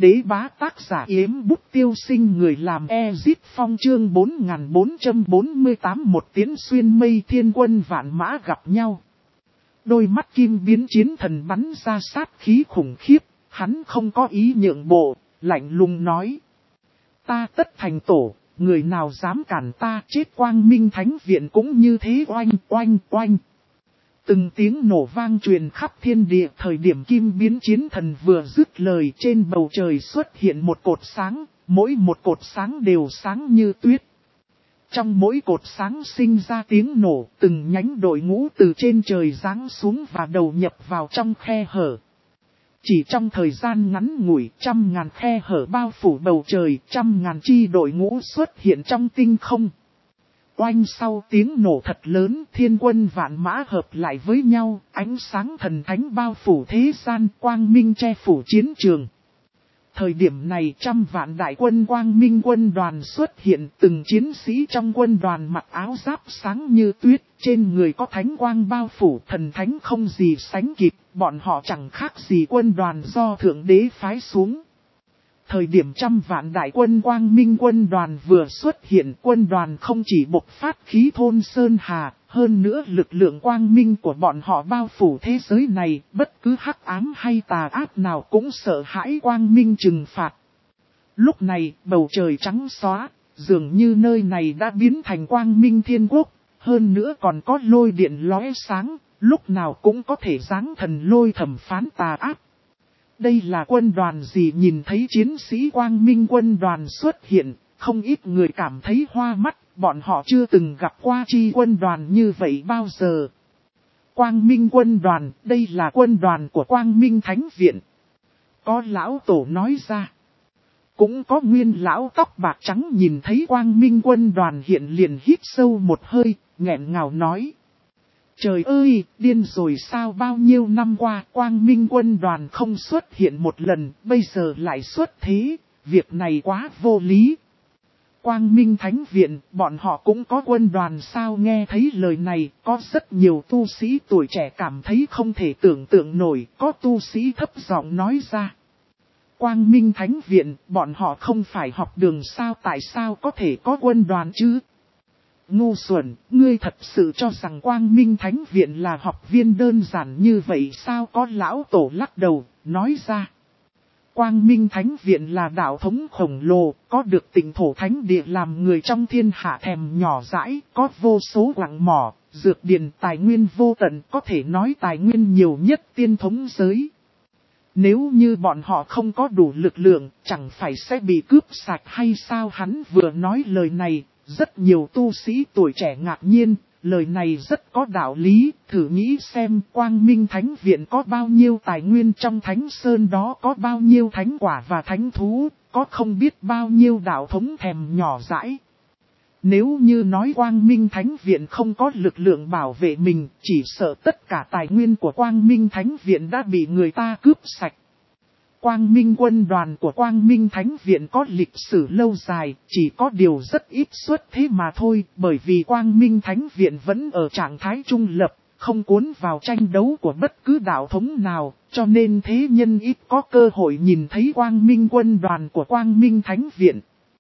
đế bá tác giả Yếm Bút Tiêu Sinh, người làm Ezit Phong, chương 4448 một tiến xuyên mây, thiên quân vạn mã gặp nhau. Đôi mắt kim biến chiến thần bắn ra sát khí khủng khiếp, hắn không có ý nhượng bộ, lạnh lùng nói. Ta tất thành tổ, người nào dám cản ta, chết. Quang Minh Thánh Viện cũng như thế, oanh oanh oanh. Từng tiếng nổ vang truyền khắp thiên địa. Thời điểm kim biến chiến thần vừa dứt lời, trên bầu trời xuất hiện một cột sáng, mỗi một cột sáng đều sáng như tuyết. Trong mỗi cột sáng sinh ra tiếng nổ, từng nhánh đội ngũ từ trên trời giáng xuống và đầu nhập vào trong khe hở. Chỉ trong thời gian ngắn ngủi, 100.000 khe hở bao phủ bầu trời, 100.000 chi đội ngũ xuất hiện trong tinh không. Oanh, sau tiếng nổ thật lớn, thiên quân vạn mã hợp lại với nhau, ánh sáng thần thánh bao phủ thế gian, quang minh che phủ chiến trường. Thời điểm này 100.000 đại quân quang minh quân đoàn xuất hiện, từng chiến sĩ trong quân đoàn mặc áo giáp sáng như tuyết, trên người có thánh quang bao phủ, thần thánh không gì sánh kịp, bọn họ chẳng khác gì quân đoàn do Thượng Đế phái xuống. Thời điểm 100.000 đại quân quang minh quân đoàn vừa xuất hiện, quân đoàn không chỉ bộc phát khí thôn sơn hà, hơn nữa lực lượng quang minh của bọn họ bao phủ thế giới này, bất cứ hắc ám hay tà ác nào cũng sợ hãi quang minh trừng phạt. Lúc này, bầu trời trắng xóa, dường như nơi này đã biến thành quang minh thiên quốc, hơn nữa còn có lôi điện lóe sáng, lúc nào cũng có thể giáng thần lôi thẩm phán tà ác. Đây là quân đoàn gì? Nhìn thấy chiến sĩ quang minh quân đoàn xuất hiện, không ít người cảm thấy hoa mắt, bọn họ chưa từng gặp qua chi quân đoàn như vậy bao giờ. Quang minh quân đoàn, đây là quân đoàn của Quang Minh Thánh Viện. Có lão tổ nói ra. Cũng có nguyên lão tóc bạc trắng nhìn thấy quang minh quân đoàn hiện liền hít sâu một hơi, nghẹn ngào nói. Trời ơi, điên rồi sao? Bao nhiêu năm qua quang minh quân đoàn không xuất hiện một lần, bây giờ lại xuất thế, việc này quá vô lý. Quang Minh Thánh Viện, bọn họ cũng có quân đoàn sao? Nghe thấy lời này, có rất nhiều tu sĩ tuổi trẻ cảm thấy không thể tưởng tượng nổi, có tu sĩ thấp giọng nói ra. Quang Minh Thánh Viện, bọn họ không phải học đường sao? Tại sao có thể có quân đoàn chứ? Ngu xuẩn, ngươi thật sự cho rằng Quang Minh Thánh Viện là học viên đơn giản như vậy sao? Có lão tổ lắc đầu, nói ra. Quang Minh Thánh Viện là đạo thống khổng lồ, có được Tịnh Thổ Thánh Địa làm người trong thiên hạ thèm nhỏ dãi, có vô số quặng mỏ, dược điền, tài nguyên vô tận, có thể nói tài nguyên nhiều nhất tiên thống giới. Nếu như bọn họ không có đủ lực lượng, chẳng phải sẽ bị cướp sạch hay sao? Hắn vừa nói lời này, rất nhiều tu sĩ tuổi trẻ ngạc nhiên, lời này rất có đạo lý, thử nghĩ xem Quang Minh Thánh Viện có bao nhiêu tài nguyên, trong Thánh Sơn đó có bao nhiêu thánh quả và thánh thú, có không biết bao nhiêu đạo thống thèm nhỏ dãi. Nếu như nói Quang Minh Thánh Viện không có lực lượng bảo vệ mình, chỉ sợ tất cả tài nguyên của Quang Minh Thánh Viện đã bị người ta cướp sạch. Quang Minh quân đoàn của Quang Minh Thánh Viện có lịch sử lâu dài, chỉ có điều rất ít xuất thế mà thôi, bởi vì Quang Minh Thánh Viện vẫn ở trạng thái trung lập, không cuốn vào tranh đấu của bất cứ đạo thống nào, cho nên thế nhân ít có cơ hội nhìn thấy Quang Minh quân đoàn của Quang Minh Thánh Viện.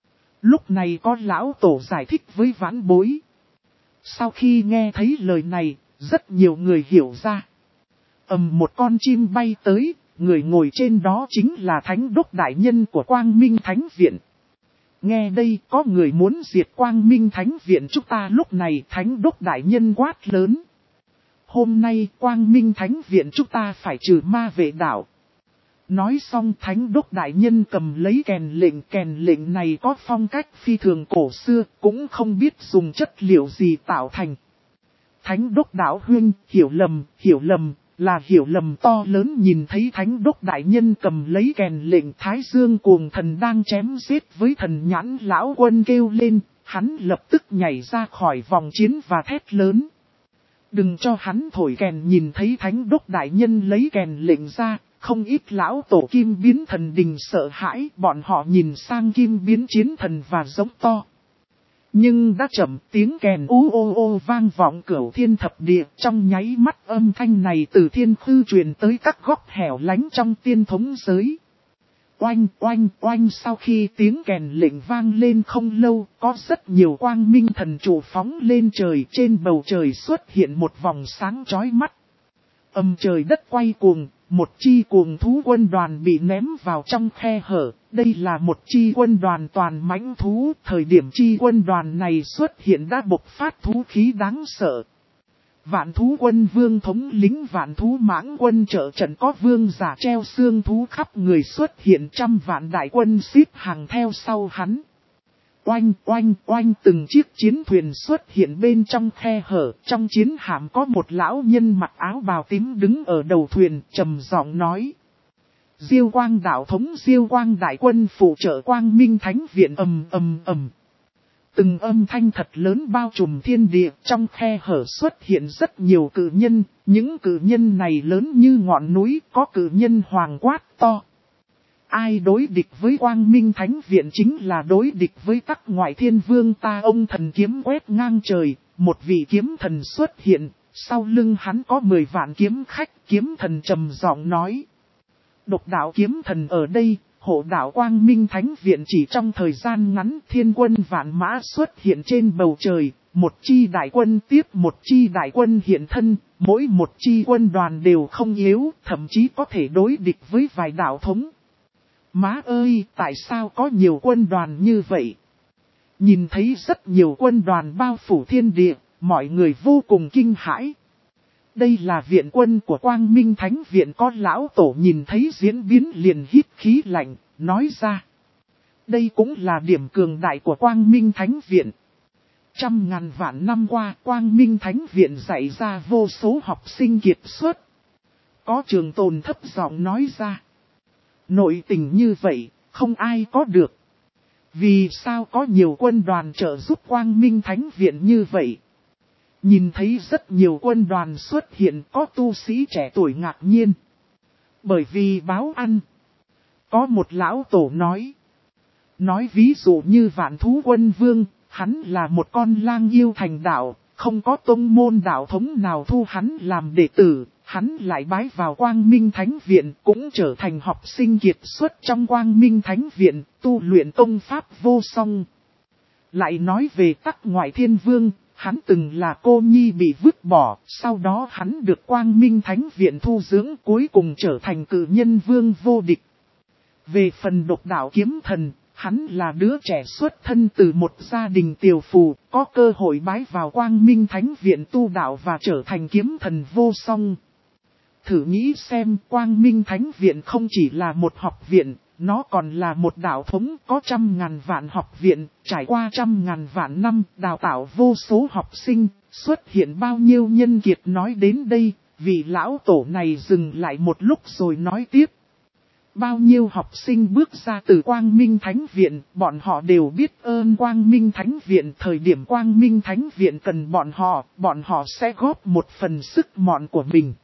Lúc này có lão tổ giải thích với vãn bối. Sau khi nghe thấy lời này, rất nhiều người hiểu ra. Một con chim bay tới. Người ngồi trên đó chính là Thánh Đốc Đại Nhân của Quang Minh Thánh Viện. Nghe đây, có người muốn diệt Quang Minh Thánh Viện chúng ta. Lúc này Thánh Đốc Đại Nhân quát lớn. Hôm nay Quang Minh Thánh Viện chúng ta phải trừ ma vệ đạo. Nói xong Thánh Đốc Đại Nhân cầm lấy kèn lệnh này có phong cách phi thường cổ xưa, cũng không biết dùng chất liệu gì tạo thành. Thánh Đốc Đạo Huynh, hiểu lầm. Là hiểu lầm to lớn. Nhìn thấy Thánh Đốc Đại Nhân cầm lấy kèn lệnh, Thái Dương Cuồng Thần đang chém giết với Thần Nhãn Lão Quân kêu lên, hắn lập tức nhảy ra khỏi vòng chiến và thét lớn. Đừng cho hắn thổi kèn. Nhìn thấy Thánh Đốc Đại Nhân lấy kèn lệnh ra, không ít lão tổ Kim Biến Thần Đình sợ hãi, bọn họ nhìn sang Kim Biến Chiến Thần và giống to. Nhưng đã chậm, tiếng kèn u ô ô vang vọng cửu thiên thập địa, trong nháy mắt âm thanh này từ thiên khư truyền tới các góc hẻo lánh trong tiên thống giới. Oanh oanh oanh, sau khi tiếng kèn lệnh vang lên không lâu, có rất nhiều quang minh thần trụ phóng lên trời, trên bầu trời xuất hiện một vòng sáng chói mắt. Trời đất quay cuồng, một chi cuồng thú quân đoàn bị ném vào trong khe hở. Đây là một chi quân đoàn toàn mãnh thú, thời điểm chi quân đoàn này xuất hiện đã bộc phát thú khí đáng sợ. Vạn thú quân vương thống lĩnh vạn thú mãng quân trợ trận, có vương giả treo xương thú khắp người xuất hiện, trăm vạn đại quân xếp hàng theo sau hắn. Oanh oanh oanh, từng chiếc chiến thuyền xuất hiện bên trong khe hở, trong chiến hạm có một lão nhân mặc áo bào tím đứng ở đầu thuyền, trầm giọng nói. Diêu Quang đạo thống, Diêu Quang đại quân phụ trợ Quang Minh Thánh viện. ầm. Từng âm thanh thật lớn bao trùm thiên địa, trong khe hở xuất hiện rất nhiều cự nhân, những cự nhân này lớn như ngọn núi, có cự nhân hoàng quát to. Ai đối địch với Quang Minh Thánh viện chính là đối địch với Tắc Ngoại Thiên Vương ta. Ông thần kiếm quét ngang trời, một vị kiếm thần xuất hiện, sau lưng hắn có 10 vạn kiếm khách. Kiếm thần trầm giọng nói. Độc đạo kiếm thần ở đây, hộ đạo Quang Minh Thánh viện. Chỉ trong thời gian ngắn, thiên quân vạn mã xuất hiện trên bầu trời, một chi đại quân tiếp một chi đại quân hiện thân, mỗi một chi quân đoàn đều không yếu, thậm chí có thể đối địch với vài đạo thống. Má ơi, tại sao có nhiều quân đoàn như vậy? Nhìn thấy rất nhiều quân đoàn bao phủ thiên địa, mọi người vô cùng kinh hãi. Đây là viện quân của Quang Minh Thánh viện. Có lão tổ nhìn thấy diễn biến liền hít khí lạnh, nói ra. Đây cũng là điểm cường đại của Quang Minh Thánh viện. Trăm ngàn vạn năm qua, Quang Minh Thánh viện dạy ra vô số học sinh kiệt xuất. Có trường tồn thấp giọng nói ra. Nội tình như vậy, không ai có được. Vì sao có nhiều quân đoàn trợ giúp Quang Minh Thánh viện như vậy? Nhìn thấy rất nhiều quân đoàn xuất hiện, có tu sĩ trẻ tuổi ngạc nhiên. Bởi vì báo ăn. Có một lão tổ nói. Nói ví dụ như Vạn thú quân vương, hắn là một con lang yêu thành đạo, không có tông môn đạo thống nào thu hắn làm đệ tử. Hắn lại bái vào Quang Minh Thánh viện, cũng trở thành học sinh kiệt xuất trong Quang Minh Thánh viện, tu luyện tông pháp vô song. Lại nói về Tắc Ngoại Thiên Vương, hắn từng là cô nhi bị vứt bỏ, sau đó hắn được Quang Minh Thánh viện thu dưỡng, cuối cùng trở thành cự nhân vương vô địch. Về phần Độc đạo kiếm thần, hắn là đứa trẻ xuất thân từ một gia đình tiều phù, có cơ hội bái vào Quang Minh Thánh viện tu đạo và trở thành kiếm thần vô song. Thử nghĩ xem, Quang Minh Thánh viện không chỉ là một học viện, nó còn là một đạo thống, có trăm ngàn vạn học viện, trải qua trăm ngàn vạn năm, đào tạo vô số học sinh, xuất hiện bao nhiêu nhân kiệt. Nói đến đây, vị lão tổ này dừng lại một lúc rồi nói tiếp. Bao nhiêu học sinh bước ra từ Quang Minh Thánh viện, bọn họ đều biết ơn Quang Minh Thánh viện. Thời điểm Quang Minh Thánh viện cần bọn họ sẽ góp một phần sức mọn của mình.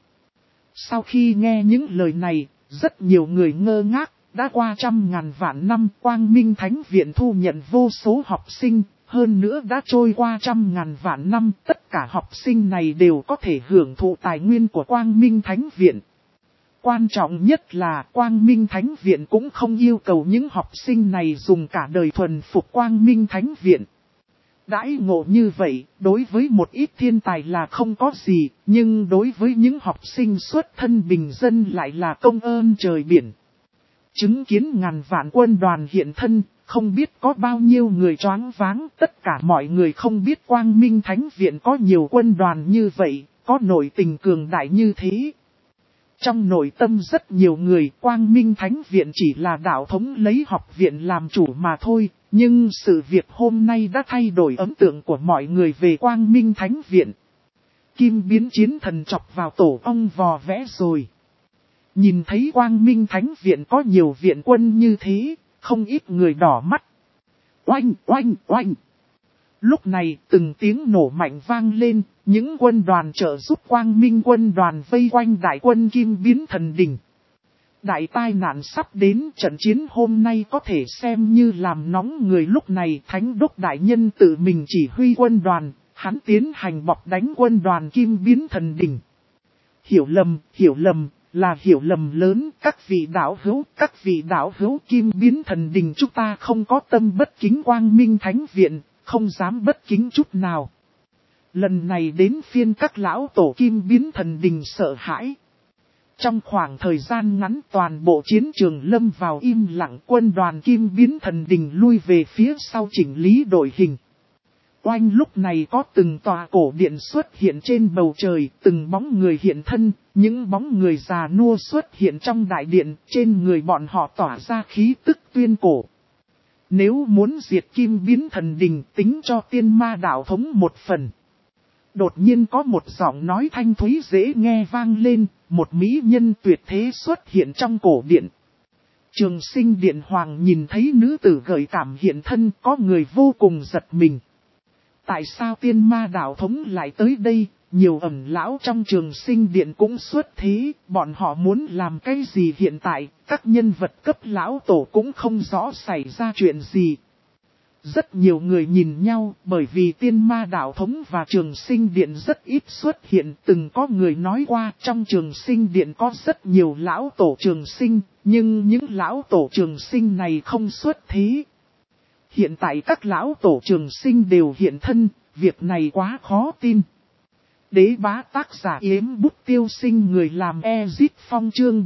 Sau khi nghe những lời này, rất nhiều người ngơ ngác. Đã qua trăm ngàn vạn năm, Quang Minh Thánh viện thu nhận vô số học sinh, hơn nữa đã trôi qua trăm ngàn vạn năm, tất cả học sinh này đều có thể hưởng thụ tài nguyên của Quang Minh Thánh viện. Quan trọng nhất là Quang Minh Thánh viện cũng không yêu cầu những học sinh này dùng cả đời thuần phục Quang Minh Thánh viện. Đãi ngộ như vậy, đối với một ít thiên tài là không có gì, nhưng đối với những học sinh xuất thân bình dân lại là công ơn trời biển. Chứng kiến ngàn vạn quân đoàn hiện thân, không biết có bao nhiêu người choáng váng, tất cả mọi người không biết Quang Minh Thánh viện có nhiều quân đoàn như vậy, có nội tình cường đại như thế. Trong nội tâm rất nhiều người, Quang Minh Thánh viện chỉ là đạo thống lấy học viện làm chủ mà thôi, nhưng sự việc hôm nay đã thay đổi ấn tượng của mọi người về Quang Minh Thánh viện. Kim biến chiến thần chọc vào tổ ong vò vẽ rồi. Nhìn thấy Quang Minh Thánh viện có nhiều viện quân như thế, không ít người đỏ mắt. Oanh, oanh, oanh. Lúc này, từng tiếng nổ mạnh vang lên, những quân đoàn trợ giúp Quang Minh quân đoàn vây quanh đại quân Kim biến thần đỉnh. Đại tai nạn sắp đến, trận chiến hôm nay có thể xem như làm nóng người. Lúc này Thánh Đốc Đại Nhân tự mình chỉ huy quân đoàn, hắn tiến hành bọc đánh quân đoàn Kim biến thần đỉnh. Hiểu lầm, là hiểu lầm lớn. Các vị đạo hữu kim biến thần đình, chúng ta không có tâm bất kính quang minh thánh viện, không dám bất kính chút nào. Lần này đến phiên các lão tổ kim biến thần đình sợ hãi. Trong khoảng thời gian ngắn toàn bộ chiến trường lâm vào im lặng, quân đoàn kim biến thần đình lui về phía sau chỉnh lý đội hình. Oanh lúc này có từng tòa cổ điện xuất hiện trên bầu trời, từng bóng người hiện thân, những bóng người già nua xuất hiện trong đại điện, trên người bọn họ tỏa ra khí tức tuyên cổ. Nếu muốn diệt kim biến thần đình, tính cho tiên ma đạo thống một phần. Đột nhiên có một giọng nói thanh thúy dễ nghe vang lên, một mỹ nhân tuyệt thế xuất hiện trong cổ điện. Trường Sinh Điện Hoàng nhìn thấy nữ tử gợi cảm hiện thân, có người vô cùng giật mình. Tại sao tiên ma đạo thống lại tới đây? Nhiều ẩn lão trong Trường Sinh Điện cũng xuất thế, bọn họ muốn làm cái gì hiện tại, các nhân vật cấp lão tổ cũng không rõ xảy ra chuyện gì. Rất nhiều người nhìn nhau, bởi vì tiên ma đạo thống và Trường Sinh Điện rất ít xuất hiện. Từng có người nói qua trong Trường Sinh Điện có rất nhiều lão tổ Trường Sinh, nhưng những lão tổ Trường Sinh này không xuất thế. Hiện tại các lão tổ Trường Sinh đều hiện thân, việc này quá khó tin. Đế bá tác giả Yếm Bút Tiêu Sinh, người làm Ezit Phong, chương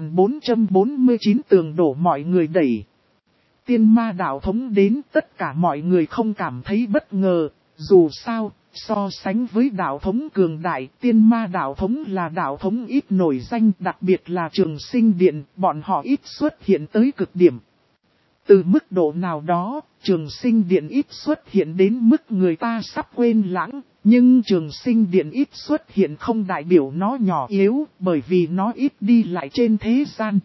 4449 tường đổ mọi người đẩy. Tiên ma đạo thống đến, tất cả mọi người không cảm thấy bất ngờ, dù sao, so sánh với đạo thống cường đại, tiên ma đạo thống là đạo thống ít nổi danh, đặc biệt là Trường Sinh Điện, bọn họ ít xuất hiện tới cực điểm. Từ mức độ nào đó, Trường Sinh Điện ít xuất hiện đến mức người ta sắp quên lãng, nhưng Trường Sinh Điện ít xuất hiện không đại biểu nó nhỏ yếu, bởi vì nó ít đi lại trên thế gian.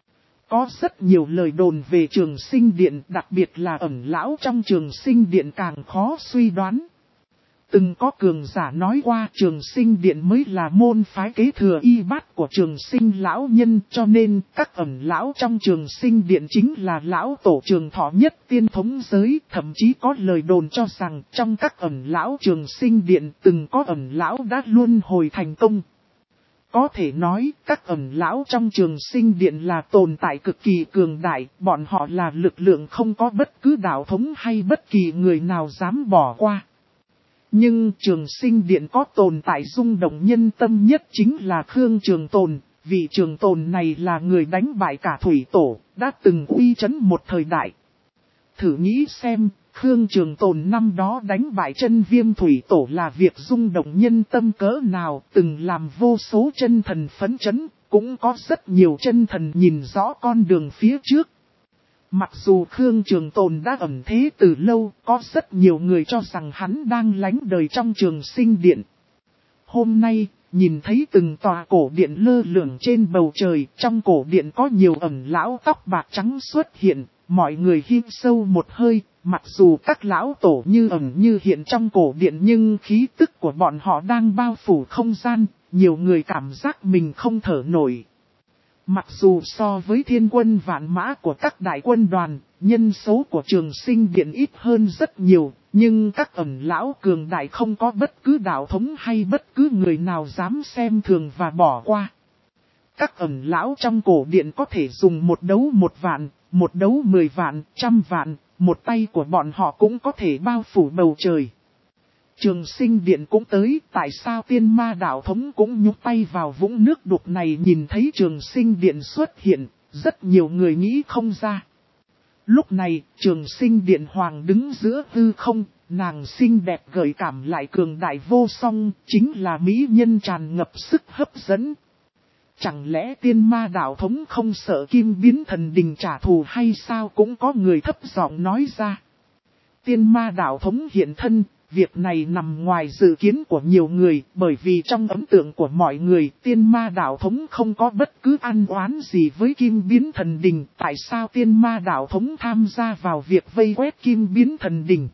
Có rất nhiều lời đồn về Trường Sinh Điện, đặc biệt là ẩn lão trong Trường Sinh Điện càng khó suy đoán. Từng có cường giả nói qua Trường Sinh Điện mới là môn phái kế thừa y bát của Trường Sinh lão nhân, cho nên các ẩn lão trong Trường Sinh Điện chính là lão tổ trường thọ nhất tiên thống giới. Thậm chí có lời đồn cho rằng trong các ẩn lão Trường Sinh Điện từng có ẩn lão đã luân hồi thành công. Có thể nói, các ẩn lão trong Trường Sinh Điện là tồn tại cực kỳ cường đại, bọn họ là lực lượng không có bất cứ đạo thống hay bất kỳ người nào dám bỏ qua. Nhưng Trường Sinh Điện có tồn tại rung động nhân tâm nhất chính là Khương Trường Tồn, vị Trường Tồn này là người đánh bại cả Thủy Tổ, đã từng uy chấn một thời đại. Thử nghĩ xem, Khương Trường Tồn năm đó đánh bại chân Viêm Thủy Tổ là việc rung động nhân tâm cỡ nào, từng làm vô số chân thần phấn chấn, cũng có rất nhiều chân thần nhìn rõ con đường phía trước. Mặc dù Khương Trường Tồn đã ẩn thế từ lâu, có rất nhiều người cho rằng hắn đang lánh đời trong Trường Sinh Điện. Hôm nay, nhìn thấy từng tòa cổ điện lơ lửng trên bầu trời, trong cổ điện có nhiều ẩn lão tóc bạc trắng xuất hiện, mọi người hít sâu một hơi, mặc dù các lão tổ như ẩn như hiện trong cổ điện nhưng khí tức của bọn họ đang bao phủ không gian, nhiều người cảm giác mình không thở nổi. Mặc dù so với thiên quân vạn mã của các đại quân đoàn, nhân số của Trường Sinh Điện ít hơn rất nhiều, nhưng các ẩn lão cường đại không có bất cứ đạo thống hay bất cứ người nào dám xem thường và bỏ qua. Các ẩn lão trong cổ điện có thể dùng một đấu 1 vạn, một đấu 10 vạn, 100 vạn, một tay của bọn họ cũng có thể bao phủ bầu trời. Trường Sinh Điện cũng tới, tại sao tiên ma đạo thống cũng nhúc tay vào vũng nước đục này? Nhìn thấy Trường Sinh Điện xuất hiện, rất nhiều người nghĩ không ra. Lúc này, Trường Sinh Điện Hoàng đứng giữa hư không, nàng xinh đẹp gợi cảm lại cường đại vô song, chính là mỹ nhân tràn ngập sức hấp dẫn. Chẳng lẽ tiên ma đạo thống không sợ kim biến thần đình trả thù hay sao? Cũng có người thấp giọng nói ra. Tiên ma đạo thống hiện thân. Việc này nằm ngoài dự kiến của nhiều người, bởi vì trong ấn tượng của mọi người, tiên ma đạo thống không có bất cứ ăn oán gì với kim biến thần đình. Tại sao tiên ma đạo thống tham gia vào việc vây quét kim biến thần đình?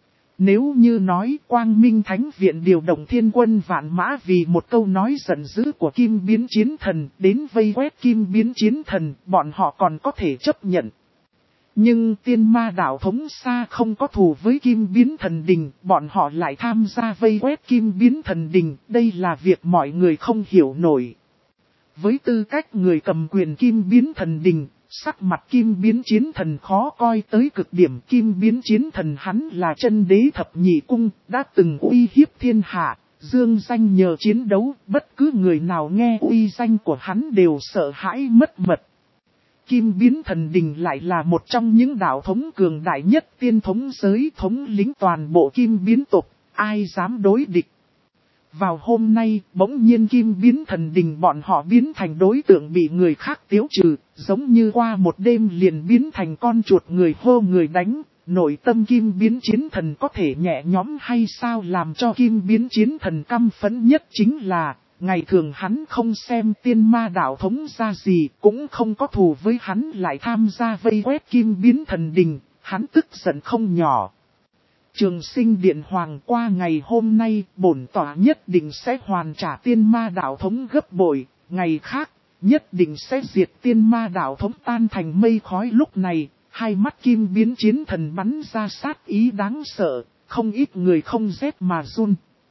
Nếu như nói Quang Minh Thánh Viện điều động thiên quân vạn mã vì một câu nói giận dữ của kim biến chiến thần đến vây quét kim biến chiến thần, bọn họ còn có thể chấp nhận. Nhưng tiên ma đạo thống xa không có thù với kim biến thần đình, bọn họ lại tham gia vây quét kim biến thần đình, đây là việc mọi người không hiểu nổi. Với tư cách người cầm quyền Kim Biến Thần Đình, sắc mặt Kim Biến Chiến Thần khó coi tới cực điểm. Kim Biến Chiến Thần hắn là chân đế thập nhị cung, đã từng uy hiếp thiên hạ, dương danh nhờ chiến đấu, bất cứ người nào nghe uy danh của hắn đều sợ hãi mất mật. Kim Biến Thần Đình lại là một trong những đạo thống cường đại nhất tiên thống giới, thống lĩnh toàn bộ Kim Biến tộc, ai dám đối địch. Vào hôm nay, bỗng nhiên Kim Biến Thần Đình bọn họ biến thành đối tượng bị người khác tiếu trừ, giống như qua một đêm liền biến thành con chuột người hô người đánh. Nội tâm Kim Biến Chiến Thần có thể nhẹ nhõm hay sao? Làm cho Kim Biến Chiến Thần căm phẫn nhất chính là, ngày thường hắn không xem tiên ma đạo thống ra gì, cũng không có thù với hắn, lại tham gia vây quét Kim Biến Thần Đình, hắn tức giận không nhỏ. Trường Sinh Điện Hoàng, qua ngày hôm nay, bổn tỏa nhất định sẽ hoàn trả tiên ma đạo thống gấp bội, ngày khác, nhất định sẽ diệt tiên ma đạo thống tan thành mây khói. Lúc này, hai mắt Kim Biến Chiến Thần bắn ra sát ý đáng sợ, không ít người không rét mà run.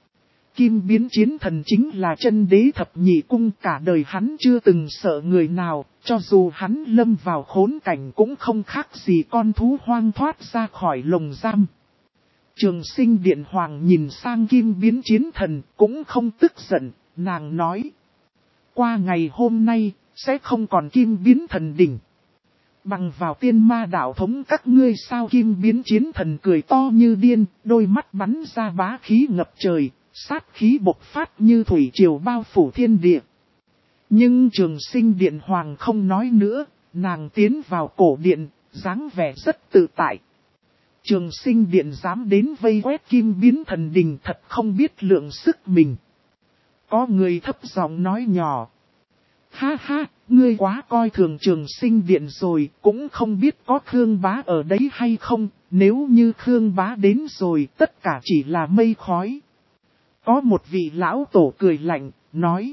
Kim Biến Chiến Thần chính là chân đế thập nhị cung, cả đời hắn chưa từng sợ người nào, cho dù hắn lâm vào khốn cảnh cũng không khác gì con thú hoang thoát ra khỏi lồng giam. Trường Sinh Điện Hoàng nhìn sang Kim Biến Chiến Thần cũng không tức giận, nàng nói. Qua ngày hôm nay, sẽ không còn Kim Biến Thần Đỉnh. Bằng vào tiên ma đạo thống các ngươi sao? Kim Biến Chiến Thần cười to như điên, đôi mắt bắn ra bá khí ngập trời, sát khí bộc phát như thủy triều bao phủ thiên địa. Nhưng Trường Sinh Điện Hoàng không nói nữa, nàng tiến vào cổ điện, dáng vẻ rất tự tại. Trường Sinh Điện dám đến vây quét Kim Biến Thần Đình thật không biết lượng sức mình. Có người thấp giọng nói nhỏ. Ha ha, ngươi quá coi thường Trường Sinh Điện rồi, cũng không biết có Khương Bá ở đấy hay không, nếu như Khương Bá đến rồi tất cả chỉ là mây khói. Có một vị lão tổ cười lạnh, nói.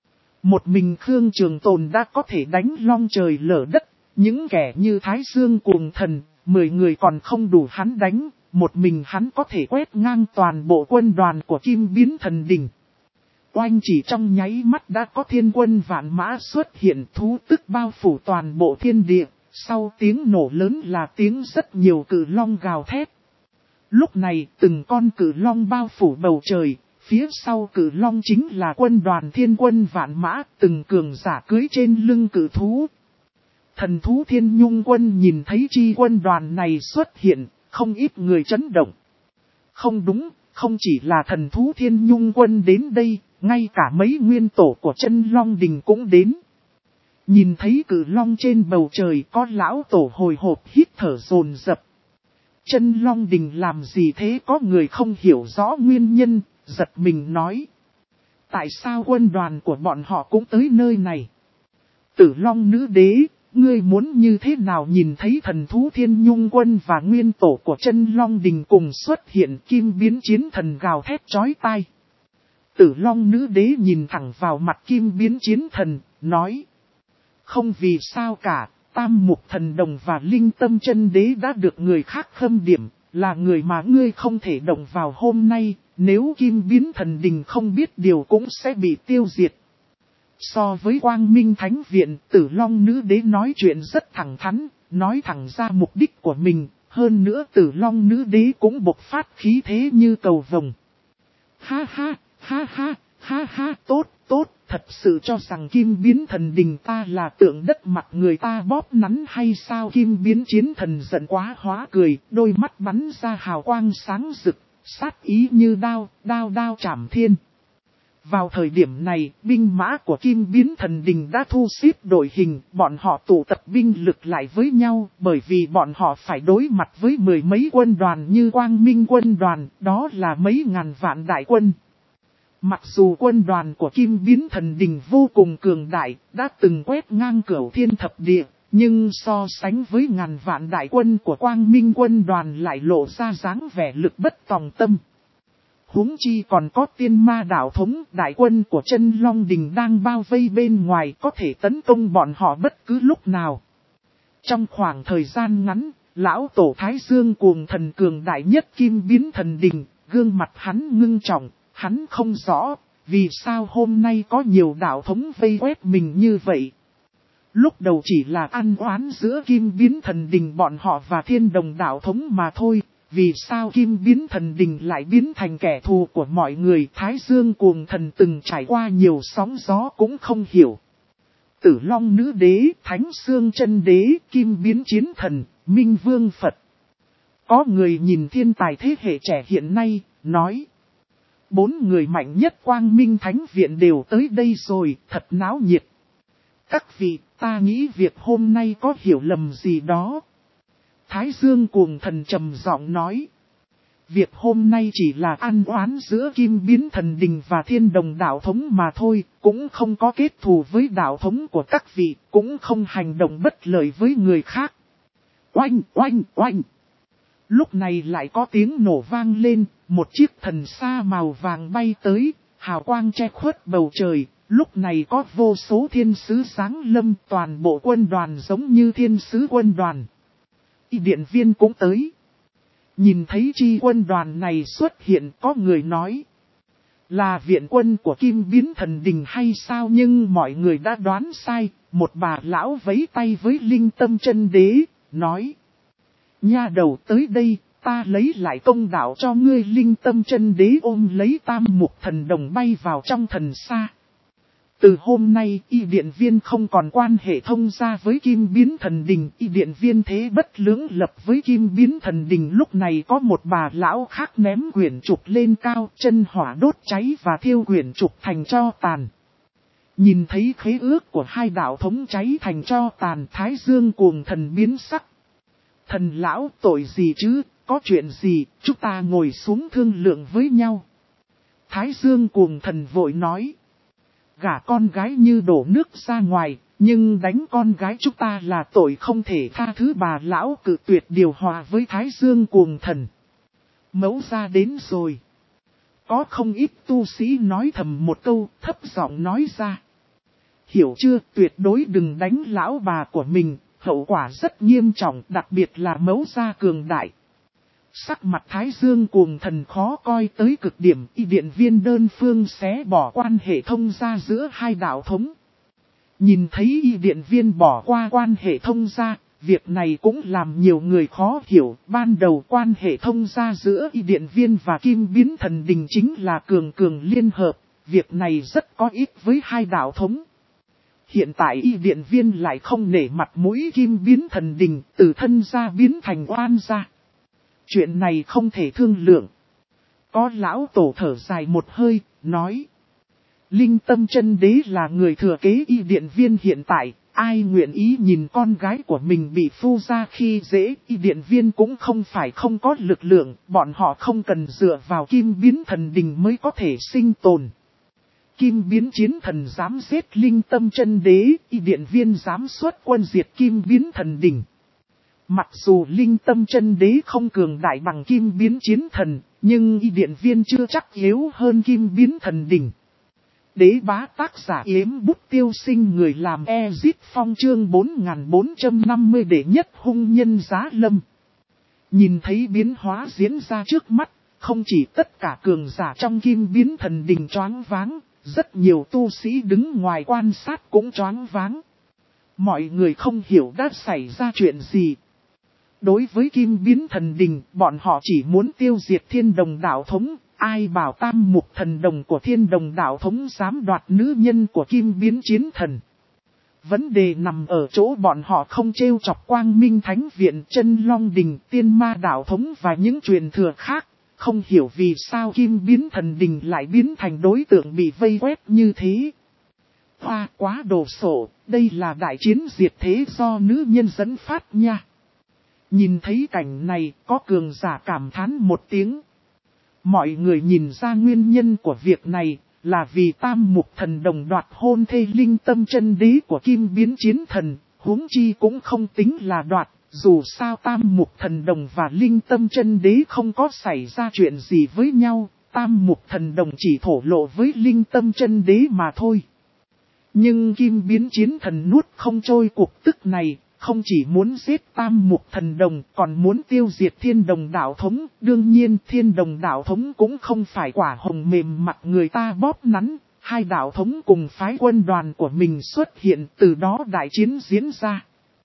Một mình Khương Trường Tồn đã có thể đánh long trời lở đất, những kẻ như Thái Dương Cuồng Thần, 10 người còn không đủ hắn đánh, một mình hắn có thể quét ngang toàn bộ quân đoàn của Kim Biến Thần Đình. Oanh, chỉ trong nháy mắt đã có thiên quân vạn mã xuất hiện, thú tức bao phủ toàn bộ thiên địa, sau tiếng nổ lớn là tiếng rất nhiều cự long gào thét. Lúc này từng con cự long bao phủ bầu trời, phía sau cự long chính là quân đoàn thiên quân vạn mã, từng cường giả cưỡi trên lưng cự thú. Thần thú Thiên Nhung Quân nhìn thấy chi quân đoàn này xuất hiện, không ít người chấn động. Không đúng, không chỉ là thần thú Thiên Nhung Quân đến đây, ngay cả mấy nguyên tổ của Chân Long Đình cũng đến. Nhìn thấy cự long trên bầu trời, có lão tổ hồi hộp hít thở dồn dập. Chân Long Đình làm gì thế? Có người không hiểu rõ nguyên nhân, giật mình nói. Tại sao quân đoàn của bọn họ cũng tới nơi này? Tử Long Nữ Đế, ngươi muốn như thế nào? Nhìn thấy thần thú Thiên Nhung Quân và nguyên tổ của Chân Long Đình cùng xuất hiện, Kim Biến Chiến Thần gào thét chói tai. Tử Long Nữ Đế nhìn thẳng vào mặt Kim Biến Chiến Thần, nói. Không vì sao cả, Tam Mục Thần Đồng và Linh Tâm Chân Đế đã được người khác khâm điểm, là người mà ngươi không thể động vào hôm nay, nếu Kim Biến Thần Đình không biết điều cũng sẽ bị tiêu diệt. So với Quang Minh Thánh Viện, Tử Long Nữ Đế nói chuyện rất thẳng thắn, nói thẳng ra mục đích của mình, hơn nữa Tử Long Nữ Đế cũng bộc phát khí thế như cầu vồng. Ha ha, ha ha, ha ha, tốt, tốt, thật sự cho rằng Kim Biến Thần Đình ta là tượng đất mặt người ta bóp nắn hay sao? Kim Biến Chiến Thần giận quá hóa cười, đôi mắt bắn ra hào quang sáng rực, sát ý như đao, đao đao chảm thiên. Vào thời điểm này, binh mã của Kim Biến Thần Đình đã thu xếp đội hình, bọn họ tụ tập binh lực lại với nhau, bởi vì bọn họ phải đối mặt với mười mấy quân đoàn như Quang Minh quân đoàn, đó là mấy ngàn vạn đại quân. Mặc dù quân đoàn của Kim Biến Thần Đình vô cùng cường đại, đã từng quét ngang cửu thiên thập địa, nhưng so sánh với ngàn vạn đại quân của Quang Minh quân đoàn lại lộ ra dáng vẻ lực bất tòng tâm. Huống chi còn có tiên ma đạo thống, đại quân của Chân Long Đình đang bao vây bên ngoài, có thể tấn công bọn họ bất cứ lúc nào. Trong khoảng thời gian ngắn, lão tổ Thái Dương Cuồng Thần cường đại nhất Kim Biến Thần Đình, gương mặt hắn ngưng trọng, hắn không rõ Vì sao hôm nay có nhiều đạo thống vây quét mình như vậy? Lúc đầu chỉ là ăn oán giữa Kim Biến Thần Đình bọn họ và Thiên Đồng đạo thống mà thôi. Vì sao Kim Biến Thần Đình lại biến thành kẻ thù của mọi người? Thái Dương Cuồng Thần từng trải qua nhiều sóng gió cũng không hiểu. Tử Long Nữ Đế, Thánh Xương Chân Đế, Kim Biến Chiến Thần, Minh Vương Phật. Có người nhìn thiên tài thế hệ trẻ hiện nay, nói. 4 người mạnh nhất Quang Minh Thánh Viện đều tới đây rồi, thật náo nhiệt. Các vị, ta nghĩ việc hôm nay có hiểu lầm gì đó. Thái Dương Cuồng Thần trầm giọng nói. Việc hôm nay chỉ là ăn oán giữa Kim Biến Thần Đình và Thiên Đồng đạo thống mà thôi, cũng không có kết thù với đạo thống của các vị, cũng không hành động bất lợi với người khác. Oanh, oanh, oanh. Lúc này lại có tiếng nổ vang lên, một chiếc thần sa màu vàng bay tới, hào quang che khuất bầu trời. Lúc này có vô số thiên sứ giáng lâm, toàn bộ quân đoàn giống như thiên sứ quân đoàn. Điện viên cũng tới. Nhìn thấy chi quân đoàn này xuất hiện, có người nói là viện quân của Kim Biến Thần Đình hay sao, nhưng mọi người đã đoán sai. Một bà lão vẫy tay với Linh Tâm Chân Đế, nói. Nha đầu tới đây, ta lấy lại công đạo cho ngươi. Linh Tâm Chân Đế ôm lấy Tam Mục Thần Đồng bay vào trong thần sa. Từ hôm nay, y điện viên không còn quan hệ thông gia với Kim Biến Thần Đình. Y điện viên thế bất lưỡng lập với Kim Biến Thần Đình. Lúc này có một bà lão khác ném quyển trục lên cao, chân hỏa đốt cháy và thiêu quyển trục thành tro tàn. Nhìn thấy khế ước của hai đạo thống cháy thành tro tàn, Thái Dương Cuồng Thần biến sắc. Thần lão, tội gì chứ, có chuyện gì, chúng ta ngồi xuống thương lượng với nhau. Thái Dương Cuồng Thần vội nói. Gả con gái như đổ nước ra ngoài, nhưng đánh con gái chúng ta là tội không thể tha thứ. Bà lão cự tuyệt điều hòa với Thái Dương Cuồng Thần. Mẫu ra đến rồi. Có không ít tu sĩ nói thầm một câu, thấp giọng nói ra. Hiểu chưa, tuyệt đối đừng đánh lão bà của mình, hậu quả rất nghiêm trọng, đặc biệt là mẫu gia cường đại. Sắc mặt Thái Dương Cuồng Thần khó coi tới cực điểm, y điện viên đơn phương xé bỏ quan hệ thông gia giữa hai đạo thống. Nhìn thấy y điện viên bỏ qua quan hệ thông gia, việc này cũng làm nhiều người khó hiểu. Ban đầu quan hệ thông gia giữa y điện viên và Kim Biến Thần Đình chính là cường liên hợp, việc này rất có ích với hai đạo thống. Hiện tại y điện viên lại không nể mặt mũi Kim Biến Thần Đình, từ thân gia biến thành oan gia. Chuyện này không thể thương lượng. Có lão tổ thở dài một hơi, nói. Linh Tâm Chân Đế là người thừa kế y điện viên hiện tại, ai nguyện ý nhìn con gái của mình bị phu gia khi dễ. Y điện viên cũng không phải không có lực lượng, bọn họ không cần dựa vào Kim Biến Thần Đình mới có thể sinh tồn. Kim Biến Chiến Thần dám giết Linh Tâm Chân Đế, y điện viên dám xuất quân diệt Kim Biến Thần Đình. Mặc dù Linh Tâm Chân Đế không cường đại bằng Kim Biến Chiến Thần, nhưng y điện viên chưa chắc yếu hơn Kim Biến Thần Đình. Đế bá tác giả Yếm Bút Tiêu Sinh, người làm Ezit Phong chương 4450 đệ nhất hung nhân giá lâm. Nhìn thấy biến hóa diễn ra trước mắt, không chỉ tất cả cường giả trong Kim Biến Thần Đình choáng váng, rất nhiều tu sĩ đứng ngoài quan sát cũng choáng váng. Mọi người không hiểu đã xảy ra chuyện gì. Đối với Kim Biến Thần Đình, bọn họ chỉ muốn tiêu diệt Thiên Đồng đạo thống. Ai bảo Tam Mục Thần Đồng của Thiên Đồng đạo thống dám đoạt nữ nhân của Kim Biến Chiến Thần. Vấn đề nằm ở chỗ bọn họ không trêu chọc Quang Minh Thánh Viện, Chân Long Đình, Tiên Ma đạo thống và những truyền thừa khác. Không hiểu vì sao Kim Biến Thần Đình lại biến thành đối tượng bị vây quét như thế. Hoa quá đồ sộ, đây là đại chiến diệt thế do nữ nhân dẫn phát nha. Nhìn thấy cảnh này, có cường giả cảm thán một tiếng. Mọi người nhìn ra nguyên nhân của việc này, là vì Tam Mục Thần Đồng đoạt hôn thê Linh Tâm Chân Đế của Kim Biến Chiến Thần, huống chi cũng không tính là đoạt, dù sao Tam Mục Thần Đồng và Linh Tâm Chân Đế không có xảy ra chuyện gì với nhau, Tam Mục Thần Đồng chỉ thổ lộ với Linh Tâm Chân Đế mà thôi. Nhưng Kim Biến Chiến Thần nuốt không trôi cuộc tức này, không chỉ muốn giết Tam Mục Thần Đồng, còn muốn tiêu diệt Thiên Đồng đạo thống. Đương nhiên Thiên Đồng đạo thống cũng không phải quả hồng mềm mặt người ta bóp nắn. Hai đạo thống cùng phái quân đoàn của mình xuất hiện, từ đó đại chiến diễn ra.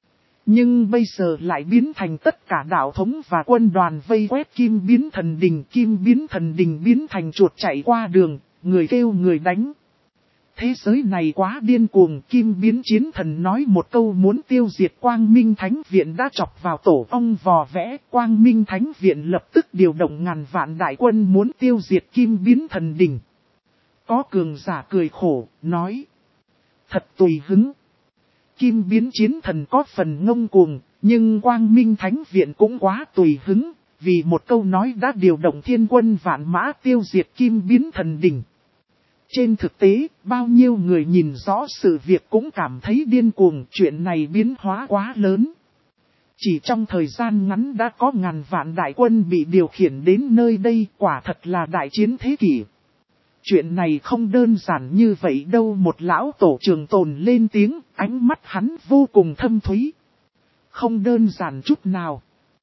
Nhưng bây giờ lại biến thành tất cả đạo thống và quân đoàn vây quét Kim Biến Thần Đình. Kim Biến Thần Đình biến thành chuột chạy qua đường, người kêu người đánh. Thế giới này quá điên cuồng. Kim Biến Chiến Thần nói một câu muốn tiêu diệt Quang Minh Thánh Viện đã chọc vào tổ ong vò vẽ. Quang Minh Thánh Viện lập tức điều động ngàn vạn đại quân muốn tiêu diệt Kim Biến Thần Đình. Có cường giả cười khổ, nói. Thật tùy hứng. Kim Biến Chiến Thần có phần ngông cuồng, nhưng Quang Minh Thánh Viện cũng quá tùy hứng. Vì một câu nói đã điều động thiên quân vạn mã tiêu diệt Kim Biến Thần Đình. Trên thực tế, bao nhiêu người nhìn rõ sự việc cũng cảm thấy điên cuồng, chuyện này biến hóa quá lớn. Chỉ trong thời gian ngắn đã có ngàn vạn đại quân bị điều khiển đến nơi đây, quả thật là đại chiến thế kỷ. Chuyện này không đơn giản như vậy đâu. Một lão tổ trường tồn lên tiếng, ánh mắt hắn vô cùng thâm thúy. Không đơn giản chút nào.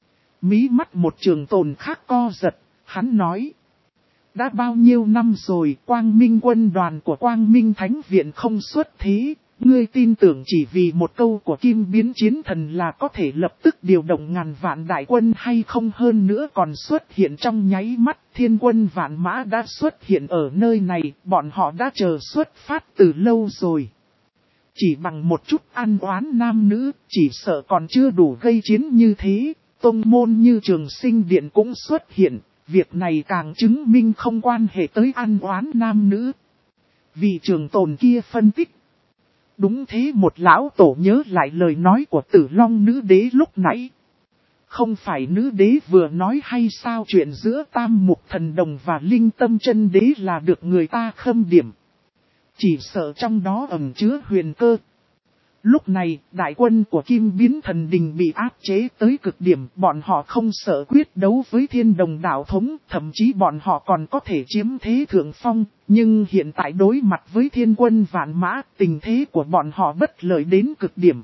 Mí mắt một trường tồn khác co giật, hắn nói. Đã bao nhiêu năm rồi Quang Minh quân đoàn của Quang Minh Thánh Viện không xuất thế, ngươi tin tưởng chỉ vì một câu của Kim Biến Chiến Thần là có thể lập tức điều động ngàn vạn đại quân hay không? Hơn nữa còn xuất hiện trong nháy mắt. Thiên quân vạn mã đã xuất hiện ở nơi này, bọn họ đã chờ xuất phát từ lâu rồi. Chỉ bằng một chút ăn oán nam nữ, chỉ sợ còn chưa đủ gây chiến như thế. Tông môn như Trường Sinh Điện cũng xuất hiện. Việc này càng chứng minh không quan hệ tới ăn oán nam nữ. Vị trường tồn kia phân tích. Đúng thế, một lão tổ nhớ lại lời nói của Tử Long nữ đế lúc nãy. Không phải nữ đế vừa nói hay sao, chuyện giữa Tam Mục Thần Đồng và Linh Tâm Chân Đế là được người ta khâm điểm. Chỉ sợ trong đó ẩn chứa huyền cơ. Lúc này, đại quân của Kim Biến Thần Đình bị áp chế tới cực điểm, bọn họ không sợ quyết đấu với Thiên Đồng đạo thống, thậm chí bọn họ còn có thể chiếm thế thượng phong, nhưng hiện tại đối mặt với thiên quân vạn mã, tình thế của bọn họ bất lợi đến cực điểm.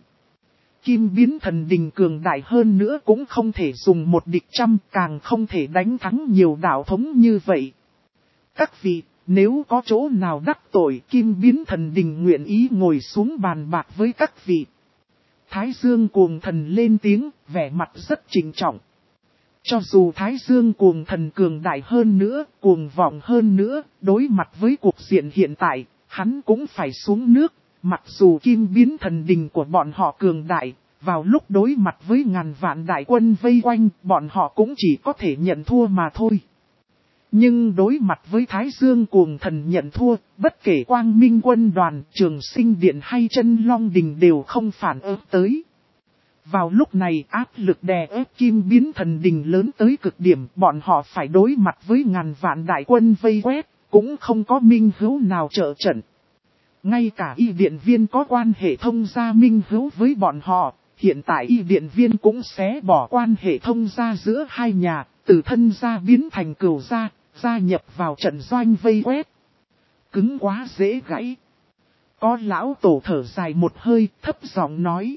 Kim Biến Thần Đình cường đại hơn nữa cũng không thể dùng một địch trăm, càng không thể đánh thắng nhiều đạo thống như vậy. Các vị, nếu có chỗ nào đắc tội, Kim Biến Thần Đình nguyện ý ngồi xuống bàn bạc với các vị. Thái Dương Cuồng Thần lên tiếng, vẻ mặt rất trịnh trọng. Cho dù Thái Dương Cuồng Thần cường đại hơn nữa, cuồng vọng hơn nữa, đối mặt với cuộc diện hiện tại, hắn cũng phải xuống nước. Mặc dù Kim Biến Thần Đình của bọn họ cường đại, vào lúc đối mặt với ngàn vạn đại quân vây quanh, bọn họ cũng chỉ có thể nhận thua mà thôi. Nhưng đối mặt với Thái Dương Cuồng Thần nhận thua, bất kể Quang Minh quân đoàn, Trường Sinh Điện hay Chân Long Đình đều không phản ứng tới. Vào lúc này áp lực đè ép Kim Biến Thần Đình lớn tới cực điểm, bọn họ phải đối mặt với ngàn vạn đại quân vây quét, cũng không có minh hữu nào trợ trận. Ngay cả Y Điện Viên có quan hệ thông gia minh hữu với bọn họ, hiện tại Y Điện Viên cũng sẽ bỏ quan hệ thông gia giữa hai nhà, từ thân gia biến thành cừu gia, gia nhập vào trận doanh vây quét. Cứng quá dễ gãy. Có lão tổ thở dài một hơi, thấp giọng nói.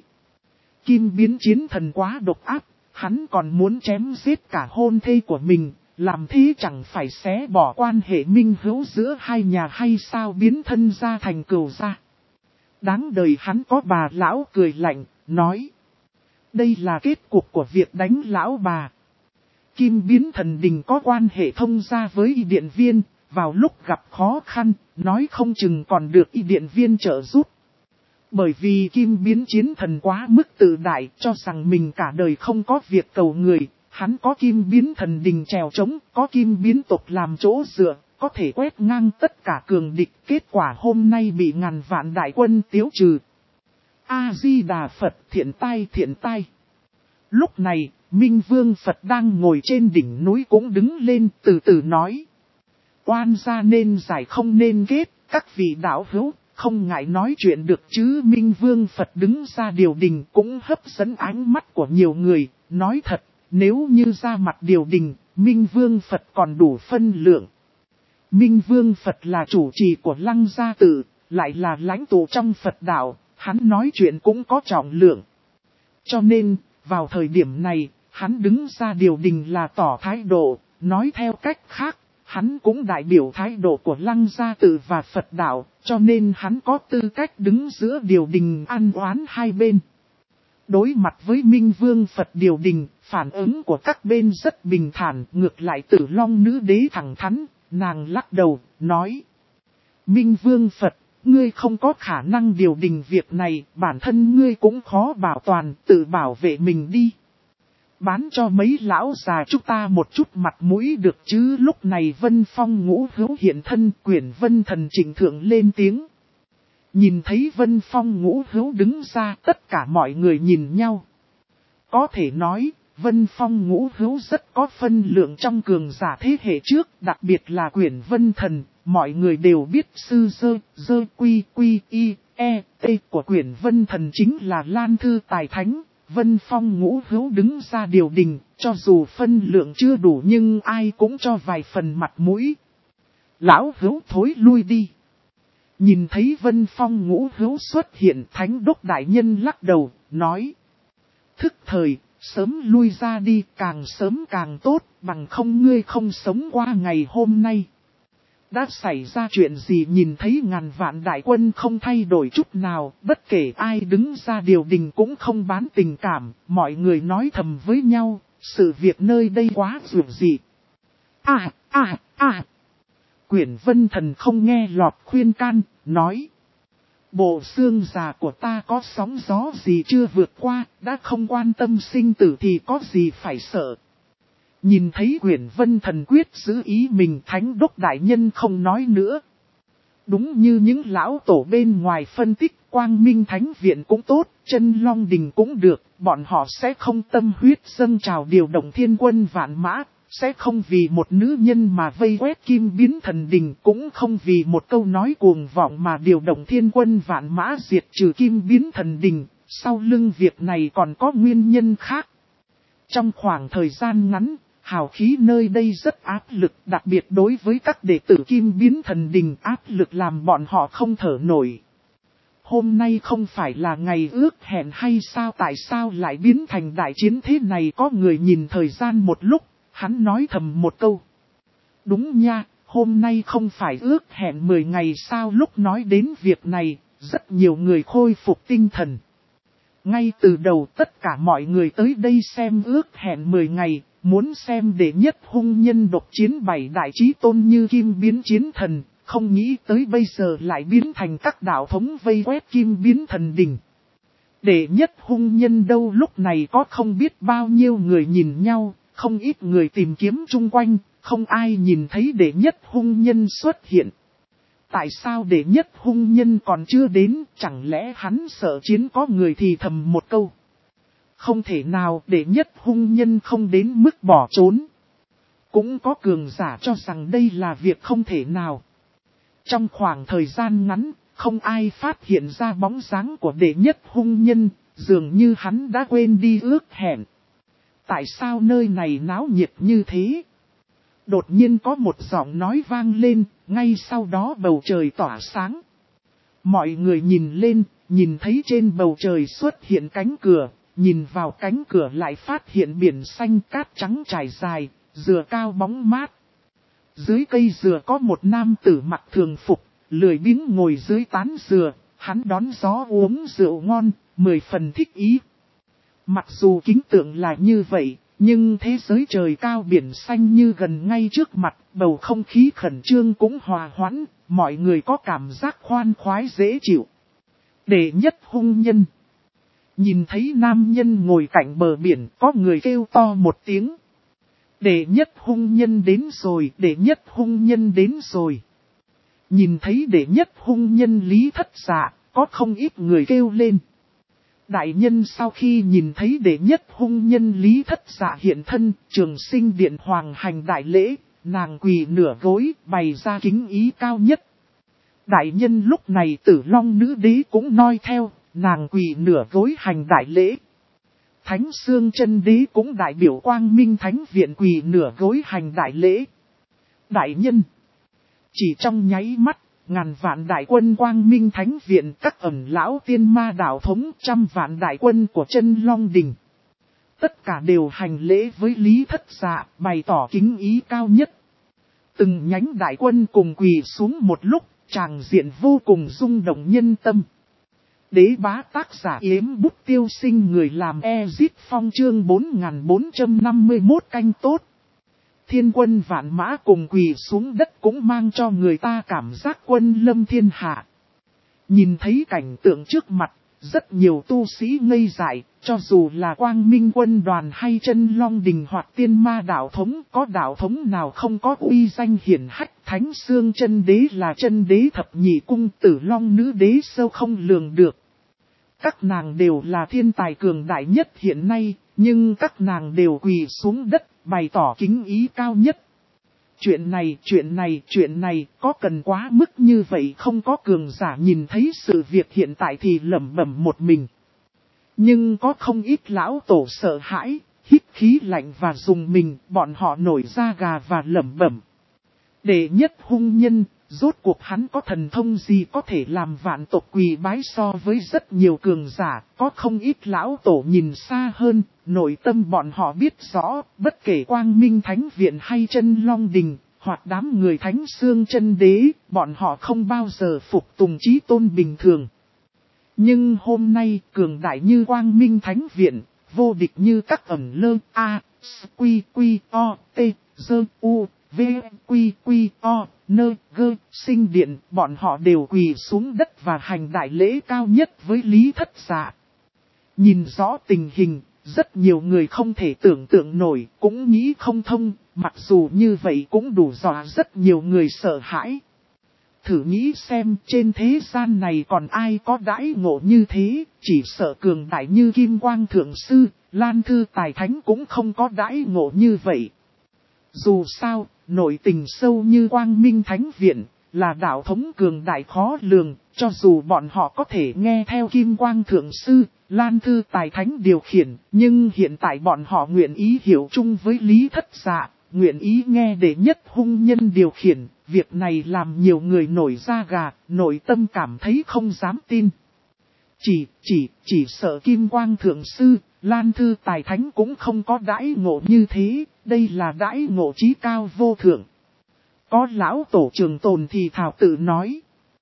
Kim Biến Chiến Thần quá độc ác, hắn còn muốn chém giết cả hôn thê của mình, làm thế chẳng phải xé bỏ quan hệ minh hữu giữa hai nhà hay sao, biến thân gia thành cừu gia. Đáng đời hắn. Có bà lão cười lạnh, nói. Đây là kết cục của việc đánh lão bà. Kim Biến Thần Đình có quan hệ thông gia với Y Điện Viên, vào lúc gặp khó khăn, nói không chừng còn được Y Điện Viên trợ giúp. Bởi vì Kim Biến Chiến Thần quá mức tự đại, cho rằng mình cả đời không có việc cầu người, hắn có Kim Biến Thần Đình trèo trống, có Kim Biến tộc làm chỗ dựa, có thể quét ngang tất cả cường địch, kết quả hôm nay bị ngàn vạn đại quân tiêu trừ. A-di-đà Phật, thiện tai. Lúc này, Minh Vương Phật đang ngồi trên đỉnh núi cũng đứng lên từ từ nói. Oan gia nên giải không nên kết, các vị đạo hữu, không ngại nói chuyện được chứ. Minh Vương Phật đứng ra điều đình cũng hấp dẫn ánh mắt của nhiều người, nói thật, nếu như ra mặt điều đình, Minh Vương Phật còn đủ phân lượng. Minh Vương Phật là chủ trì của Lăng Gia Tự, lại là lãnh tụ trong Phật đạo, hắn nói chuyện cũng có trọng lượng. Cho nên, vào thời điểm này, hắn đứng ra điều đình là tỏ thái độ, nói theo cách khác, hắn cũng đại biểu thái độ của Lăng Gia Tự và Phật đạo, cho nên hắn có tư cách đứng giữa điều đình an oán hai bên. Đối mặt với Minh Vương Phật điều đình, phản ứng của các bên rất bình thản, ngược lại Tử Long Nữ Đế thẳng thắn, nàng lắc đầu, nói. Minh Vương Phật, ngươi không có khả năng điều đình việc này, bản thân ngươi cũng khó bảo toàn, tự bảo vệ mình đi. Bán cho mấy lão già chúng ta một chút mặt mũi được chứ. Lúc này Vân Phong Ngũ Hữu hiện thân, Quyển Vân Thần Trịnh Thượng lên tiếng. Nhìn thấy Vân Phong Ngũ Hữu đứng ra, tất cả mọi người nhìn nhau. Có thể nói, Vân Phong Ngũ Hữu rất có phân lượng trong cường giả thế hệ trước, đặc biệt là Quyển Vân Thần. Mọi người đều biết sư dơ quy y e t của Quyển Vân Thần chính là Lan Thư Tài Thánh. Vân Phong Ngũ Hữu đứng ra điều đình, cho dù phân lượng chưa đủ nhưng ai cũng cho vài phần mặt mũi. Lão Hữu thối lui đi. Nhìn thấy Vân Phong Ngũ Hữu xuất hiện, Thánh Đốc Đại Nhân lắc đầu, nói. Thức thời, sớm lui ra đi, càng sớm càng tốt, bằng không ngươi không sống qua ngày hôm nay. Đã xảy ra chuyện gì? Nhìn thấy ngàn vạn đại quân không thay đổi chút nào, bất kể ai đứng ra điều đình cũng không bán tình cảm, mọi người nói thầm với nhau, sự việc nơi đây quá dường dị. Quyển Vân Thần không nghe lọt khuyên can, nói. Bộ xương già của ta có sóng gió gì chưa vượt qua, đã không quan tâm sinh tử thì có gì phải sợ. Nhìn thấy Quyển Vân Thần quyết giữ ý mình, Thánh Đốc Đại Nhân không nói nữa. Đúng như những lão tổ bên ngoài phân tích, Quang Minh Thánh Viện cũng tốt, Chân Long Đình cũng được, bọn họ sẽ không tâm huyết dâng trào điều động thiên quân vạn mã, sẽ không vì một nữ nhân mà vây quét Kim Biến Thần Đình, cũng không vì một câu nói cuồng vọng mà điều động thiên quân vạn mã diệt trừ Kim Biến Thần Đình, sau lưng việc này còn có nguyên nhân khác. Trong khoảng thời gian ngắn, hào khí nơi đây rất áp lực, đặc biệt đối với các đệ tử Kim Biến Thần Đình, áp lực làm bọn họ không thở nổi. Hôm nay không phải là ngày ước hẹn hay sao? Tại sao lại biến thành đại chiến thế này? Có người nhìn thời gian một lúc, hắn nói thầm một câu. Đúng nha, hôm nay không phải ước hẹn 10 ngày sao? Lúc nói đến việc này, rất nhiều người khôi phục tinh thần. Ngay từ đầu tất cả mọi người tới đây xem ước hẹn 10 ngày, muốn xem đệ nhất hung nhân độc chiến 7 đại chí tôn như Kim Biến Chiến Thần, không nghĩ tới bây giờ lại biến thành các đạo thống vây quét Kim Biến Thần Đình. Đệ nhất hung nhân đâu? Lúc này có không biết bao nhiêu người nhìn nhau, không ít người tìm kiếm chung quanh, không ai nhìn thấy đệ nhất hung nhân xuất hiện. Tại sao đệ nhất hung nhân còn chưa đến? Chẳng lẽ hắn sợ chiến? Có người thì thầm một câu. Không thể nào, đệ nhất hung nhân không đến mức bỏ trốn. Cũng có cường giả cho rằng đây là việc không thể nào. Trong khoảng thời gian ngắn, không ai phát hiện ra bóng dáng của đệ nhất hung nhân, dường như hắn đã quên đi ước hẹn. Tại sao nơi này náo nhiệt như thế? Đột nhiên có một giọng nói vang lên, ngay sau đó bầu trời tỏa sáng. Mọi người nhìn lên, nhìn thấy trên bầu trời xuất hiện cánh cửa, nhìn vào cánh cửa lại phát hiện biển xanh cát trắng trải dài, dừa cao bóng mát. Dưới cây dừa có một nam tử mặc thường phục, lười biếng ngồi dưới tán dừa, hắn đón gió uống rượu ngon, 10 phần thích ý. Mặc dù kính tượng là như vậy, nhưng thế giới trời cao biển xanh như gần ngay trước mặt, bầu không khí khẩn trương cũng hòa hoãn, mọi người có cảm giác khoan khoái dễ chịu. Đệ nhất hung nhân. Nhìn thấy nam nhân ngồi cạnh bờ biển, có người kêu to một tiếng. Đệ nhất hung nhân đến rồi, đệ nhất hung nhân đến rồi. Nhìn thấy đệ nhất hung nhân Lý Thất Dạ, có không ít người kêu lên. Đại nhân sau khi nhìn thấy đệ nhất hung nhân Lý Thất Dạ hiện thân, Trường Sinh Điện hoàng hành đại lễ, nàng quỳ nửa gối, bày ra kính ý cao nhất. Đại nhân lúc này Tử Long Nữ Đế cũng noi theo, nàng quỳ nửa gối hành đại lễ. Thánh Xương Chân Đế cũng đại biểu Quang Minh Thánh Viện quỳ nửa gối hành đại lễ. Đại nhân, chỉ trong nháy mắt, ngàn vạn đại quân Quang Minh Thánh Viện, các ẩn lão tiên ma đạo thống, trăm vạn đại quân của Chân Long Đình. Tất cả đều hành lễ với Lý Thất Dạ, bày tỏ kính ý cao nhất. Từng nhánh đại quân cùng quỳ xuống một lúc, tràng diện vô cùng rung động nhân tâm. Đế bá tác giả Yếm Bút Tiêu Sinh, người làm Ezit Phong, chương 4451 canh tốt. Thiên quân vạn mã cùng quỳ xuống đất cũng mang cho người ta cảm giác quân lâm thiên hạ. Nhìn thấy cảnh tượng trước mặt, rất nhiều tu sĩ ngây dại, cho dù là Quang Minh quân đoàn hay Chân Long Đình hoặc Tiên Ma đạo thống, có đạo thống nào không có uy danh hiển hách. Thánh Xương Chân Đế là chân đế thập nhị cung, Tử Long nữ đế sâu không lường được. Các nàng đều là thiên tài cường đại nhất hiện nay, nhưng các nàng đều quỳ xuống đất, bày tỏ kính ý cao nhất. Chuyện này, có cần quá mức như vậy không? Có cường giả nhìn thấy sự việc hiện tại thì lẩm bẩm một mình. Nhưng có không ít lão tổ sợ hãi, hít khí lạnh và rùng mình, bọn họ nổi da gà và lẩm bẩm. Đệ nhất hung nhân, rốt cuộc hắn có thần thông gì có thể làm vạn tộc quỳ bái? So với rất nhiều cường giả, có không ít lão tổ nhìn xa hơn, nội tâm bọn họ biết rõ, bất kể Quang Minh Thánh Viện hay Chân Long Đình, hoặc đám người Thánh Xương Chân Đế, bọn họ không bao giờ phục tùng chí tôn bình thường. Nhưng hôm nay, cường đại như Quang Minh Thánh Viện, vô địch như các ẩn lơ, A, S, Quy, Quy, O, T, Dơ, U, V, Quy, Quy, O, Nơ, Gơ, Sinh Điện, bọn họ đều quỳ xuống đất và hành đại lễ cao nhất với Lý Thất Dạ. Nhìn rõ tình hình, rất nhiều người không thể tưởng tượng nổi, cũng nghĩ không thông, mặc dù như vậy cũng đủ dọa rất nhiều người sợ hãi. Thử nghĩ xem, trên thế gian này còn ai có đãi ngộ như thế, chỉ sợ cường đại như Kim Quang Thượng Sư, Lan Thư Tài Thánh cũng không có đãi ngộ như vậy. Dù sao, nội tình sâu như Quang Minh Thánh Viện, là đạo thống cường đại khó lường, cho dù bọn họ có thể nghe theo Kim Quang Thượng Sư, Lan Thư Tài Thánh điều khiển, nhưng hiện tại bọn họ nguyện ý hiểu chung với Lý Thất Dạ, nguyện ý nghe đệ nhất hung nhân điều khiển, việc này làm nhiều người nổi da gà, nội tâm cảm thấy không dám tin. Chỉ sợ Kim Quang Thượng Sư, Lan Thư Tài Thánh cũng không có đãi ngộ như thế, đây là đãi ngộ chí cao vô thượng. Có lão tổ trường tồn thì thảo tự nói.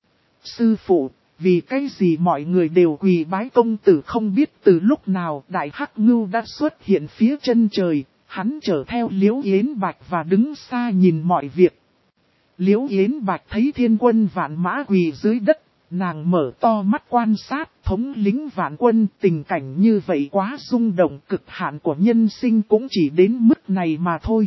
Sư phụ, vì cái gì mọi người đều quỳ bái công tử? Không biết từ lúc nào Đại Hắc Ngưu đã xuất hiện phía chân trời, hắn chở theo Liễu Yến Bạch và đứng xa nhìn mọi việc. Liễu Yến Bạch thấy thiên quân vạn mã quỳ dưới đất, nàng mở to mắt quan sát, thống lĩnh vạn quân, tình cảnh như vậy quá rung động, cực hạn của nhân sinh cũng chỉ đến mức này mà thôi.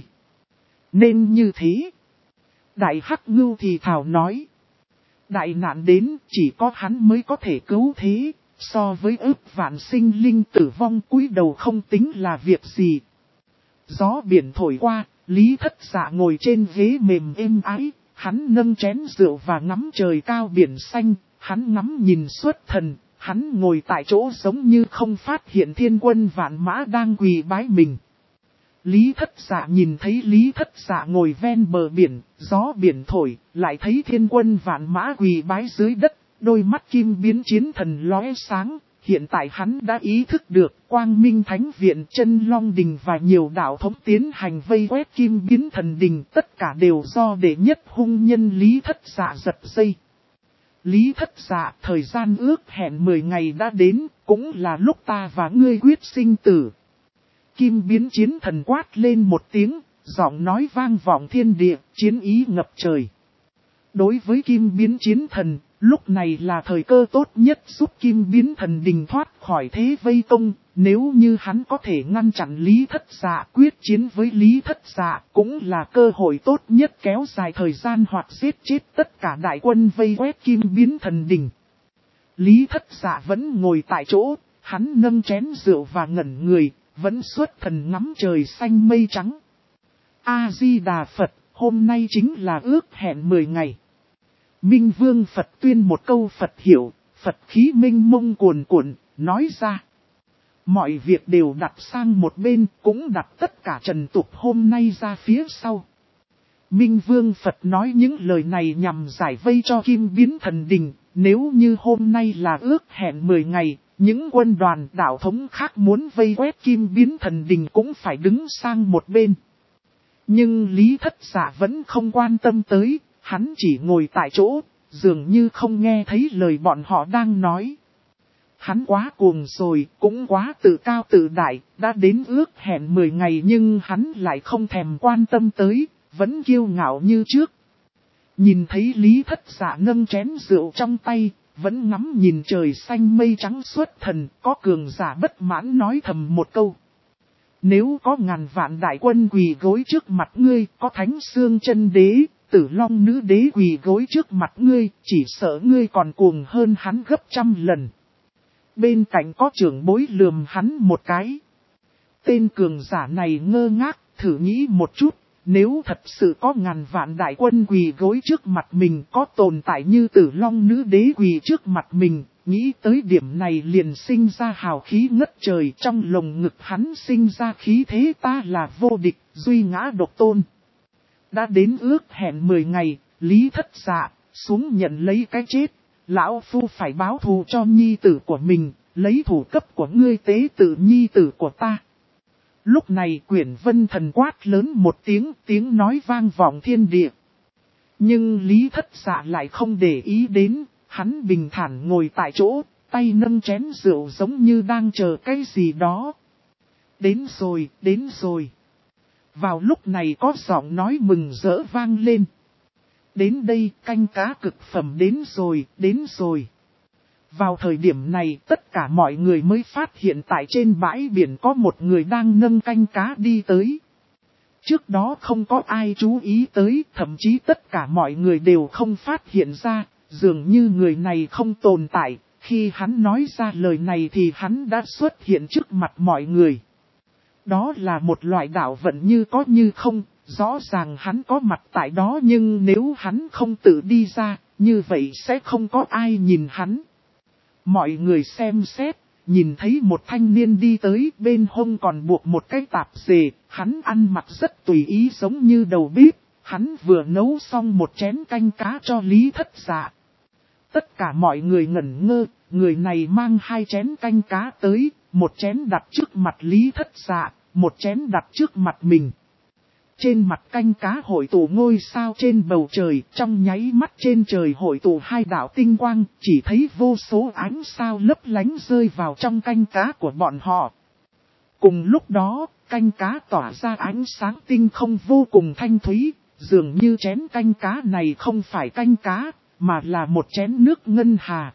Nên như thế. Đại Hắc Ngưu thì thảo nói. Đại nạn đến, chỉ có hắn mới có thể cứu thế, so với ức vạn sinh linh tử vong cúi đầu không tính là việc gì. Gió biển thổi qua, Lý Thất Dạ ngồi trên ghế mềm êm ái, hắn nâng chén rượu và ngắm trời cao biển xanh, hắn ngắm nhìn xuất thần, hắn ngồi tại chỗ giống như không phát hiện thiên quân vạn mã đang quỳ bái mình. Lý Thất Dạ nhìn thấy Lý Thất Dạ ngồi ven bờ biển, gió biển thổi, lại thấy thiên quân vạn mã quỳ bái dưới đất, đôi mắt kim biến chiến thần lóe sáng. Hiện tại hắn đã ý thức được Quang Minh Thánh Viện, Chân Long Đình và nhiều đạo thống tiến hành vây quét kim biến thần đình, tất cả đều do đệ nhất hung nhân Lý Thất Dạ giật dây. Lý Thất Dạ, thời gian ước hẹn 10 ngày đã đến, cũng là lúc ta và ngươi quyết sinh tử. Kim biến chiến thần quát lên một tiếng, giọng nói vang vọng thiên địa, chiến ý ngập trời. Đối với kim biến chiến thần, lúc này là thời cơ tốt nhất giúp kim biến thần đình thoát khỏi thế vây công. Nếu như hắn có thể ngăn chặn Lý Thất Dạ, quyết chiến với Lý Thất Dạ, cũng là cơ hội tốt nhất kéo dài thời gian hoặc giết chết tất cả đại quân vây quét kim biến thần đình. Lý Thất Dạ vẫn ngồi tại chỗ, hắn nâng chén rượu và ngẩn người, vẫn xuất thần ngắm trời xanh mây trắng. A-di-đà Phật, hôm nay chính là ước hẹn 10 ngày. Minh Vương Phật tuyên một câu Phật hiểu, Phật khí minh mông cuồn cuộn, nói ra. Mọi việc đều đặt sang một bên, cũng đặt tất cả trần tục hôm nay ra phía sau. Minh Vương Phật nói những lời này nhằm giải vây cho Kim Biến Thần Đình, nếu như hôm nay là ước hẹn 10 ngày, những quân đoàn đạo thống khác muốn vây quét Kim Biến Thần Đình cũng phải đứng sang một bên. Nhưng Lý Thất Dạ vẫn không quan tâm tới, hắn chỉ ngồi tại chỗ, dường như không nghe thấy lời bọn họ đang nói. Hắn quá cuồng rồi, cũng quá tự cao tự đại, đã đến ước hẹn 10 ngày nhưng hắn lại không thèm quan tâm tới, vẫn kiêu ngạo như trước. Nhìn thấy Lý Thất Dạ nâng chén rượu trong tay, vẫn ngắm nhìn trời xanh mây trắng xuất thần, có cường giả bất mãn nói thầm một câu. Nếu có ngàn vạn đại quân quỳ gối trước mặt ngươi, có Thánh Xương Chân Đế, Tử Long Nữ Đế quỳ gối trước mặt ngươi, chỉ sợ ngươi còn cuồng hơn hắn gấp 100 lần. Bên cạnh có trưởng bối lườm hắn một cái. Tên cường giả này ngơ ngác, thử nghĩ một chút, nếu thật sự có ngàn vạn đại quân quỳ gối trước mặt mình, có tồn tại như Tử Long Nữ Đế quỳ trước mặt mình, nghĩ tới điểm này liền sinh ra hào khí ngất trời, trong lồng ngực hắn sinh ra khí thế ta là vô địch, duy ngã độc tôn. Đã đến ước hẹn 10 ngày, Lý Thất Dạ xuống nhận lấy cái chết. Lão Phu phải báo thù cho nhi tử của mình, lấy thủ cấp của ngươi tế tự nhi tử của ta. Lúc này Quyển Vân Thần quát lớn một tiếng, tiếng nói vang vọng thiên địa. Nhưng Lý Thất Dạ lại không để ý đến, hắn bình thản ngồi tại chỗ, tay nâng chén rượu giống như đang chờ cái gì đó. Đến rồi, đến rồi. Vào lúc này có giọng nói mừng rỡ vang lên. Đến đây, canh cá cực phẩm đến rồi, đến rồi. Vào thời điểm này, tất cả mọi người mới phát hiện tại trên bãi biển có một người đang nâng canh cá đi tới. Trước đó không có ai chú ý tới, thậm chí tất cả mọi người đều không phát hiện ra, dường như người này không tồn tại. Khi hắn nói ra lời này thì hắn đã xuất hiện trước mặt mọi người. Đó là một loại đạo vận như có như không. Rõ ràng hắn có mặt tại đó nhưng nếu hắn không tự đi ra, như vậy sẽ không có ai nhìn hắn. Mọi người xem xét, nhìn thấy một thanh niên đi tới, bên hông còn buộc một cái tạp dề, hắn ăn mặc rất tùy ý giống như đầu bếp, hắn vừa nấu xong một chén canh cá cho Lý Thất Dạ. Tất cả mọi người ngẩn ngơ, người này mang 2 chén canh cá tới, một chén đặt trước mặt Lý Thất Dạ, một chén đặt trước mặt mình. Trên mặt canh cá hội tụ ngôi sao trên bầu trời, trong nháy mắt trên trời hội tụ 2 đạo tinh quang, chỉ thấy vô số ánh sao lấp lánh rơi vào trong canh cá của bọn họ. Cùng lúc đó, canh cá tỏa ra ánh sáng tinh không vô cùng thanh thúy, dường như chén canh cá này không phải canh cá, mà là một chén nước ngân hà.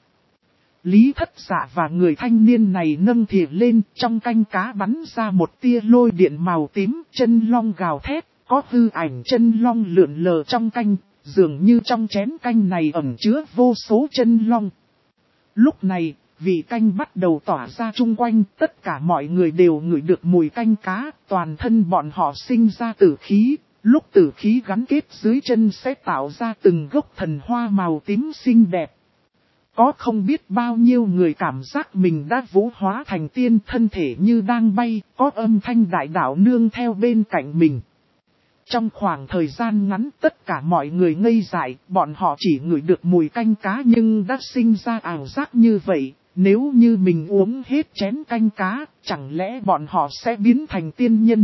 Lý Thất Dạ và người thanh niên này nâng thìa lên, trong canh cá bắn ra một tia lôi điện màu tím, chân long gào thét, có hư ảnh chân long lượn lờ trong canh, dường như trong chén canh này ẩn chứa vô số chân long. Lúc này, vị canh bắt đầu tỏa ra chung quanh, tất cả mọi người đều ngửi được mùi canh cá, toàn thân bọn họ sinh ra tử khí, lúc tử khí gắn kết dưới chân sẽ tạo ra từng gốc thần hoa màu tím xinh đẹp. Có không biết bao nhiêu người cảm giác mình đã vũ hóa thành tiên, thân thể như đang bay, có âm thanh đại đạo nương theo bên cạnh mình. Trong khoảng thời gian ngắn tất cả mọi người ngây dại, bọn họ chỉ ngửi được mùi canh cá nhưng đã sinh ra ảo giác như vậy. Nếu như mình uống hết chén canh cá, chẳng lẽ bọn họ sẽ biến thành tiên nhân?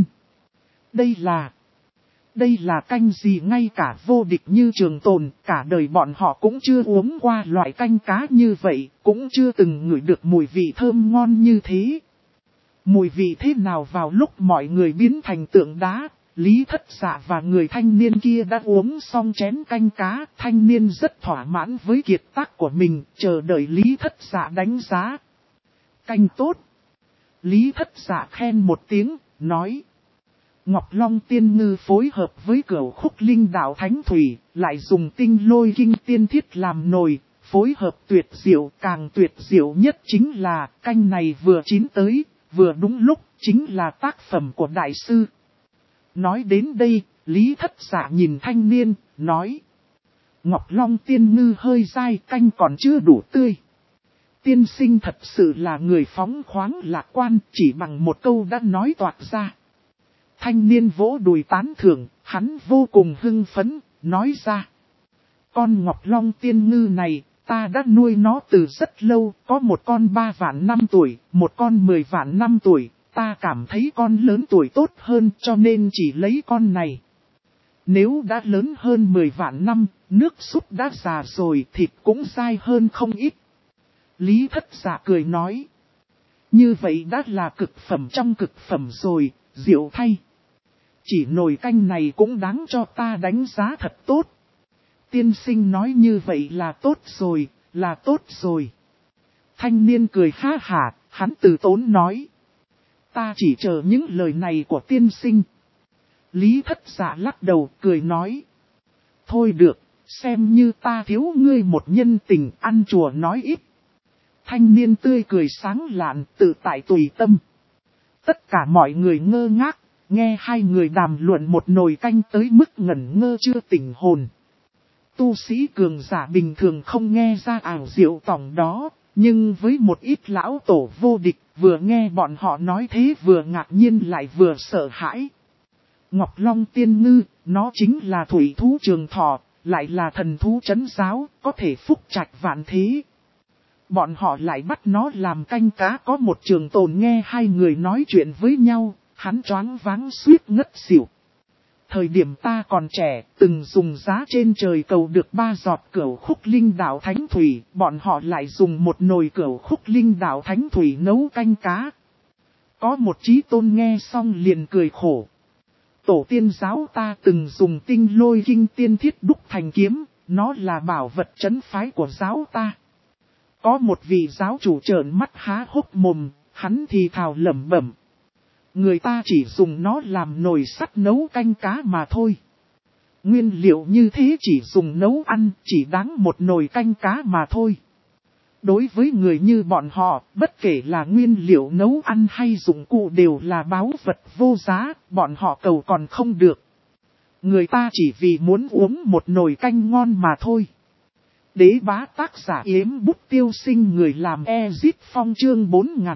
Đây là canh gì ngay cả vô địch như Trường Tồn, cả đời bọn họ cũng chưa uống qua loại canh cá như vậy, cũng chưa từng ngửi được mùi vị thơm ngon như thế. Mùi vị thế nào vào lúc mọi người biến thành tượng đá, Lý Thất Dạ và người thanh niên kia đã uống xong chén canh cá, thanh niên rất thỏa mãn với kiệt tác của mình, chờ đợi Lý Thất Dạ đánh giá. Canh tốt. Lý Thất Dạ khen một tiếng, nói. Ngọc Long Tiên Ngư phối hợp với Cửu Khúc Linh Đạo Thánh Thủy, lại dùng tinh lôi kinh tiên thiết làm nồi, phối hợp tuyệt diệu, càng tuyệt diệu nhất chính là canh này vừa chín tới, vừa đúng lúc, chính là tác phẩm của đại sư. Nói đến đây, Lý Thất Dạ nhìn thanh niên, nói. Ngọc Long Tiên Ngư hơi dai, canh còn chưa đủ tươi. Tiên sinh thật sự là người phóng khoáng lạc quan, chỉ bằng một câu đã nói toạc ra. Thanh niên vỗ đùi tán thưởng, hắn vô cùng hưng phấn, nói ra. Con Ngọc Long tiên ngư này, ta đã nuôi nó từ rất lâu, có một con 3 vạn năm tuổi, một con 10 vạn năm tuổi, ta cảm thấy con lớn tuổi tốt hơn cho nên chỉ lấy con này. Nếu đã lớn hơn 10 vạn năm, nước súp đã già rồi, thịt cũng dai hơn không ít. Lý Thất Dạ cười nói. Như vậy đã là cực phẩm trong cực phẩm rồi, rượu thay. Chỉ nồi canh này cũng đáng cho ta đánh giá thật tốt. Tiên sinh nói như vậy là tốt rồi, là tốt rồi. Thanh niên cười ha hả, hắn từ tốn nói. Ta chỉ chờ những lời này của tiên sinh. Lý Thất Dạ lắc đầu cười nói. Thôi được, xem như ta thiếu ngươi một nhân tình, ăn chùa nói ít. Thanh niên tươi cười sáng lạn, tự tại tùy tâm. Tất cả mọi người ngơ ngác, nghe hai người đàm luận một nồi canh tới mức ngẩn ngơ chưa tỉnh hồn. Tu sĩ cường giả bình thường không nghe ra ảo diệu tòng đó, nhưng với một ít lão tổ vô địch, vừa nghe bọn họ nói thế vừa ngạc nhiên lại vừa sợ hãi. Ngọc Long tiên ngư, nó chính là thủy thú trường thọ, lại là thần thú trấn giáo, có thể phúc trạch vạn thế. Bọn họ lại bắt nó làm canh cá, có một trường tồn nghe hai người nói chuyện với nhau, hắn choáng váng suýt ngất xỉu. Thời điểm ta còn trẻ, từng dùng giá trên trời cầu được 3 giọt cửu khúc linh đạo thánh thủy, bọn họ lại dùng một nồi cửu khúc linh đạo thánh thủy nấu canh cá. Có một chí tôn nghe xong liền cười khổ. Tổ tiên giáo ta từng dùng tinh lôi kinh tiên thiết đúc thành kiếm, nó là bảo vật trấn phái của giáo ta. Có một vị giáo chủ trợn mắt há hốc mồm, hắn thì thào lẩm bẩm. Người ta chỉ dùng nó làm nồi sắt nấu canh cá mà thôi. Nguyên liệu như thế chỉ dùng nấu ăn, chỉ đáng một nồi canh cá mà thôi. Đối với người như bọn họ, bất kể là nguyên liệu nấu ăn hay dụng cụ đều là báu vật vô giá, bọn họ cầu còn không được. Người ta chỉ vì muốn uống một nồi canh ngon mà thôi. Đế bá tác giả Yếm Bút Tiêu Sinh, người làm Ezit Phong, chương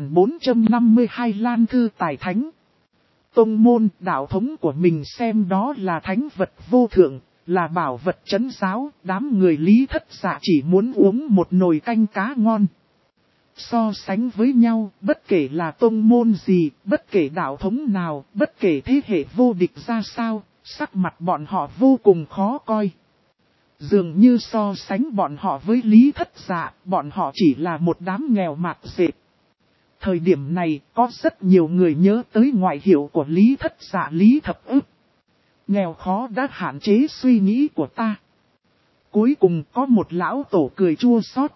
4452 Lan Thư Tài Thánh. Tông môn đạo thống của mình xem đó là thánh vật vô thượng, là bảo vật trấn giáo, đám người Lý Thất Dạ chỉ muốn uống một nồi canh cá ngon. So sánh với nhau, bất kể là tông môn gì, bất kể đạo thống nào, bất kể thế hệ vô địch ra sao, sắc mặt bọn họ vô cùng khó coi. Dường như so sánh bọn họ với Lý Thất Dạ, bọn họ chỉ là một đám nghèo mạt dệt. Thời điểm này, có rất nhiều người nhớ tới ngoại hiệu của Lý Thất Dạ Lý Thập Ức. Nghèo khó đã hạn chế suy nghĩ của ta. Cuối cùng có một lão tổ cười chua xót.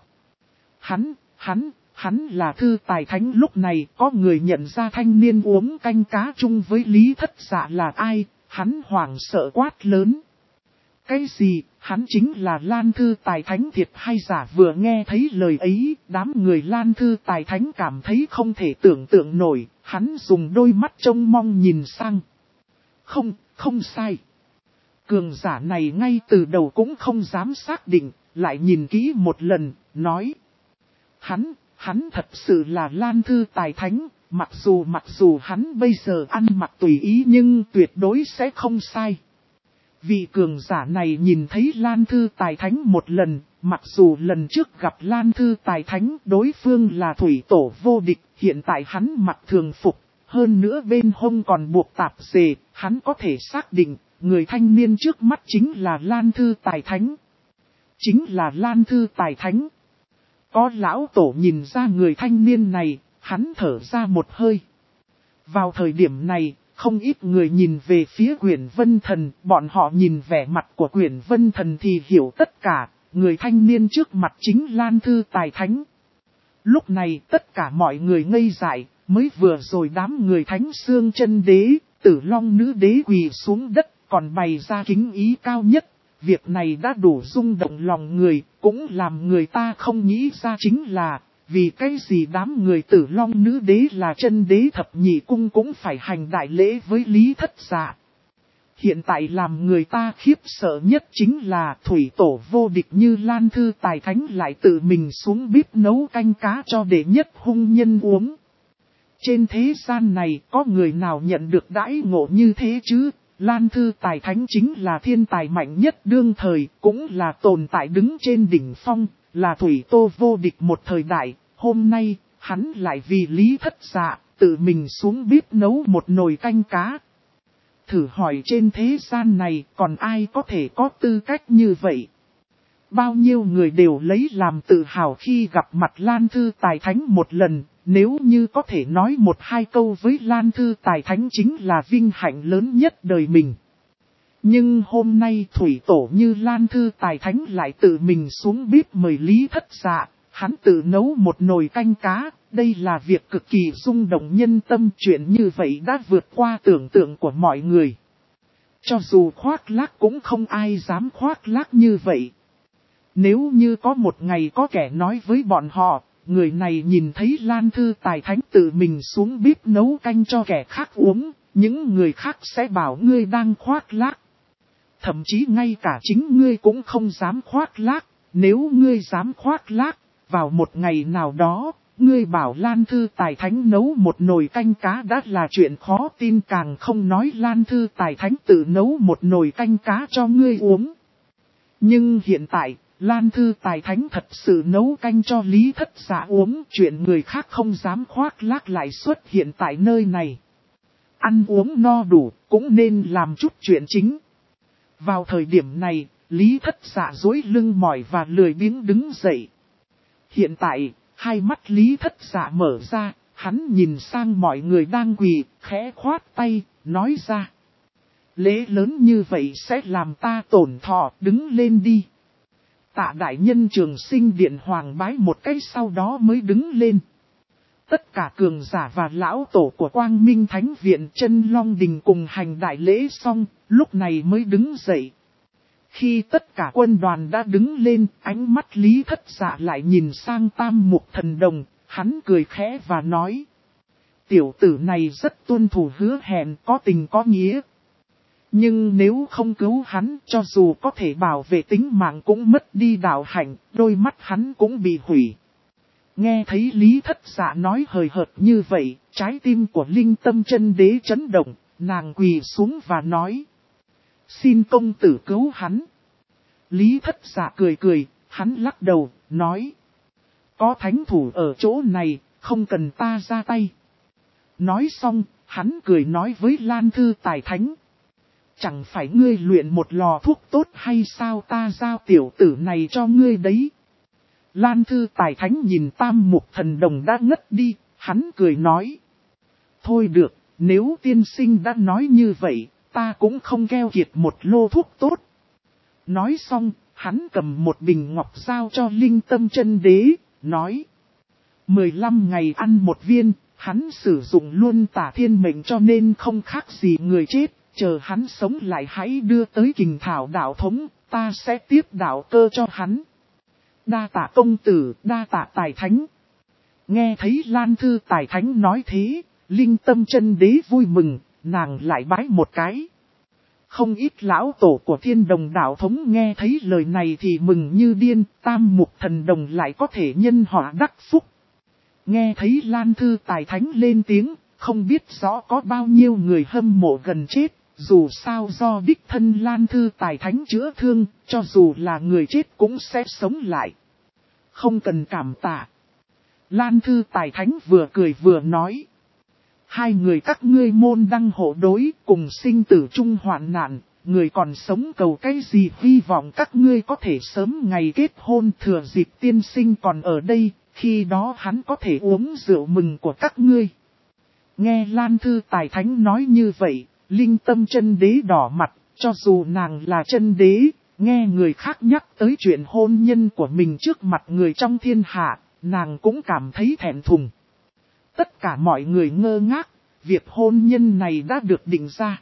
Hắn là Thư Tài Thánh. Lúc này có người nhận ra thanh niên uống canh cá chung với Lý Thất Dạ là ai, hắn hoảng sợ quát lớn. Cái gì, hắn chính là Lan Thư Tài Thánh thiệt hay giả? Vừa nghe thấy lời ấy, đám người Lan Thư Tài Thánh cảm thấy không thể tưởng tượng nổi, hắn dùng đôi mắt trông mong nhìn sang. Không sai. Cường giả này ngay từ đầu cũng không dám xác định, lại nhìn kỹ một lần, nói. Hắn thật sự là Lan Thư Tài Thánh, mặc dù hắn bây giờ ăn mặc tùy ý nhưng tuyệt đối sẽ không sai. Vị cường giả này nhìn thấy Lan Thư Tài Thánh một lần, mặc dù lần trước gặp Lan Thư Tài Thánh đối phương là thủy tổ vô địch, hiện tại hắn mặc thường phục, hơn nữa bên hông còn buộc tạp dề, hắn có thể xác định, người thanh niên trước mắt chính là Lan Thư Tài Thánh. Chính là Lan Thư Tài Thánh. Có lão tổ nhìn ra người thanh niên này, hắn thở ra một hơi. Vào thời điểm này, không ít người nhìn về phía Quyển Vân Thần, bọn họ nhìn vẻ mặt của Quyển Vân Thần thì hiểu tất cả, người thanh niên trước mặt chính Lan Thư Tài Thánh. Lúc này tất cả mọi người ngây dại, mới vừa rồi đám người Thánh Xương Chân Đế, Tử Long Nữ Đế quỳ xuống đất, còn bày ra kính ý cao nhất. Việc này đã đủ rung động lòng người, cũng làm người ta không nghĩ ra chính là, vì cái gì đám người Tử Long Nữ Đế là Chân Đế thập nhị cung cũng phải hành đại lễ với Lý Thất Dạ. Hiện tại làm người ta khiếp sợ nhất chính là thủy tổ vô địch như Lan Thư Tài Thánh lại tự mình xuống bếp nấu canh cá cho đệ nhất hung nhân uống. Trên thế gian này có người nào nhận được đãi ngộ như thế chứ? Lan Thư Tài Thánh chính là thiên tài mạnh nhất đương thời, cũng là tồn tại đứng trên đỉnh phong, là thủy tô vô địch một thời đại. Hôm nay, hắn lại vì Lý Thất Dạ, tự mình xuống bếp nấu một nồi canh cá. Thử hỏi trên thế gian này còn ai có thể có tư cách như vậy? Bao nhiêu người đều lấy làm tự hào khi gặp mặt Lan Thư Tài Thánh một lần, nếu như có thể nói một hai câu với Lan Thư Tài Thánh chính là vinh hạnh lớn nhất đời mình. Nhưng hôm nay thủy tổ như Lan Thư Tài Thánh lại tự mình xuống bếp mời Lý Thất Dạ, hắn tự nấu một nồi canh cá, đây là việc cực kỳ rung động nhân tâm, chuyện như vậy đã vượt qua tưởng tượng của mọi người. Cho dù khoác lác cũng không ai dám khoác lác như vậy. Nếu như có một ngày có kẻ nói với bọn họ, người này nhìn thấy Lan Thư Tài Thánh tự mình xuống bếp nấu canh cho kẻ khác uống, những người khác sẽ bảo ngươi đang khoác lác. Thậm chí ngay cả chính ngươi cũng không dám khoác lác, nếu ngươi dám khoác lác, vào một ngày nào đó, ngươi bảo Lan Thư Tài Thánh nấu một nồi canh cá đã là chuyện khó tin, càng không nói Lan Thư Tài Thánh tự nấu một nồi canh cá cho ngươi uống. Nhưng hiện tại, Lan Thư Tài Thánh thật sự nấu canh cho Lý Thất Dạ uống, chuyện người khác không dám khoác lác lại xuất hiện tại nơi này. Ăn uống no đủ, cũng nên làm chút chuyện chính. Vào thời điểm này, Lý Thất Dạ duỗi lưng mỏi và lười biếng đứng dậy. Hiện tại, hai mắt Lý Thất Dạ mở ra, hắn nhìn sang mọi người đang quỳ, khẽ khoát tay, nói ra. Lễ lớn như vậy sẽ làm ta tổn thọ, đứng lên đi. Tạ đại nhân Trường Sinh Điện hoàng bái một cái sau đó mới đứng lên. Tất cả cường giả và lão tổ của Quang Minh Thánh Viện Chân Long Đình cùng hành đại lễ xong, lúc này mới đứng dậy. Khi tất cả quân đoàn đã đứng lên, ánh mắt Lý Thất Dạ lại nhìn sang Tam Mục Thần Đồng, hắn cười khẽ và nói. Tiểu tử này rất tuân thủ hứa hẹn, có tình có nghĩa. Nhưng nếu không cứu hắn, cho dù có thể bảo vệ tính mạng cũng mất đi đạo hạnh, đôi mắt hắn cũng bị hủy. Nghe thấy Lý Thất Dạ nói hời hợt như vậy, trái tim của Linh Tâm Chân Đế chấn động, nàng quỳ xuống và nói. Xin công tử cứu hắn. Lý Thất Dạ cười cười, hắn lắc đầu, nói. Có thánh thủ ở chỗ này, không cần ta ra tay. Nói xong, hắn cười nói với Lan Thư Tài Thánh. Chẳng phải ngươi luyện một lò thuốc tốt hay sao, ta giao tiểu tử này cho ngươi đấy. Lan Thư Tài Thánh nhìn Tam Mục Thần Đồng đã ngất đi, hắn cười nói. Thôi được, nếu tiên sinh đã nói như vậy, ta cũng không keo kiệt một lô thuốc tốt. Nói xong, hắn cầm một bình ngọc giao cho Linh Tâm Chân Đế, nói. 15 ngày ăn một viên, hắn sử dụng luôn Tả Thiên Mệnh cho nên không khác gì người chết. Chờ hắn sống lại hãy đưa tới Kình Thảo đạo thống, ta sẽ tiếp đạo cơ cho hắn. Đa tạ công tử, đa tạ Tài Thánh. Nghe thấy Lan Thư Tài Thánh nói thế, Linh Tâm Chân Đế vui mừng, nàng lại bái một cái. Không ít lão tổ của Thiên Đồng đạo thống nghe thấy lời này thì mừng như điên, Tam Mục Thần Đồng lại có thể nhân họa đắc phúc. Nghe thấy Lan Thư Tài Thánh lên tiếng, không biết rõ có bao nhiêu người hâm mộ gần chết. Dù sao do đích thân Lan Thư Tài Thánh chữa thương, cho dù là người chết cũng sẽ sống lại. Không cần cảm tạ. Lan Thư Tài Thánh vừa cười vừa nói. Hai người các ngươi môn đăng hộ đối, cùng sinh tử chung hoạn nạn, người còn sống cầu cái gì, hy vọng các ngươi có thể sớm ngày kết hôn, thừa dịp tiên sinh còn ở đây, khi đó hắn có thể uống rượu mừng của các ngươi. Nghe Lan Thư Tài Thánh nói như vậy, Linh Tâm Chân Đế đỏ mặt, cho dù nàng là chân đế, nghe người khác nhắc tới chuyện hôn nhân của mình trước mặt người trong thiên hạ, nàng cũng cảm thấy thẹn thùng. Tất cả mọi người ngơ ngác, việc hôn nhân này đã được định ra.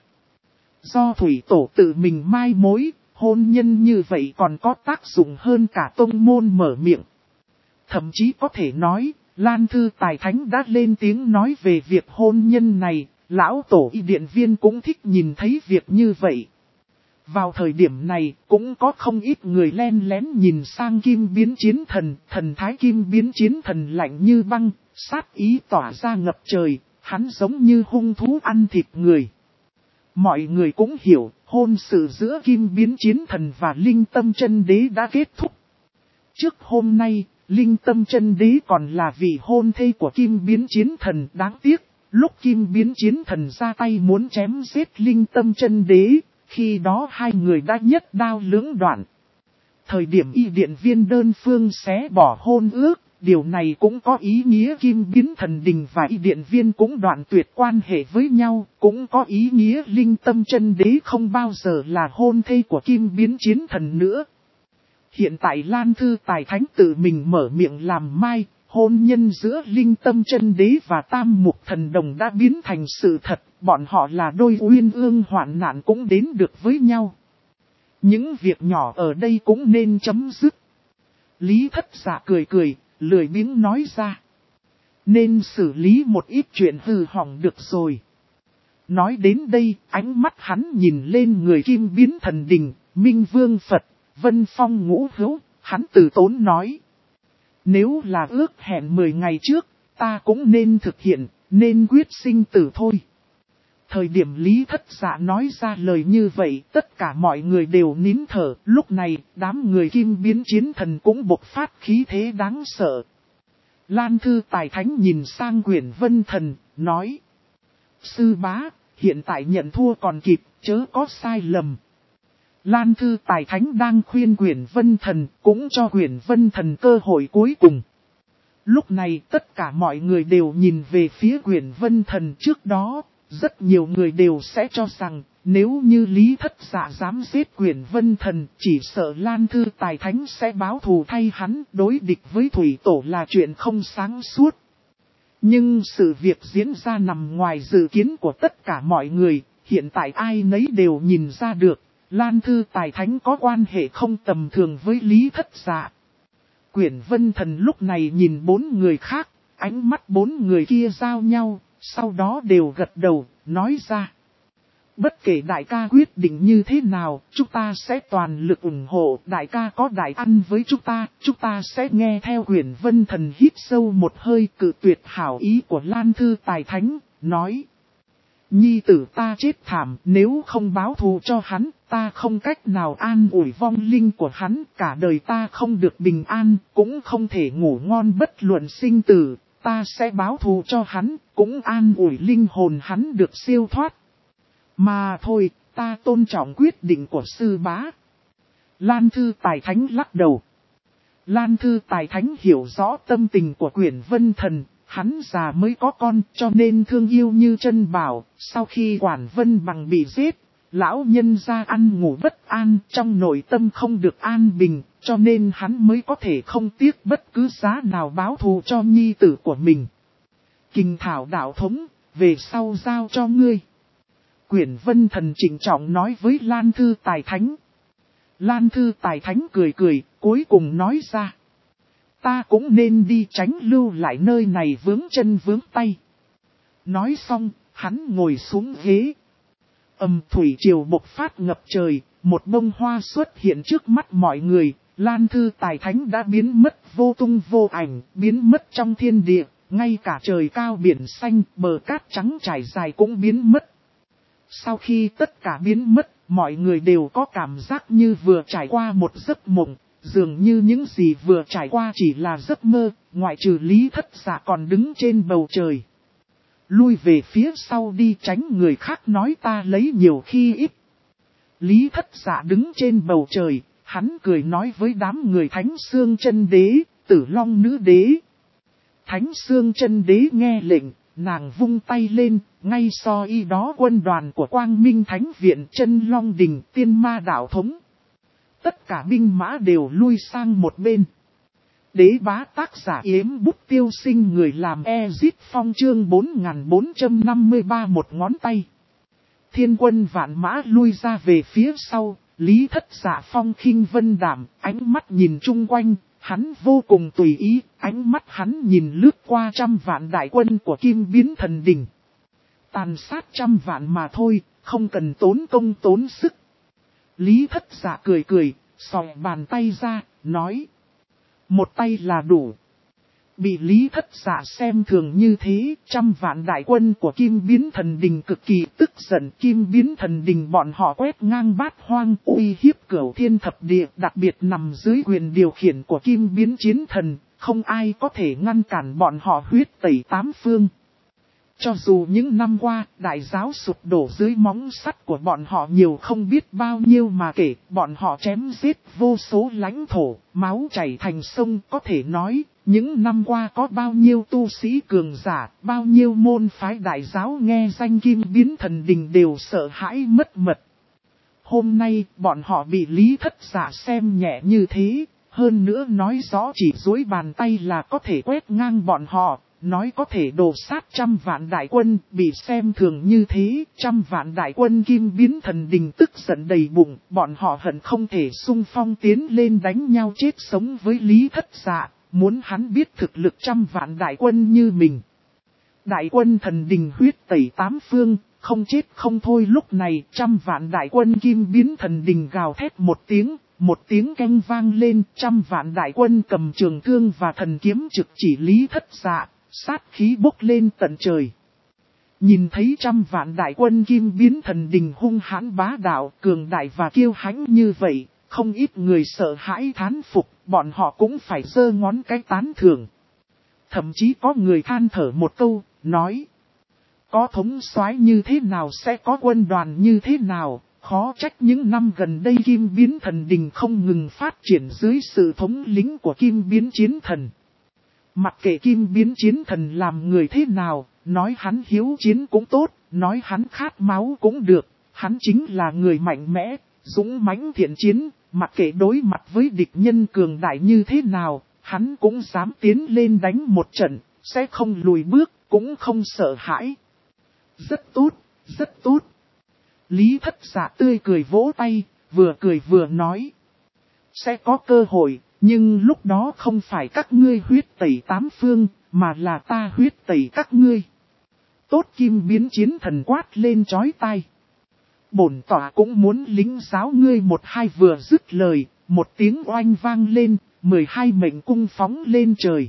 Do thủy tổ tự mình mai mối, hôn nhân như vậy còn có tác dụng hơn cả tông môn mở miệng. Thậm chí có thể nói, Lan Thư Tài Thánh đã lên tiếng nói về việc hôn nhân này. Lão tổ y điện viên cũng thích nhìn thấy việc như vậy. Vào thời điểm này, cũng có không ít người len lén nhìn sang Kim Biến Chiến Thần, thần thái Kim Biến Chiến Thần lạnh như băng, sát ý tỏa ra ngập trời, hắn giống như hung thú ăn thịt người. Mọi người cũng hiểu, hôn sự giữa Kim Biến Chiến Thần và Linh Tâm Chân Đế đã kết thúc. Trước hôm nay, Linh Tâm Chân Đế còn là vị hôn thê của Kim Biến Chiến Thần. Đáng tiếc, lúc Kim Biến Chiến Thần ra tay muốn chém giết Linh Tâm Chân Đế, khi đó hai người đã nhất đao lưỡng đoạn. Thời điểm y điện viên đơn phương xé bỏ hôn ước, điều này cũng có ý nghĩa Kim Biến Thần Đình và y điện viên cũng đoạn tuyệt quan hệ với nhau, cũng có ý nghĩa Linh Tâm Chân Đế không bao giờ là hôn thê của Kim Biến Chiến Thần nữa. Hiện tại Lan Thư Tài Thánh tự mình mở miệng làm mai, hôn nhân giữa Linh Tâm Chân Đế và Tam Mục Thần Đồng đã biến thành sự thật, bọn họ là đôi uyên ương hoạn nạn cũng đến được với nhau. Những việc nhỏ ở đây cũng nên chấm dứt. Lý Thất Dạ cười cười, lười biếng nói ra. Nên xử lý một ít chuyện hư hỏng được rồi. Nói đến đây, ánh mắt hắn nhìn lên người Kim Biến Thần Đình, Minh Vương Phật, Vân Phong Ngũ Hữu, hắn từ tốn nói. Nếu là ước hẹn 10 ngày trước, ta cũng nên thực hiện, nên quyết sinh tử thôi. Thời điểm Lý Thất Dạ nói ra lời như vậy, tất cả mọi người đều nín thở. Lúc này, đám người Kim Biến Chiến Thần cũng bộc phát khí thế đáng sợ. Lan Thư Tài Thánh nhìn sang Quyển Vân Thần, nói. Sư bá, hiện tại nhận thua còn kịp, chớ có sai lầm. Lan Thư Tài Thánh đang khuyên Quyển Vân Thần, cũng cho Quyển Vân Thần cơ hội cuối cùng. Lúc này tất cả mọi người đều nhìn về phía Quyển Vân Thần. Trước đó, rất nhiều người đều sẽ cho rằng, nếu như Lý Thất Dạ dám giết Quyển Vân Thần, chỉ sợ Lan Thư Tài Thánh sẽ báo thù thay hắn. Đối địch với Thủy Tổ là chuyện không sáng suốt. Nhưng sự việc diễn ra nằm ngoài dự kiến của tất cả mọi người, hiện tại ai nấy đều nhìn ra được. Lan Thư Tài Thánh có quan hệ không tầm thường với Lý Thất Dạ. Quyển Vân Thần lúc này nhìn 4 người khác, ánh mắt 4 người kia giao nhau, sau đó đều gật đầu, nói ra. Bất kể đại ca quyết định như thế nào, chúng ta sẽ toàn lực ủng hộ. Đại ca có đại ăn với chúng ta sẽ nghe theo. Quyển Vân Thần hít sâu một hơi, cự tuyệt hảo ý của Lan Thư Tài Thánh, nói. Nhi tử ta chết thảm, nếu không báo thù cho hắn, ta không cách nào an ủi vong linh của hắn. Cả đời ta không được bình an, cũng không thể ngủ ngon bất luận sinh tử. Ta sẽ báo thù cho hắn, cũng an ủi linh hồn hắn được siêu thoát. Mà thôi, ta tôn trọng quyết định của sư bá. Lan Thư Tài Thánh lắc đầu. Lan Thư Tài Thánh hiểu rõ tâm tình của Quyển Vân Thần. Hắn già mới có con cho nên thương yêu như chân bảo. Sau khi Quản Vân Bằng bị giết, lão nhân ra ăn ngủ bất an, trong nội tâm không được an bình, cho nên hắn mới có thể không tiếc bất cứ giá nào báo thù cho nhi tử của mình. Kình Thảo đạo thống, về sau giao cho ngươi. Quyển Vân Thần trịnh trọng nói với Lan Thư Tài Thánh. Lan Thư Tài Thánh cười cười, cuối cùng nói ra. Ta cũng nên đi, tránh lưu lại nơi này vướng chân vướng tay. Nói xong, hắn ngồi xuống ghế. Thủy triều bộc phát ngập trời, một bông hoa xuất hiện trước mắt mọi người. Lan Thư Tài Thánh đã biến mất vô tung vô ảnh, biến mất trong thiên địa. Ngay cả trời cao biển xanh, bờ cát trắng trải dài cũng biến mất. Sau khi tất cả biến mất, mọi người đều có cảm giác như vừa trải qua một giấc mộng. Dường như những gì vừa trải qua chỉ là giấc mơ, ngoại trừ Lý Thất Dạ còn đứng trên bầu trời. Lui về phía sau đi, tránh người khác nói ta lấy nhiều khi ít. Lý Thất Dạ đứng trên bầu trời, hắn cười nói với đám người Thánh Xương Chân Đế, Tử Long Nữ Đế. Thánh Xương Chân Đế nghe lệnh, nàng vung tay lên, ngay so y đó quân đoàn của Quang Minh Thánh Viện, Chân Long Đình, Tiên Ma Đạo Thống. Tất cả binh mã đều lui sang một bên. Đế bá tác giả Yếm Bút Tiêu Sinh, người làm Ezit Phong, chương 4453, một ngón tay. Thiên quân vạn mã lui ra về phía sau, Lý Thất Dạ phong khinh vân đảm, ánh mắt nhìn chung quanh, hắn vô cùng tùy ý, ánh mắt hắn nhìn lướt qua 100 vạn đại quân của Kim Biến Thần Đình. Tàn sát 100 vạn mà thôi, không cần tốn công tốn sức. Lý Thất Dạ cười cười, xòe bàn tay ra, nói. Một tay là đủ. Bị Lý Thất Dạ xem thường như thế, 100 vạn đại quân của Kim Biến Thần Đình cực kỳ tức giận. Kim Biến Thần Đình bọn họ quét ngang bát hoang, uy hiếp Cửu Thiên Thập Địa, đặc biệt nằm dưới quyền điều khiển của Kim Biến Chiến Thần, không ai có thể ngăn cản bọn họ huyết tẩy tám phương. Cho dù những năm qua, đại giáo sụp đổ dưới móng sắt của bọn họ nhiều không biết bao nhiêu mà kể, bọn họ chém giết vô số lãnh thổ, máu chảy thành sông, có thể nói, những năm qua có bao nhiêu tu sĩ cường giả, bao nhiêu môn phái đại giáo nghe danh Kim Biến Thần Đình đều sợ hãi mất mật. Hôm nay, bọn họ bị Lý Thất Dạ xem nhẹ như thế, hơn nữa nói rõ chỉ duỗi bàn tay là có thể quét ngang bọn họ. Nói có thể đổ sát 100 vạn đại quân, bị xem thường như thế, 100 vạn đại quân Kim Biến Thần Đình tức giận đầy bụng, bọn họ hận không thể xung phong tiến lên đánh nhau chết sống với Lý Thất Dạ, muốn hắn biết thực lực 100 vạn đại quân như mình. Đại quân Thần Đình huyết tẩy tám phương, không chết không thôi. Lúc này 100 vạn đại quân Kim Biến Thần Đình gào thét một tiếng canh vang lên, 100 vạn đại quân cầm trường thương và thần kiếm trực chỉ Lý Thất Dạ. Sát khí bốc lên tận trời. Nhìn thấy 100 vạn đại quân Kim Biến Thần Đình hung hãn bá đạo, cường đại và kiêu hãnh như vậy, không ít người sợ hãi thán phục, bọn họ cũng phải giơ ngón cái tán thưởng. Thậm chí có người than thở một câu, nói: có thống soái như thế nào sẽ có quân đoàn như thế nào, khó trách những năm gần đây Kim Biến Thần Đình không ngừng phát triển dưới sự thống lĩnh của Kim Biến Chiến Thần. Mặc kệ Kim Biến Chiến Thần làm người thế nào, nói hắn hiếu chiến cũng tốt, nói hắn khát máu cũng được, hắn chính là người mạnh mẽ, dũng mãnh thiện chiến, mặc kệ đối mặt với địch nhân cường đại như thế nào, hắn cũng dám tiến lên đánh một trận, sẽ không lùi bước, cũng không sợ hãi. Rất tốt, rất tốt. Lý Thất Dạ tươi cười vỗ tay, vừa cười vừa nói: sẽ có cơ hội. Nhưng lúc đó không phải các ngươi huyết tẩy tám phương, mà là ta huyết tẩy các ngươi. Tốt. Kim Biến Chiến Thần quát lên chói tai. Bổn tỏa cũng muốn lính giáo ngươi một hai. Vừa dứt lời, một tiếng oanh vang lên, 12 mệnh cung phóng lên trời.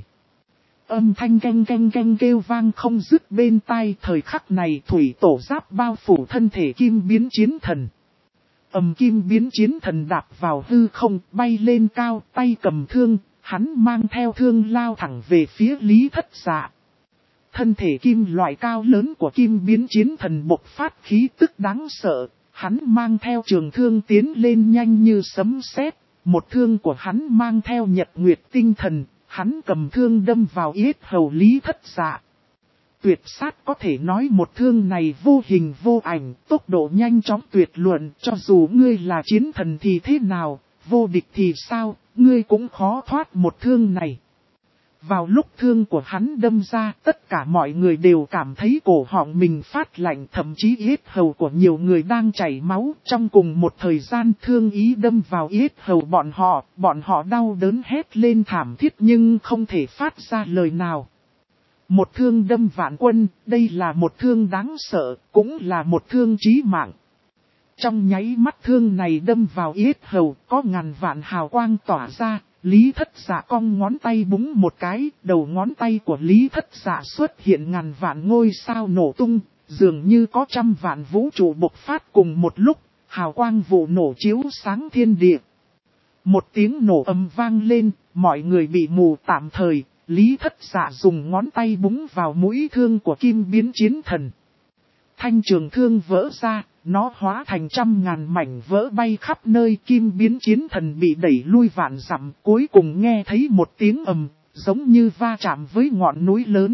Âm thanh canh canh canh kêu vang không dứt bên tai. Thời khắc này thủy tổ giáp bao phủ thân thể Kim Biến Chiến Thần. Kim Biến Chiến Thần đạp vào hư không, bay lên cao, tay cầm thương, hắn mang theo thương lao thẳng về phía Lý Thất Dạ. Thân thể kim loại cao lớn của Kim Biến Chiến Thần bộc phát khí tức đáng sợ, hắn mang theo trường thương tiến lên nhanh như sấm sét, một thương của hắn mang theo nhật nguyệt tinh thần, hắn cầm thương đâm vào yết hầu Lý Thất Dạ. Tuyệt sát có thể nói một thương này vô hình vô ảnh, tốc độ nhanh chóng tuyệt luận, cho dù ngươi là chiến thần thì thế nào, vô địch thì sao, ngươi cũng khó thoát một thương này. Vào lúc thương của hắn đâm ra, tất cả mọi người đều cảm thấy cổ họng mình phát lạnh, thậm chí yết hầu của nhiều người đang chảy máu. Trong cùng một thời gian thương ý đâm vào yết hầu bọn họ đau đớn hét lên thảm thiết nhưng không thể phát ra lời nào. Một thương đâm vạn quân, đây là một thương đáng sợ, cũng là một thương chí mạng. Trong nháy mắt thương này đâm vào yết hầu, có ngàn vạn hào quang tỏa ra, Lý Thất Dạ cong ngón tay búng một cái, đầu ngón tay của Lý Thất Dạ xuất hiện ngàn vạn ngôi sao nổ tung, dường như có 100 vạn vũ trụ bộc phát cùng một lúc, hào quang vụ nổ chiếu sáng thiên địa. Một tiếng nổ ầm vang lên, mọi người bị mù tạm thời. Lý Thất Dạ dùng ngón tay búng vào mũi thương của Kim Biến Chiến Thần. Thanh trường thương vỡ ra, nó hóa thành 100.000 mảnh vỡ bay khắp nơi. Kim Biến Chiến Thần bị đẩy lui vạn dặm, cuối cùng nghe thấy một tiếng ầm, giống như va chạm với ngọn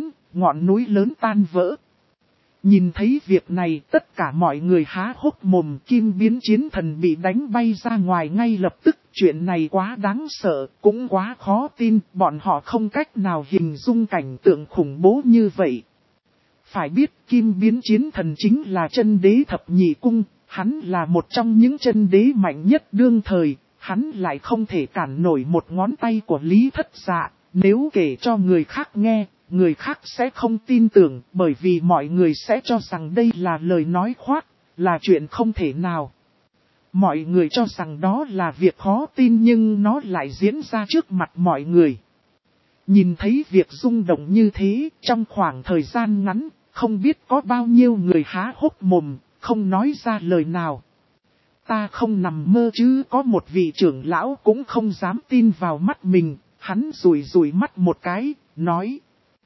núi lớn tan vỡ. Nhìn thấy việc này, tất cả mọi người há hốc mồm. Kim Biến Chiến Thần bị đánh bay ra ngoài ngay lập tức. Chuyện này quá đáng sợ, cũng quá khó tin, bọn họ không cách nào hình dung cảnh tượng khủng bố như vậy. Phải biết Kim Biến Chiến Thần chính là chân đế thập nhị cung, hắn là một trong những chân đế mạnh nhất đương thời, hắn lại không thể cản nổi một ngón tay của Lý Thất Dạ. Nếu kể cho người khác nghe, người khác sẽ không tin tưởng, bởi vì mọi người sẽ cho rằng đây là lời nói khoác, là chuyện không thể nào. Mọi người cho rằng đó là việc khó tin nhưng nó lại diễn ra trước mặt mọi người. Nhìn thấy việc rung động như thế, trong khoảng thời gian ngắn, không biết có bao nhiêu người há hốc mồm, không nói ra lời nào. Ta không nằm mơ chứ, có một vị trưởng lão cũng không dám tin vào mắt mình, hắn rủi mắt một cái, nói.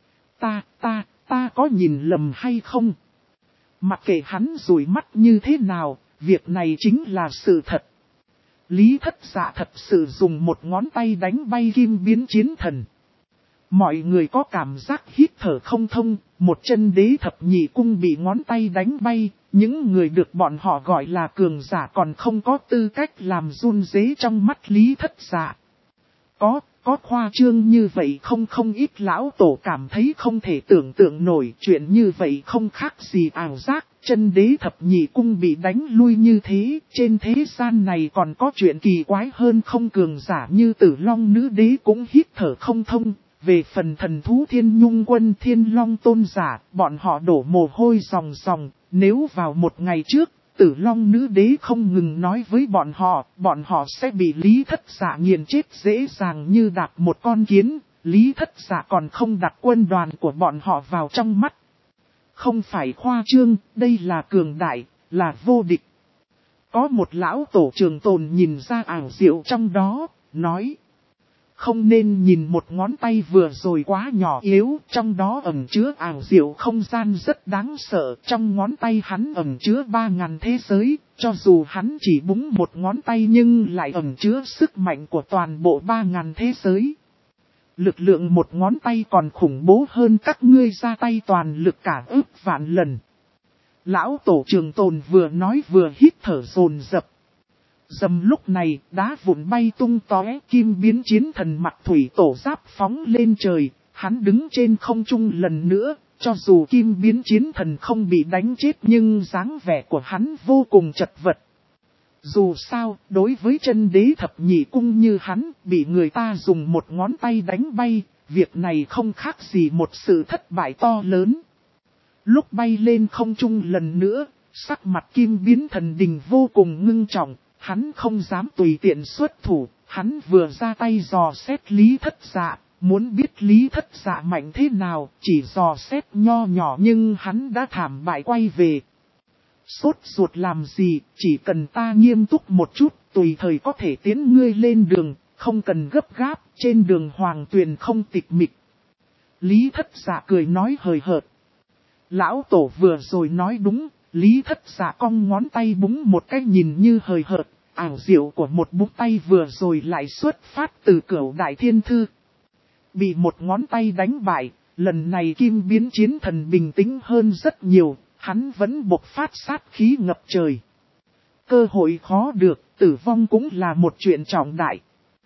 Ta có nhìn lầm hay không? Mặc kệ hắn rủi mắt như thế nào, việc này chính là sự thật. Lý Thất Dạ thật sự dùng một ngón tay đánh bay kim biến chiến thần. Mọi người có cảm giác hít thở không thông, một chân đế thập nhị cung bị ngón tay đánh bay, những người được bọn họ gọi là cường giả còn không có tư cách làm run rế trong mắt Lý Thất Dạ. Có khoa trương như vậy không ít lão tổ cảm thấy không thể tưởng tượng nổi, chuyện như vậy không khác gì ảo giác, chân đế thập nhị cung bị đánh lui như thế, trên thế gian này còn có chuyện kỳ quái hơn không, cường giả như Tử Long nữ đế cũng hít thở không thông. Về phần thần thú Thiên Nhung quân Thiên Long tôn giả, bọn họ đổ mồ hôi ròng ròng, nếu vào một ngày trước, Tử Long nữ đế không ngừng nói với bọn họ sẽ bị Lý Thất Dạ nghiền chết dễ dàng như đạp một con kiến, Lý Thất Dạ còn không đặt quân đoàn của bọn họ vào trong mắt. Không phải khoa trương, đây là cường đại, là vô địch. Có một lão tổ trường tồn nhìn ra ảo diệu trong đó, nói. Không nên nhìn một ngón tay vừa rồi quá nhỏ yếu, trong đó ẩn chứa ảo diệu không gian rất đáng sợ, trong ngón tay hắn ẩn chứa 3000 thế giới, cho dù hắn chỉ búng một ngón tay nhưng lại ẩn chứa sức mạnh của toàn bộ 3000 thế giới. Lực lượng một ngón tay còn khủng bố hơn các ngươi ra tay toàn lực cả ức vạn lần. Lão tổ trường tồn vừa nói vừa hít thở dồn dập. Dầm lúc này, đá vụn bay tung tóe, kim biến chiến thần mặt thủy tổ giáp phóng lên trời, hắn đứng trên không trung lần nữa, cho dù kim biến chiến thần không bị đánh chết nhưng dáng vẻ của hắn vô cùng chật vật. Dù sao, đối với chân đế thập nhị cung như hắn, bị người ta dùng một ngón tay đánh bay, việc này không khác gì một sự thất bại to lớn. Lúc bay lên không trung lần nữa, sắc mặt kim biến thần đình vô cùng ngưng trọng. Hắn không dám tùy tiện xuất thủ, hắn vừa ra tay dò xét Lý Thất Dạ, muốn biết Lý Thất Dạ mạnh thế nào, chỉ dò xét nho nhỏ nhưng hắn đã thảm bại quay về. Sốt ruột làm gì, chỉ cần ta nghiêm túc một chút, tùy thời có thể tiến ngươi lên đường, không cần gấp gáp, trên đường hoàng tuyền không tịch mịch. Lý Thất Dạ cười nói hời hợt. Lão tổ vừa rồi nói đúng. Lý Thất Dạ cong ngón tay búng một cái nhìn như hời hợt, ảo diệu của một búng tay vừa rồi lại xuất phát từ Cửu Đại Thiên Thư. Bị một ngón tay đánh bại, lần này kim biến chiến thần bình tĩnh hơn rất nhiều, hắn vẫn bộc phát sát khí ngập trời. Cơ hội khó được, tử vong cũng là một chuyện trọng đại.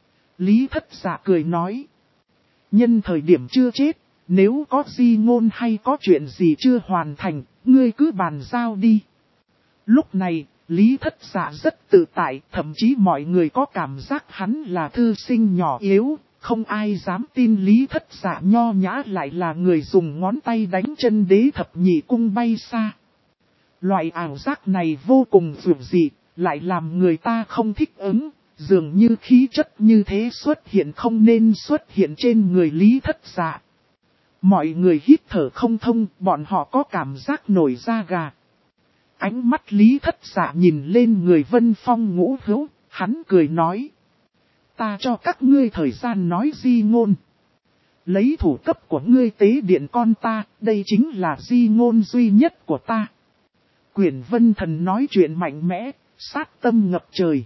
Lý Thất Dạ cười nói, nhân thời điểm chưa chết, nếu có di ngôn hay có chuyện gì chưa hoàn thành, ngươi cứ bàn giao đi. Lúc này, Lý Thất Dạ rất tự tại, thậm chí mọi người có cảm giác hắn là thư sinh nhỏ yếu, không ai dám tin Lý Thất Dạ nho nhã lại là người dùng ngón tay đánh chân đế thập nhị cung bay xa. Loại ảo giác này vô cùng dường dị, lại làm người ta không thích ứng, dường như khí chất như thế xuất hiện không nên xuất hiện trên người Lý Thất Dạ. Mọi người hít thở không thông, bọn họ có cảm giác nổi da gà. Ánh mắt Lý Thất Dạ nhìn lên người Vân Phong Ngũ Hữu, hắn cười nói. Ta cho các ngươi thời gian nói di ngôn. Lấy thủ cấp của ngươi tế điện con ta, đây chính là di ngôn duy nhất của ta. Quyển Vân Thần nói chuyện mạnh mẽ, sát tâm ngập trời.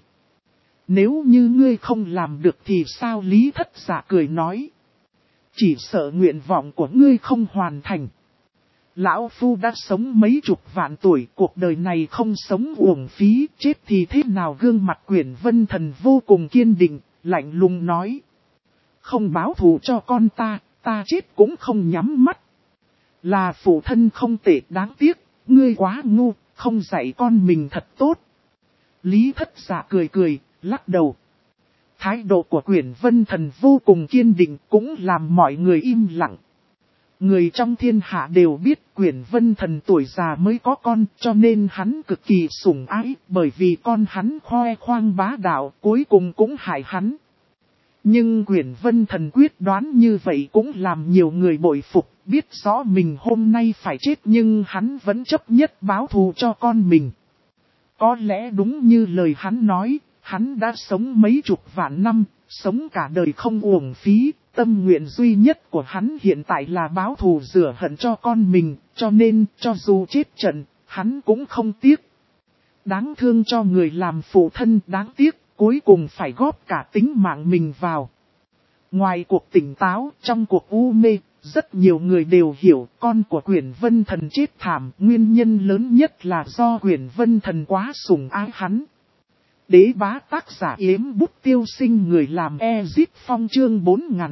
Nếu như ngươi không làm được thì sao? Lý Thất Dạ cười nói. Chỉ sợ nguyện vọng của ngươi không hoàn thành. Lão Phu đã sống mấy chục vạn tuổi, cuộc đời này không sống uổng phí, chết thì thế nào? Gương mặt Quyển Vân Thần vô cùng kiên định, lạnh lùng nói. Không báo thù cho con ta chết cũng không nhắm mắt. Là phụ thân không tệ, đáng tiếc, ngươi quá ngu, không dạy con mình thật tốt. Lý Thất Dạ cười, lắc đầu. Thái độ của Quyển Vân Thần vô cùng kiên định, cũng làm mọi người im lặng. Người trong thiên hạ đều biết Quyển Vân Thần tuổi già mới có con, cho nên hắn cực kỳ sủng ái, bởi vì con hắn khoe khoang bá đạo, cuối cùng cũng hại hắn. Nhưng Quyển Vân Thần quyết đoán như vậy cũng làm nhiều người bội phục, biết rõ mình hôm nay phải chết nhưng hắn vẫn chấp nhất báo thù cho con mình. Có lẽ đúng như lời hắn nói, hắn đã sống mấy chục vạn năm, sống cả đời không uổng phí, tâm nguyện duy nhất của hắn hiện tại là báo thù rửa hận cho con mình, cho nên cho dù chết trận, hắn cũng không tiếc. Đáng thương cho người làm phụ thân, đáng tiếc, cuối cùng phải góp cả tính mạng mình vào. Ngoài cuộc tỉnh táo, trong cuộc u mê, rất nhiều người đều hiểu con của Quyển Vân Thần chết thảm, nguyên nhân lớn nhất là do Quyển Vân Thần quá sủng ái hắn. Đế bá tác giả Yếm Bút Tiêu Sinh, người làm Ezit Phong, chương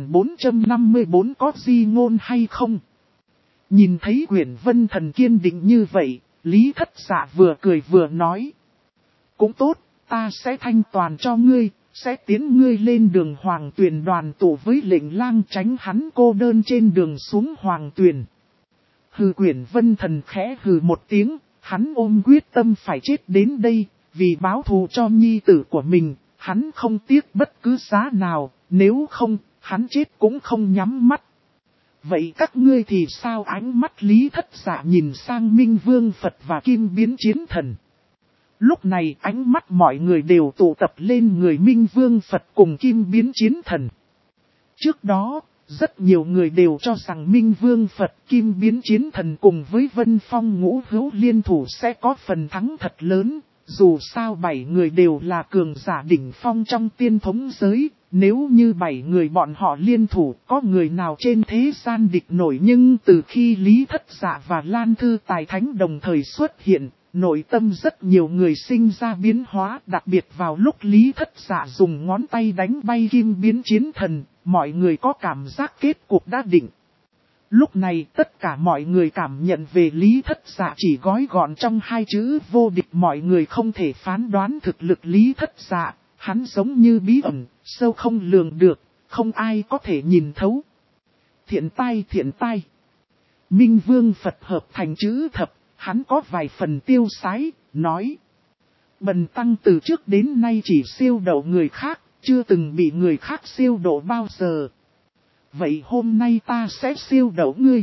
4454 có gì ngôn hay không? Nhìn thấy Quyển Vân Thần kiên định như vậy, Lý Thất Dạ vừa cười vừa nói. Cũng tốt, ta sẽ thanh toàn cho ngươi, sẽ tiến ngươi lên đường Hoàng Tuyền đoàn tụ với Lệnh Lang, tránh hắn cô đơn trên đường xuống Hoàng Tuyền. Hừ, Quyển Vân Thần khẽ hừ một tiếng, hắn ôm quyết tâm phải chết đến đây, vì báo thù cho nhi tử của mình, hắn không tiếc bất cứ giá nào, nếu không, hắn chết cũng không nhắm mắt. Vậy các ngươi thì sao? Ánh mắt Lý Thất Dạ nhìn sang Minh Vương Phật và Kim Biến Chiến Thần. Lúc này ánh mắt mọi người đều tụ tập lên người Minh Vương Phật cùng Kim Biến Chiến Thần. Trước đó, rất nhiều người đều cho rằng Minh Vương Phật, Kim Biến Chiến Thần cùng với Vân Phong Ngũ Hữu liên thủ sẽ có phần thắng thật lớn. Dù sao 7 người đều là cường giả đỉnh phong trong tiên thống giới, nếu như 7 người bọn họ liên thủ, có người nào trên thế gian địch nổi. Nhưng từ khi Lý Thất Dạ và Lan Thư Tài Thánh đồng thời xuất hiện, nội tâm rất nhiều người sinh ra biến hóa, đặc biệt vào lúc Lý Thất Dạ dùng ngón tay đánh bay Kim Biến Chiến Thần, mọi người có cảm giác kết cục đã định. Lúc này tất cả mọi người cảm nhận về Lý Thất Dạ chỉ gói gọn trong 2 chữ vô địch. Mọi người không thể phán đoán thực lực Lý Thất Dạ, hắn giống như bí ẩn, sâu không lường được, không ai có thể nhìn thấu. Thiện tai. Minh Vương Phật hợp thành chữ thập, hắn có vài phần tiêu sái, nói. Bần tăng từ trước đến nay chỉ siêu độ người khác, chưa từng bị người khác siêu độ bao giờ. Vậy hôm nay ta sẽ siêu độ ngươi.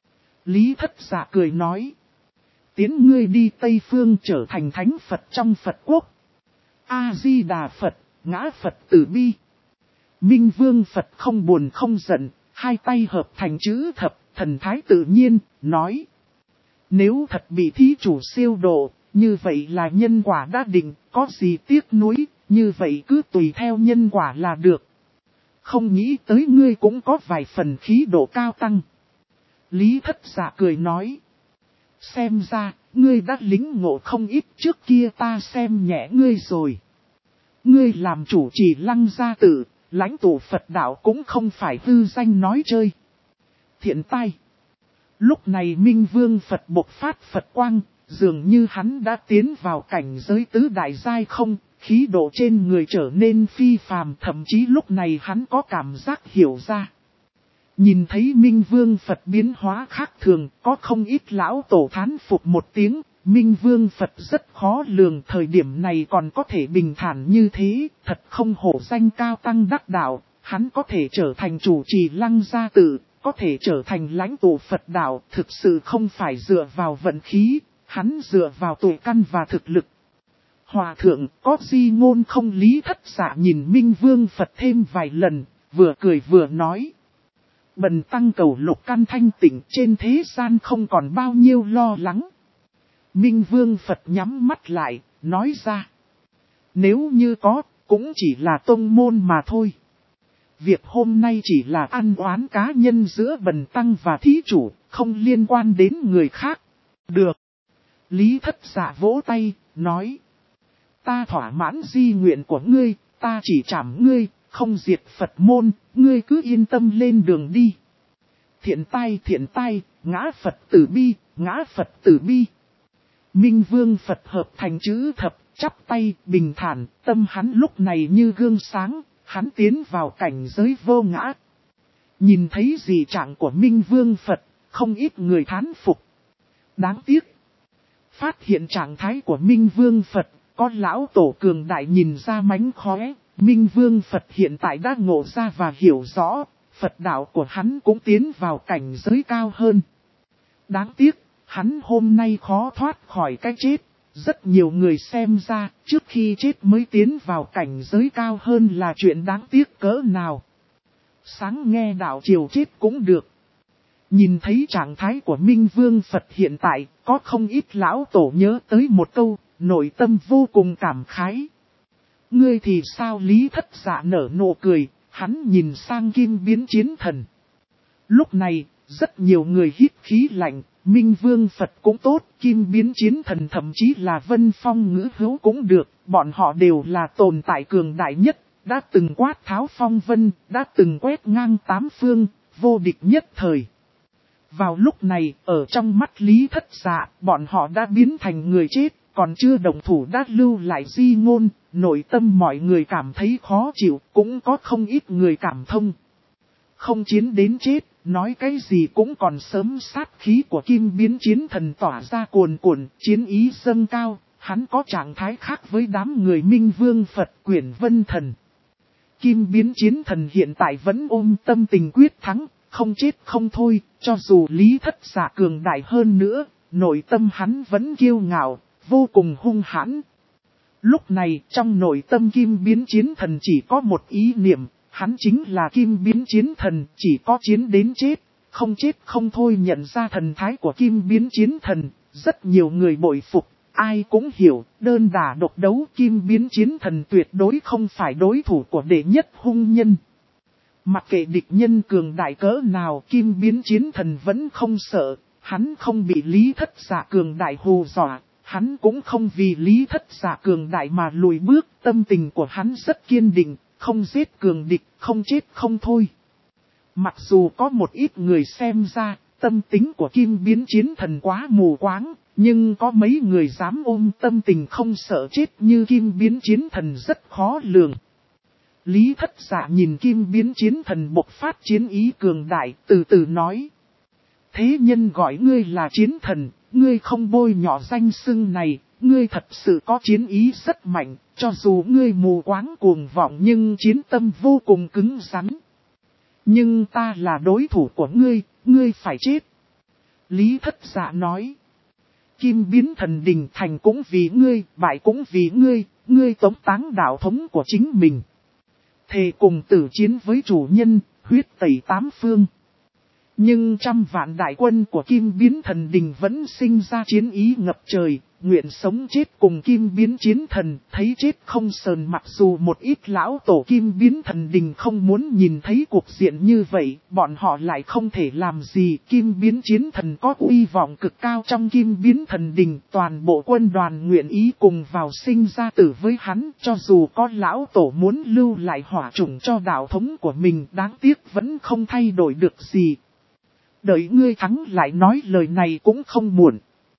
Lý Thất Dạ cười nói. Tiến ngươi đi Tây Phương trở thành thánh Phật trong Phật quốc. A-di-đà Phật, ngã Phật tử bi. Minh Vương Phật không buồn không giận, 2 tay hợp thành chữ thập, thần thái tự nhiên, nói. Nếu thật bị thí chủ siêu độ, như vậy là nhân quả đã định, có gì tiếc nuối, như vậy cứ tùy theo nhân quả là được. Không nghĩ tới ngươi cũng có vài phần khí độ cao tăng. Lý Thất Dạ cười nói. Xem ra, ngươi đã lính ngộ không ít, trước kia ta xem nhẹ ngươi rồi. Ngươi làm chủ trì Lăng Gia Tự, lãnh tụ Phật đạo cũng không phải hư danh nói chơi. Thiện tai. Lúc này Minh Vương Phật bộc phát Phật quang, dường như hắn đã tiến vào cảnh giới tứ đại giai không. Khí độ trên người trở nên phi phàm, thậm chí lúc này hắn có cảm giác hiểu ra. Nhìn thấy Minh Vương Phật biến hóa khác thường, có không ít lão tổ thán phục một tiếng. Minh Vương Phật rất khó lường, thời điểm này còn có thể bình thản như thế, thật không hổ danh cao tăng đắc đạo. Hắn có thể trở thành chủ trì Lăng Gia Tự, có thể trở thành lãnh tụ Phật đạo, thực sự không phải dựa vào vận khí, hắn dựa vào tuổi căn và thực lực. Hòa thượng có di ngôn không? Lý Thất Dạ nhìn Minh Vương Phật thêm vài lần, vừa cười vừa nói. Bần tăng cầu lục căn thanh tịnh, trên thế gian không còn bao nhiêu lo lắng. Minh Vương Phật nhắm mắt lại, nói ra. Nếu như có, cũng chỉ là tông môn mà thôi. Việc hôm nay chỉ là ăn oán cá nhân giữa bần tăng và thí chủ, không liên quan đến người khác. Được. Lý Thất Dạ vỗ tay, nói. Ta thỏa mãn di nguyện của ngươi, ta chỉ trảm ngươi, không diệt Phật môn, ngươi cứ yên tâm lên đường đi. Thiện tai, ngã Phật tử bi, ngã Phật tử bi. Minh Vương Phật hợp thành chữ thập, chắp tay, bình thản, tâm hắn lúc này như gương sáng, hắn tiến vào cảnh giới vô ngã. Nhìn thấy dị trạng của Minh Vương Phật, không ít người thán phục. Đáng tiếc. Phát hiện trạng thái của Minh Vương Phật, có lão tổ cường đại nhìn ra mánh khóe, Minh Vương Phật hiện tại đã ngộ ra và hiểu rõ, Phật đạo của hắn cũng tiến vào cảnh giới cao hơn. Đáng tiếc, hắn hôm nay khó thoát khỏi cái chết. Rất nhiều người xem ra, trước khi chết mới tiến vào cảnh giới cao hơn là chuyện đáng tiếc cỡ nào. Sáng nghe đạo chiều chết cũng được. Nhìn thấy trạng thái của Minh Vương Phật hiện tại, có không ít lão tổ nhớ tới một câu, nội tâm vô cùng cảm khái. Ngươi thì sao? Lý Thất Dạ nở nụ cười, hắn nhìn sang Kim Biến Chiến Thần. Lúc này, rất nhiều người hít khí lạnh, Minh Vương Phật cũng tốt, Kim Biến Chiến Thần thậm chí là Vân Phong Ngữ Hữu cũng được, bọn họ đều là tồn tại cường đại nhất, đã từng quát tháo phong vân, đã từng quét ngang tám phương, vô địch nhất thời. Vào lúc này, ở trong mắt Lý Thất Dạ, bọn họ đã biến thành người chết, còn chưa động thủ đã lưu lại di ngôn, nội tâm mọi người cảm thấy khó chịu, cũng có không ít người cảm thông. Không chiến đến chết, nói cái gì cũng còn sớm. Sát khí của Kim Biến Chiến Thần tỏa ra cuồn cuộn, chiến ý dâng cao, hắn có trạng thái khác với đám người Minh Vương Phật Quyển Vân Thần. Kim Biến Chiến Thần hiện tại vẫn ôm tâm tình quyết thắng, không chết không thôi, cho dù Lý Thất Dạ cường đại hơn nữa, nội tâm hắn vẫn kiêu ngạo, vô cùng hung hãn. Lúc này trong nội tâm Kim Biến Chiến Thần chỉ có một ý niệm, hắn chính là Kim Biến Chiến Thần, chỉ có chiến đến chết không thôi. Nhận ra thần thái của Kim Biến Chiến Thần, rất nhiều người bội phục, ai cũng hiểu, đơn đả độc đấu Kim Biến Chiến Thần tuyệt đối không phải đối thủ của đệ nhất hung nhân. Mặc kệ địch nhân cường đại cỡ nào, Kim Biến Chiến Thần vẫn không sợ, hắn không bị Lý Thất Dạ cường đại hù dọa, hắn cũng không vì Lý Thất Dạ cường đại mà lùi bước, tâm tình của hắn rất kiên định, không giết cường địch, không chết không thôi. Mặc dù có một ít người xem ra, tâm tính của Kim Biến Chiến Thần quá mù quáng, nhưng có mấy người dám ôm tâm tình không sợ chết như Kim Biến Chiến Thần rất khó lường. Lý Thất Dạ nhìn Kim Biến Chiến Thần bộc phát chiến ý cường đại, từ từ nói. Thế nhân gọi ngươi là chiến thần, ngươi không bôi nhọ danh xưng này, ngươi thật sự có chiến ý rất mạnh, cho dù ngươi mù quáng cuồng vọng nhưng chiến tâm vô cùng cứng rắn. Nhưng ta là đối thủ của ngươi, ngươi phải chết. Lý Thất Dạ nói. Kim Biến Thần Đình thành cũng vì ngươi, bại cũng vì ngươi, ngươi tống táng đạo thống của chính mình. Thề cùng tử chiến với chủ nhân, huyết tẩy tám phương. Nhưng trăm vạn đại quân của Kim Biến Thần Đình vẫn sinh ra chiến ý ngập trời, nguyện sống chết cùng Kim Biến Chiến Thần, thấy chết không sờn. Mặc dù một ít lão tổ Kim Biến Thần Đình không muốn nhìn thấy cuộc diện như vậy, bọn họ lại không thể làm gì. Kim Biến Chiến Thần có uy vọng cực cao trong Kim Biến Thần Đình, toàn bộ quân đoàn nguyện ý cùng vào sinh ra tử với hắn, cho dù có lão tổ muốn lưu lại hỏa chủng cho đạo thống của mình, đáng tiếc vẫn không thay đổi được gì. Đợi ngươi thắng lại nói lời này cũng không muộn.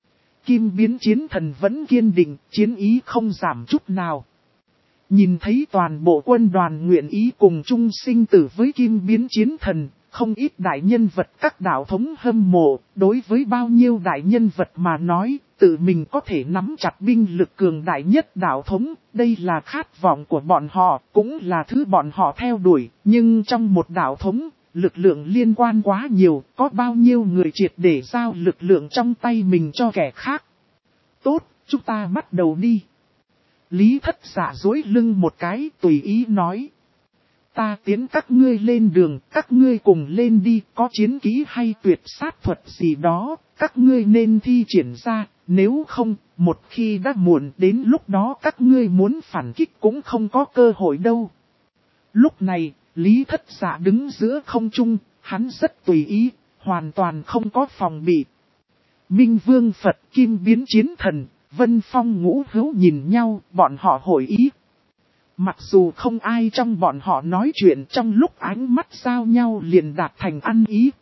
Kim Biến Chiến Thần vẫn kiên định, chiến ý không giảm chút nào. Nhìn thấy toàn bộ quân đoàn nguyện ý cùng chung sinh tử với Kim Biến Chiến Thần, không ít đại nhân vật các đạo thống hâm mộ, đối với bao nhiêu đại nhân vật mà nói, tự mình có thể nắm chặt binh lực cường đại nhất đạo thống, đây là khát vọng của bọn họ, cũng là thứ bọn họ theo đuổi, nhưng trong một đạo thống, lực lượng liên quan quá nhiều, có bao nhiêu người triệt để giao lực lượng trong tay mình cho kẻ khác. Tốt, chúng ta bắt đầu đi. Lý Thất Dạ duỗi lưng một cái, tùy ý nói. Ta tiến các ngươi lên đường, các ngươi cùng lên đi, có chiến kỹ hay tuyệt sát thuật gì đó, các ngươi nên thi triển ra, nếu không, một khi đã muộn đến lúc đó các ngươi muốn phản kích cũng không có cơ hội đâu. Lúc này, Lý Thất Dạ đứng giữa không trung, hắn rất tùy ý, hoàn toàn không có phòng bị. Minh Vương Phật Kim Biến Chiến Thần, Vân Phong Ngũ Hữu nhìn nhau, bọn họ hội ý. Mặc dù không ai trong bọn họ nói chuyện, trong lúc ánh mắt giao nhau liền đạt thành ăn ý.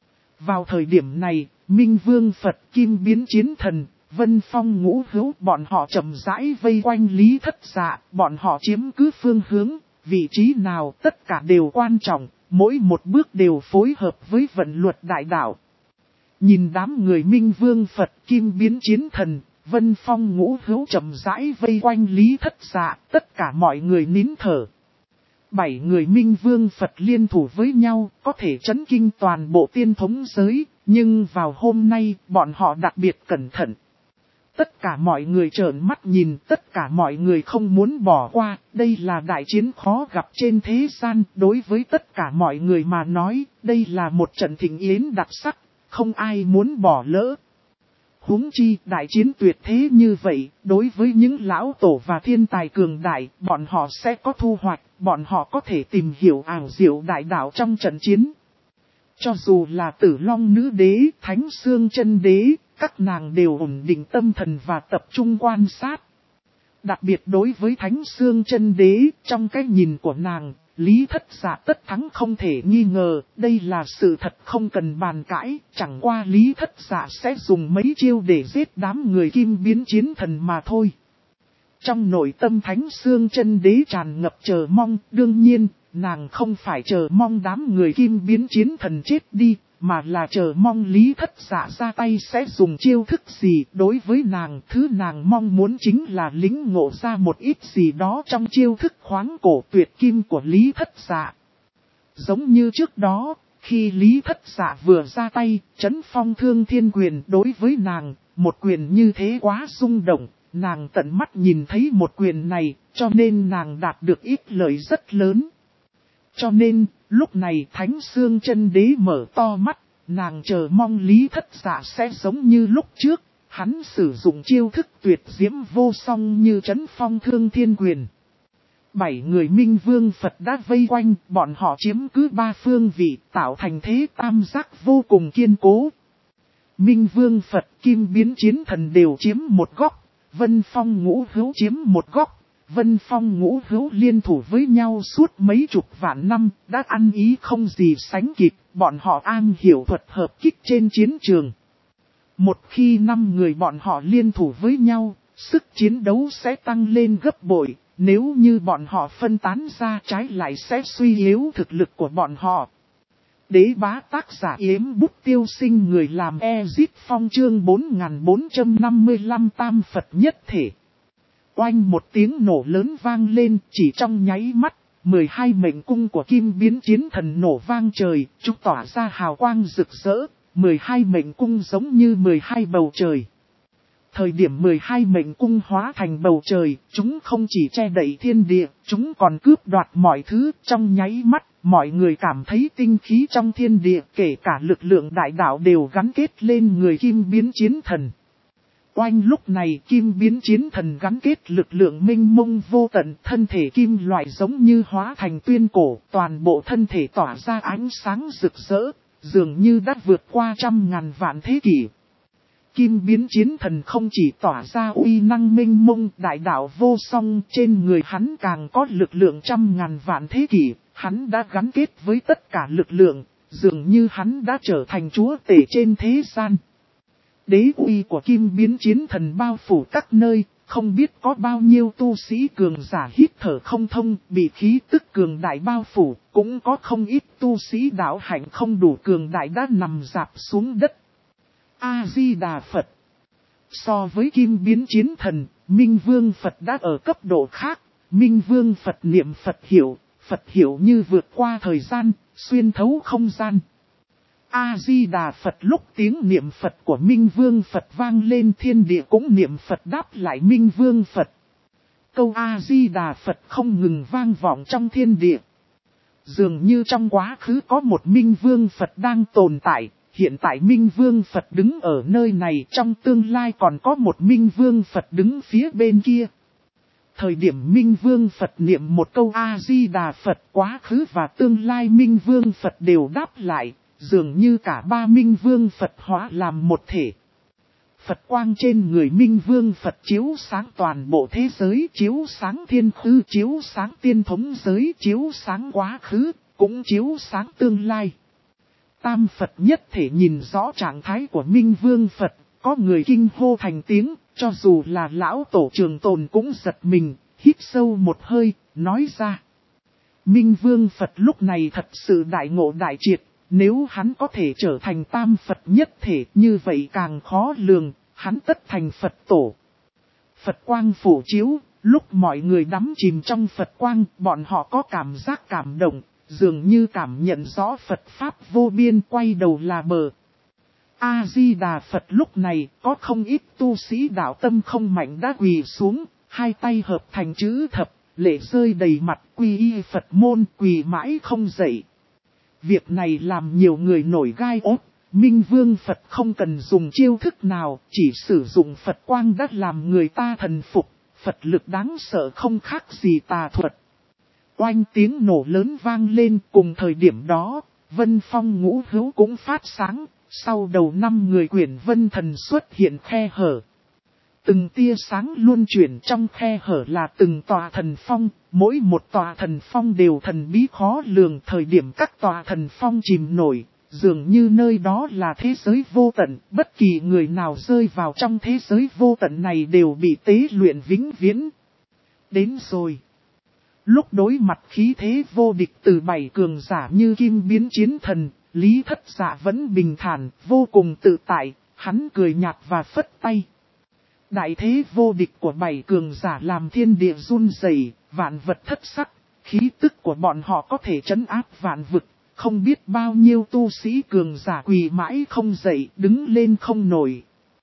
Vào thời điểm này, Minh Vương Phật Kim Biến Chiến Thần, Vân Phong Ngũ Hữu bọn họ chậm rãi vây quanh Lý Thất Dạ, bọn họ chiếm cứ phương hướng, vị trí nào tất cả đều quan trọng, mỗi một bước đều phối hợp với vận luật đại đạo. Nhìn đám người Minh Vương Phật Kim Biến Chiến Thần, Vân Phong Ngũ Hữu chậm rãi vây quanh Lý Thất Dạ, tất cả mọi người nín thở. 7 người Minh Vương Phật liên thủ với nhau, có thể chấn kinh toàn bộ tiên thống giới, nhưng vào hôm nay, bọn họ đặc biệt cẩn thận. Tất cả mọi người trợn mắt nhìn, tất cả mọi người không muốn bỏ qua, đây là đại chiến khó gặp trên thế gian, đối với tất cả mọi người mà nói, đây là một trận thịnh yến đặc sắc, không ai muốn bỏ lỡ. Huống chi đại chiến tuyệt thế như vậy, đối với những lão tổ và thiên tài cường đại, bọn họ sẽ có thu hoạch, bọn họ có thể tìm hiểu ảo diệu đại đạo trong trận chiến. Cho dù là Tử Long Nữ Đế, Thánh Xương Chân Đế, các nàng đều ổn định tâm thần và tập trung quan sát. Đặc biệt đối với Thánh Xương Chân Đế, trong cái nhìn của nàng, Lý Thất Dạ tất thắng không thể nghi ngờ, đây là sự thật không cần bàn cãi, chẳng qua Lý Thất Dạ sẽ dùng mấy chiêu để giết đám người kim biến chiến thần mà thôi. Trong nội tâm Thánh Xương Chân Đế tràn ngập chờ mong, đương nhiên, nàng không phải chờ mong đám người kim biến chiến thần chết đi, mà là chờ mong Lý Thất Dạ ra tay sẽ dùng chiêu thức gì. Đối với nàng, thứ nàng mong muốn chính là lĩnh ngộ ra một ít gì đó trong chiêu thức khoáng cổ tuyệt kim của Lý Thất Dạ. Giống như trước đó, khi Lý Thất Dạ vừa ra tay, trấn phong thương thiên quyền đối với nàng, một quyền như thế quá rung động, nàng tận mắt nhìn thấy một quyền này, cho nên nàng đạt được ít lợi rất lớn. Cho nên, lúc này Thánh Xương Chân Đế mở to mắt, nàng chờ mong Lý Thất Dạ sẽ giống như lúc trước, hắn sử dụng chiêu thức tuyệt diễm vô song như trấn phong thương thiên quyền. 7 người Minh Vương Phật đã vây quanh, bọn họ chiếm cứ 3 phương vị, tạo thành thế tam giác vô cùng kiên cố. Minh Vương Phật, Kim Biến Chiến Thần đều chiếm một góc, Vân Phong Ngũ Hữu chiếm một góc. Vân Phong Ngũ Hữu liên thủ với nhau suốt mấy chục vạn năm, đã ăn ý không gì sánh kịp, bọn họ an hiểu thuật hợp kích trên chiến trường. Một khi 5 người bọn họ liên thủ với nhau, sức chiến đấu sẽ tăng lên gấp bội, nếu như bọn họ phân tán ra trái lại sẽ suy yếu thực lực của bọn họ. Đế bá tác giả Yếm Bút Tiêu Sinh người làm Ezit Phong chương 4455 Tam Phật nhất thể. Oanh một tiếng nổ lớn vang lên, chỉ trong nháy mắt, 12 mệnh cung của Kim Biến Chiến Thần nổ vang trời, chúng tỏa ra hào quang rực rỡ, 12 mệnh cung giống như 12 bầu trời. Thời điểm 12 mệnh cung hóa thành bầu trời, chúng không chỉ che đậy thiên địa, chúng còn cướp đoạt mọi thứ, trong nháy mắt, mọi người cảm thấy tinh khí trong thiên địa, kể cả lực lượng đại đạo đều gắn kết lên người Kim Biến Chiến Thần. Oanh lúc này Kim Biến Chiến Thần gắn kết lực lượng mênh mông vô tận, thân thể kim loại giống như hóa thành tuyên cổ, toàn bộ thân thể tỏa ra ánh sáng rực rỡ, dường như đã vượt qua 100.000 vạn thế kỷ. Kim Biến Chiến Thần không chỉ tỏa ra uy năng mênh mông đại đạo vô song, trên người hắn càng có lực lượng 100.000 vạn thế kỷ, hắn đã gắn kết với tất cả lực lượng, dường như hắn đã trở thành chúa tể trên thế gian. Đế uy của Kim Biến Chiến Thần bao phủ các nơi, không biết có bao nhiêu tu sĩ cường giả hít thở không thông, bị khí tức cường đại bao phủ, cũng có không ít tu sĩ đạo hạnh không đủ cường đại đã nằm rạp xuống đất. A-di-đà Phật. So với Kim Biến Chiến Thần, Minh Vương Phật đã ở cấp độ khác, Minh Vương Phật niệm Phật hiểu như vượt qua thời gian, xuyên thấu không gian. A-di-đà Phật lúc tiếng niệm Phật của Minh Vương Phật vang lên thiên địa cũng niệm Phật đáp lại Minh Vương Phật. Câu A-di-đà Phật không ngừng vang vọng trong thiên địa. Dường như trong quá khứ có một Minh Vương Phật đang tồn tại, hiện tại Minh Vương Phật đứng ở nơi này, trong tương lai còn có một Minh Vương Phật đứng phía bên kia. Thời điểm Minh Vương Phật niệm một câu A-di-đà Phật, quá khứ và tương lai Minh Vương Phật đều đáp lại. Dường như cả 3 Minh Vương Phật hóa làm một thể. Phật quang trên người Minh Vương Phật chiếu sáng toàn bộ thế giới, chiếu sáng thiên khư, chiếu sáng tiên thống giới, chiếu sáng quá khứ, cũng chiếu sáng tương lai. Tam Phật nhất thể nhìn rõ trạng thái của Minh Vương Phật, có người kinh hô thành tiếng, cho dù là lão tổ Trường Tồn cũng giật mình, hít sâu một hơi, nói ra. Minh Vương Phật lúc này thật sự đại ngộ đại triệt. Nếu hắn có thể trở thành Tam Phật nhất thể như vậy càng khó lường, hắn tất thành Phật tổ. Phật quang phổ chiếu, Lúc mọi người đắm chìm trong Phật quang, bọn họ có cảm giác cảm động, dường như cảm nhận rõ Phật Pháp vô biên, quay đầu là bờ. A-di-đà Phật. Lúc này, có không ít tu sĩ đạo tâm không mạnh đã quỳ xuống, hai tay hợp thành chữ thập, lệ rơi đầy mặt, quy y Phật môn, quỳ mãi không dậy. Việc này làm nhiều người nổi gai ốt. Minh Vương Phật không cần dùng chiêu thức nào, chỉ sử dụng Phật quang đã làm người ta thần phục. Phật lực đáng sợ không khác gì tà thuật. Oanh, tiếng nổ lớn vang lên. Cùng thời điểm đó, Vân Phong Ngũ Hữu cũng phát sáng. Sau đầu 5 người Quyển Vân Thần xuất hiện khe hở. Từng tia sáng luân chuyển trong khe hở là từng tòa thần phong. Mỗi một tòa thần phong đều thần bí khó lường. Thời điểm các tòa thần phong chìm nổi, dường như nơi đó là thế giới vô tận. Bất kỳ người nào rơi vào trong thế giới vô tận này đều bị tế luyện vĩnh viễn. Đến rồi. Lúc đối mặt khí thế vô địch từ 7 cường giả như kim biến chiến thần, Lý Thất Dạ vẫn bình thản, vô cùng tự tại, hắn cười nhạt và phất tay. Đại thế vô địch của 7 cường giả làm thiên địa run rẩy, vạn vật thất sắc, khí tức của bọn họ có thể trấn áp vạn vực, không biết bao nhiêu tu sĩ cường giả quỳ mãi không dậy, đứng lên không nổi.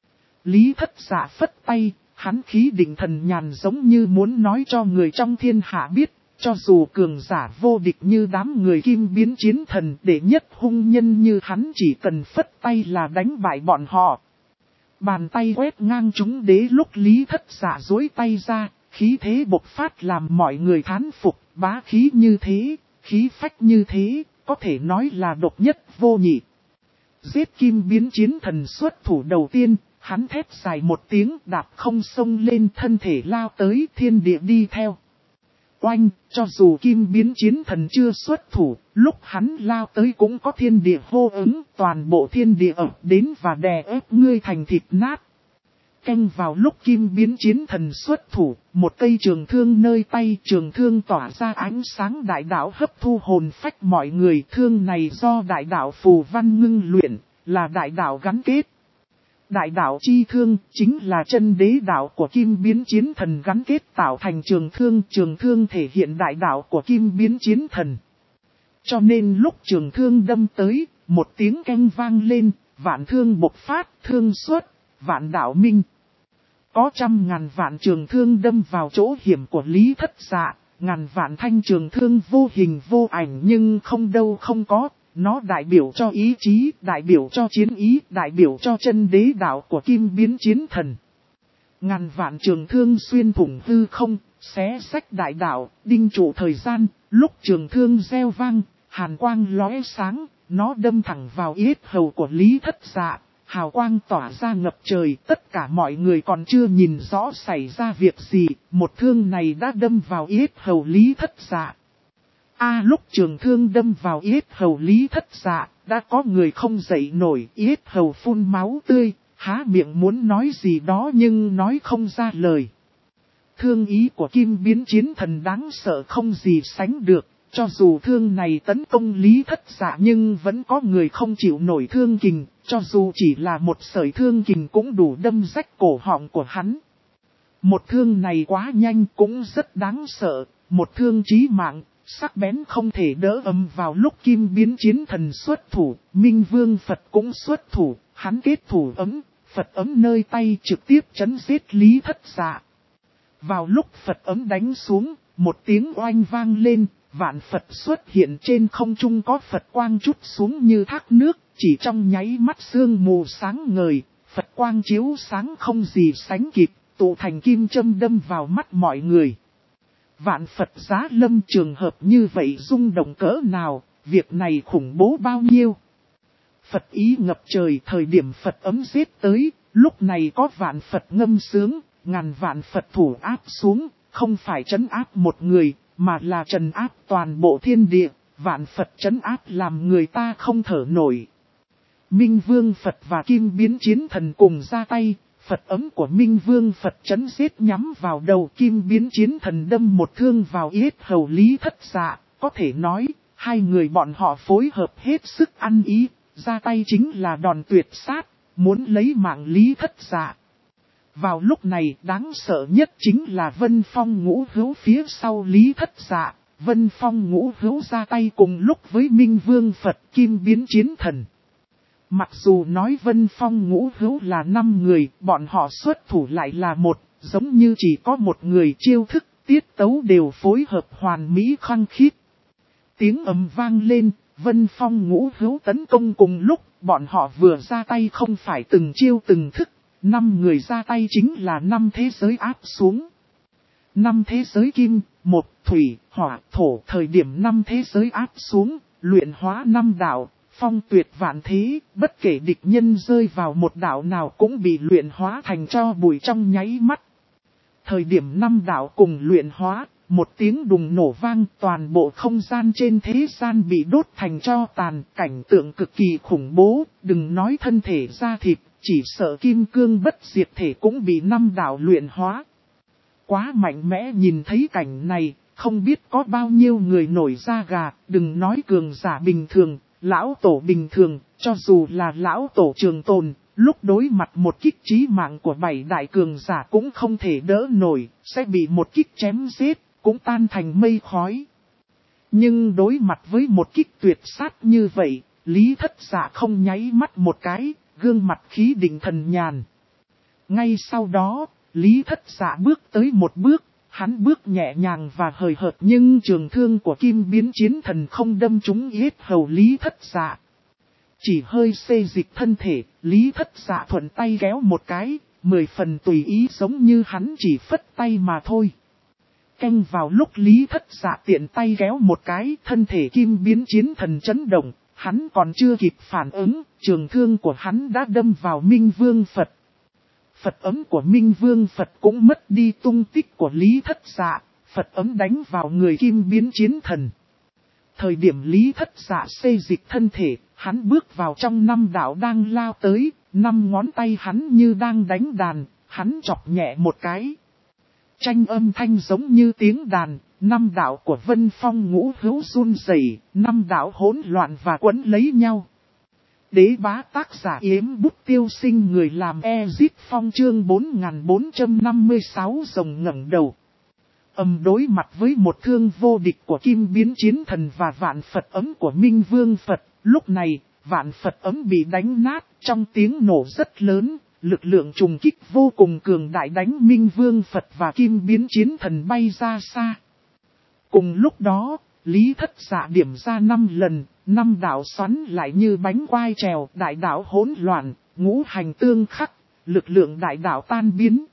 Lý Thất Dạ phất tay, hắn khí định thần nhàn giống như muốn nói cho người trong thiên hạ biết. Cho dù cường giả vô địch như đám người kim biến chiến thần, đệ nhất hung nhân như hắn chỉ cần phất tay là đánh bại bọn họ. Bàn tay quét ngang chúng đế lúc Lý Thất Dạ duỗi tay ra, khí thế bộc phát làm mọi người thán phục, bá khí như thế, khí phách như thế, có thể nói là độc nhất vô nhị. Giết kim biến chiến thần xuất thủ đầu tiên, hắn thét dài một tiếng đạp không xông lên thân thể lao tới thiên địa đi theo. Oanh, cho dù kim biến chiến thần chưa xuất thủ, lúc hắn lao tới cũng có thiên địa hô ứng, toàn bộ thiên địa ập đến và đè ép ngươi thành thịt nát. Canh vào lúc kim biến chiến thần xuất thủ, một cây trường thương nơi tay, trường thương tỏa ra ánh sáng đại đạo hấp thu hồn phách mọi người. Thương này do đại đạo phù văn ngưng luyện, là đại đạo gắn kết. Đại đạo chi thương chính là chân đế đạo của kim biến chiến thần gắn kết tạo thành trường thương thể hiện đại đạo của kim biến chiến thần. Cho nên lúc trường thương đâm tới, một tiếng canh vang lên, vạn thương bộc phát, thương xuất, vạn đạo minh. Có 100.000 vạn trường thương đâm vào chỗ hiểm của Lý Thất Dạ, ngàn vạn thanh trường thương vô hình vô ảnh nhưng không đâu không có. Nó đại biểu cho ý chí, đại biểu cho chiến ý, đại biểu cho chân đế đạo của kim biến chiến thần. Ngàn vạn trường thương xuyên thủng hư không, xé rách đại đạo, đinh trụ thời gian, lúc trường thương reo vang, hàn quang lóe sáng, nó đâm thẳng vào yết hầu của Lý Thất Dạ, hào quang tỏa ra ngập trời, tất cả mọi người còn chưa nhìn rõ xảy ra việc gì, một thương này đã đâm vào yết hầu Lý Thất Dạ. Lúc trường thương đâm vào yết hầu Lý Thất Dạ, đã có người không dậy nổi, yết hầu phun máu tươi, há miệng muốn nói gì đó nhưng nói không ra lời. Thương ý của kim biến chiến thần đáng sợ không gì sánh được, cho dù thương này tấn công Lý Thất Dạ nhưng vẫn có người không chịu nổi thương kình, cho dù chỉ là một sợi thương kình cũng đủ đâm rách cổ họng của hắn. Một thương này quá nhanh cũng rất đáng sợ, một thương chí mạng. Sắc bén không thể đỡ ầm vào lúc kim biến chiến thần xuất thủ, Minh Vương Phật cũng xuất thủ, hắn kết thủ ấm, Phật ấm nơi tay trực tiếp chấn giết Lý Thất Dạ. Vào lúc Phật ấm đánh xuống, một tiếng oanh vang lên, vạn Phật xuất hiện trên không trung có Phật quang chút xuống như thác nước, chỉ trong nháy mắt sương mù sáng ngời, Phật quang chiếu sáng không gì sánh kịp, tụ thành kim châm đâm vào mắt mọi người. Vạn Phật giá lâm trường hợp như vậy rung động cỡ nào, việc này khủng bố bao nhiêu. Phật ý ngập trời thời điểm Phật ấm giết tới, lúc này có vạn Phật ngâm sướng, ngàn vạn Phật thủ áp xuống, không phải trấn áp một người, mà là trấn áp toàn bộ thiên địa, vạn Phật trấn áp làm người ta không thở nổi. Minh Vương Phật và Kim Biến Chiến Thần cùng ra tay. Phật ấm của Minh Vương Phật chấn giết nhắm vào đầu Kim Biến Chiến Thần đâm một thương vào yết hầu Lý Thất Dạ, có thể nói, hai người bọn họ phối hợp hết sức ăn ý, ra tay chính là đòn tuyệt sát, muốn lấy mạng Lý Thất Dạ. Vào lúc này đáng sợ nhất chính là Vân Phong Ngũ Hữu phía sau Lý Thất Dạ. Vân Phong Ngũ Hữu ra tay cùng lúc với Minh Vương Phật Kim Biến Chiến Thần. Mặc dù nói Vân Phong Ngũ Hữu là 5 người, bọn họ xuất thủ lại là một, giống như chỉ có một người, chiêu thức, tiết tấu đều phối hợp hoàn mỹ khăng khít. Tiếng ầm vang lên, Vân Phong Ngũ Hữu tấn công cùng lúc, bọn họ vừa ra tay không phải từng chiêu từng thức, 5 người ra tay chính là 5 thế giới áp xuống. 5 thế giới kim, 1, thủy, hỏa, thổ, thời điểm 5 thế giới áp xuống, luyện hóa 5 đạo, phong tuyệt vạn thế, bất kể địch nhân rơi vào một đạo nào cũng bị luyện hóa thành tro bụi trong nháy mắt. Thời điểm 5 đạo cùng luyện hóa, một tiếng đùng nổ vang, toàn bộ không gian trên thế gian bị đốt thành tro tàn, cảnh tượng cực kỳ khủng bố, đừng nói thân thể da thịt, chỉ sợ kim cương bất diệt thể cũng bị 5 đạo luyện hóa. Quá mạnh mẽ, nhìn thấy cảnh này, không biết có bao nhiêu người nổi da gà, đừng nói cường giả bình thường, lão tổ bình thường, cho dù là lão tổ trường tồn, lúc đối mặt một kích chí mạng của 7 đại cường giả cũng không thể đỡ nổi, sẽ bị một kích chém giết, cũng tan thành mây khói. Nhưng đối mặt với một kích tuyệt sát như vậy, Lý Thất Dạ không nháy mắt một cái, gương mặt khí định thần nhàn. Ngay sau đó, Lý Thất Dạ bước tới một bước, hắn bước nhẹ nhàng và hời hợt nhưng trường thương của Kim Biến Chiến Thần không đâm trúng yết hầu Lý Thất Dạ. Chỉ hơi xê dịch thân thể, Lý Thất Dạ thuận tay kéo một cái, 10 phần tùy ý giống như hắn chỉ phất tay mà thôi. Canh vào lúc Lý Thất Dạ tiện tay kéo một cái, thân thể Kim Biến Chiến Thần chấn động, hắn còn chưa kịp phản ứng, trường thương của hắn đã đâm vào Minh Vương Phật. Phật ấm của Minh Vương Phật cũng mất đi tung tích của Lý Thất Dạ, Phật ấm đánh vào người Kim Biến Chiến Thần. Thời điểm Lý Thất Dạ xê dịch thân thể, hắn bước vào trong 5 đạo đang lao tới, 5 ngón tay hắn như đang đánh đàn, hắn chọc nhẹ một cái. Tranh âm thanh giống như tiếng đàn, 5 đạo của Vân Phong Ngũ Hữu run rẩy, 5 đạo hỗn loạn và quấn lấy nhau. Đế bá tác giả Yếm Bút Tiêu Sinh, người làm Ezit Phong chương 4456 rồng ngẩng đầu. Đối mặt với một thương vô địch của Kim Biến Chiến Thần và vạn Phật ấm của Minh Vương Phật, lúc này, vạn Phật ấm bị đánh nát trong tiếng nổ rất lớn, lực lượng trùng kích vô cùng cường đại đánh Minh Vương Phật và Kim Biến Chiến Thần bay ra xa. Cùng lúc đó, Lý Thất Dạ điểm ra 5 lần, 5 đạo xoắn lại như bánh quai trèo, đại đạo hỗn loạn, ngũ hành tương khắc, lực lượng đại đạo tan biến.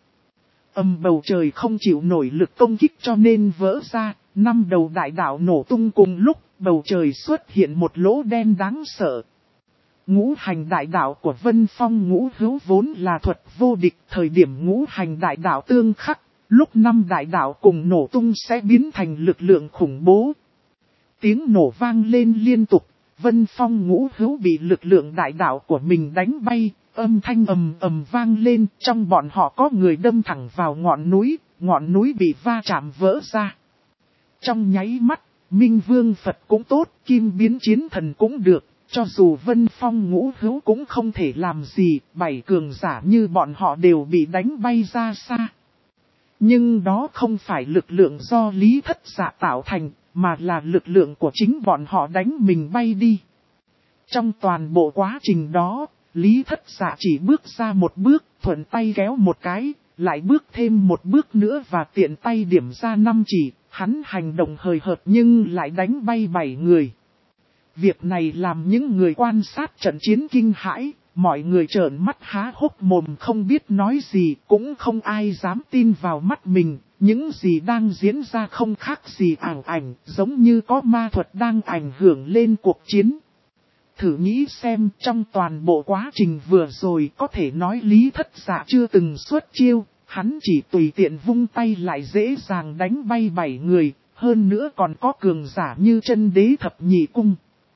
Bầu trời không chịu nổi lực công kích cho nên vỡ ra, 5 đầu đại đạo nổ tung cùng lúc, bầu trời xuất hiện một lỗ đen đáng sợ. Ngũ hành đại đạo của Vân Phong Ngũ Hữu vốn là thuật vô địch, thời điểm ngũ hành đại đạo tương khắc, lúc 5 đại đạo cùng nổ tung sẽ biến thành lực lượng khủng bố. Tiếng nổ vang lên liên tục, Vân Phong Ngũ Hữu bị lực lượng đại đạo của mình đánh bay, âm thanh ầm ầm vang lên, trong bọn họ có người đâm thẳng vào ngọn núi bị va chạm vỡ ra. Trong nháy mắt, Minh Vương Phật cũng tốt, Kim Biến Chiến Thần cũng được, cho dù Vân Phong Ngũ Hữu cũng không thể làm gì, 7 cường giả như bọn họ đều bị đánh bay ra xa. Nhưng đó không phải lực lượng do Lý Thất Dạ tạo thành, mà là lực lượng của chính bọn họ đánh mình bay đi. Trong toàn bộ quá trình đó, Lý Thất Dạ chỉ bước ra một bước, thuận tay kéo một cái, lại bước thêm một bước nữa và tiện tay điểm ra 5 chỉ, hắn hành động hời hợt nhưng lại đánh bay 7 người. Việc này làm những người quan sát trận chiến kinh hãi, mọi người trợn mắt há hốc mồm không biết nói gì, cũng không ai dám tin vào mắt mình, những gì đang diễn ra không khác gì ảo ảnh, giống như có ma thuật đang ảnh hưởng lên cuộc chiến. Thử nghĩ xem, trong toàn bộ quá trình vừa rồi có thể nói Lý Thất Dạ chưa từng xuất chiêu, hắn chỉ tùy tiện vung tay lại dễ dàng đánh bay 7 người, hơn nữa còn có cường giả như Chân Đế Thập Nhị Cung.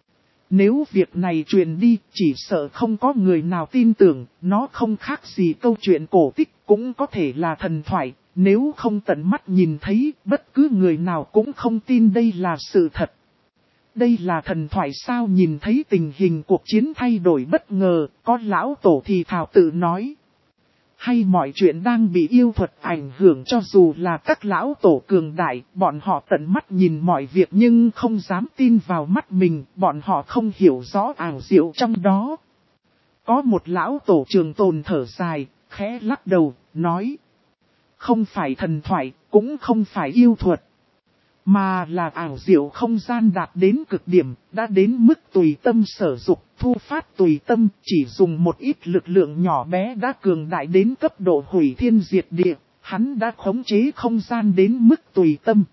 Nếu việc này truyền đi, chỉ sợ không có người nào tin tưởng, nó không khác gì câu chuyện cổ tích, cũng có thể là thần thoại, nếu không tận mắt nhìn thấy, bất cứ người nào cũng không tin đây là sự thật. Đây là thần thoại sao? Nhìn thấy tình hình cuộc chiến thay đổi bất ngờ, có lão tổ thì thào tự nói. hay mọi chuyện đang bị yêu thuật ảnh hưởng, cho dù là các lão tổ cường đại, bọn họ tận mắt nhìn mọi việc nhưng không dám tin vào mắt mình, bọn họ không hiểu rõ ảo diệu trong đó. Có một lão tổ trường tồn thở dài, khẽ lắc đầu, nói. Không phải thần thoại, cũng không phải yêu thuật, mà là ảo diệu không gian đạt đến cực điểm, đã đến mức tùy tâm sở dục, thu phát tùy tâm, chỉ dùng một ít lực lượng nhỏ bé đã cường đại đến cấp độ hủy thiên diệt địa, hắn đã khống chế không gian đến mức tùy tâm.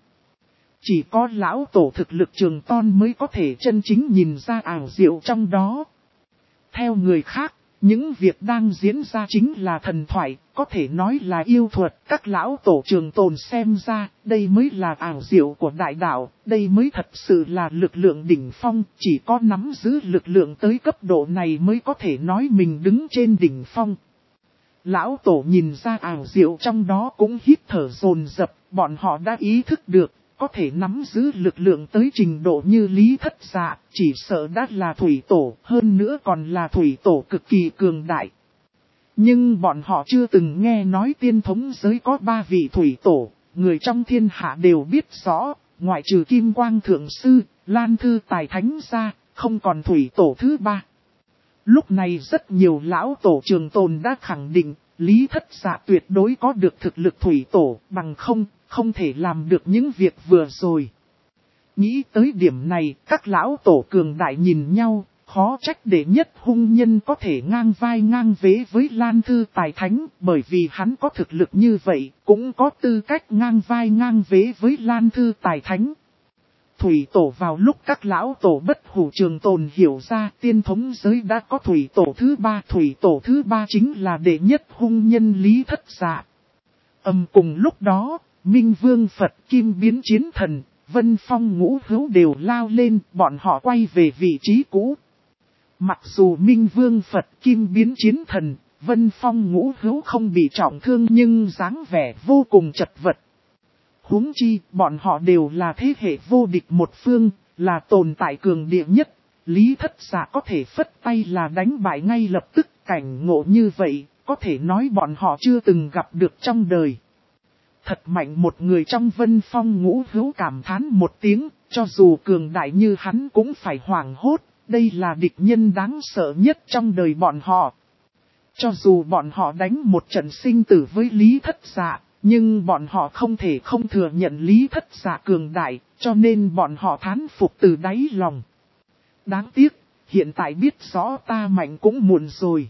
Chỉ có lão tổ thực lực trường ton mới có thể chân chính nhìn ra ảo diệu trong đó. Theo người khác, những việc đang diễn ra chính là thần thoại, có thể nói là yêu thuật. Các lão tổ trường tồn xem ra, đây mới là ảo diệu của đại đạo, đây mới thật sự là lực lượng đỉnh phong. Chỉ có nắm giữ lực lượng tới cấp độ này mới có thể nói mình đứng trên đỉnh phong. Lão tổ nhìn ra ảo diệu trong đó cũng hít thở dồn dập, bọn họ đã ý thức được. Có thể nắm giữ lực lượng tới trình độ như Lý Thất Dạ, chỉ sợ đã là thủy tổ, hơn nữa còn là thủy tổ cực kỳ cường đại. Nhưng bọn họ chưa từng nghe nói tiên thống giới có 3 vị thủy tổ, người trong thiên hạ đều biết rõ, ngoại trừ Kim Quang Thượng Sư, Lan Thư Tài Thánh ra, không còn thủy tổ thứ 3. Lúc này rất nhiều lão tổ trường tồn đã khẳng định, Lý Thất Dạ tuyệt đối có được thực lực thủy tổ, bằng không thể làm được những việc vừa rồi. Nghĩ tới điểm này, các lão tổ cường đại nhìn nhau, khó trách đệ nhất hung nhân có thể ngang vai ngang vế với Lan Thư Tài Thánh, bởi vì hắn có thực lực như vậy, cũng có tư cách ngang vai ngang vế với Lan Thư Tài Thánh. Thủy tổ vào lúc các lão tổ bất hủ trường tồn hiểu ra tiên thống giới đã có thủy tổ thứ 3. Thủy tổ thứ 3 chính là đệ nhất hung nhân Lý Thất Dạ. Cùng lúc đó, Minh Vương Phật Kim Biến Chiến Thần, Vân Phong Ngũ Hữu đều lao lên, bọn họ quay về vị trí cũ. Mặc dù Minh Vương Phật Kim Biến Chiến Thần, Vân Phong Ngũ Hữu không bị trọng thương nhưng dáng vẻ vô cùng chật vật. Huống chi, bọn họ đều là thế hệ vô địch một phương, là tồn tại cường địa nhất. Lý Thất Dạ có thể phất tay là đánh bại ngay lập tức, cảnh ngộ như vậy, có thể nói bọn họ chưa từng gặp được trong đời. Thật mạnh, một người trong Vân Phong Ngũ Hữu cảm thán một tiếng, cho dù cường đại như hắn cũng phải hoảng hốt, đây là địch nhân đáng sợ nhất trong đời bọn họ. Cho dù bọn họ đánh một trận sinh tử với Lý Thất Dạ, nhưng bọn họ không thể không thừa nhận Lý Thất Dạ cường đại, cho nên bọn họ thán phục từ đáy lòng. Đáng tiếc, hiện tại biết rõ ta mạnh cũng muộn rồi.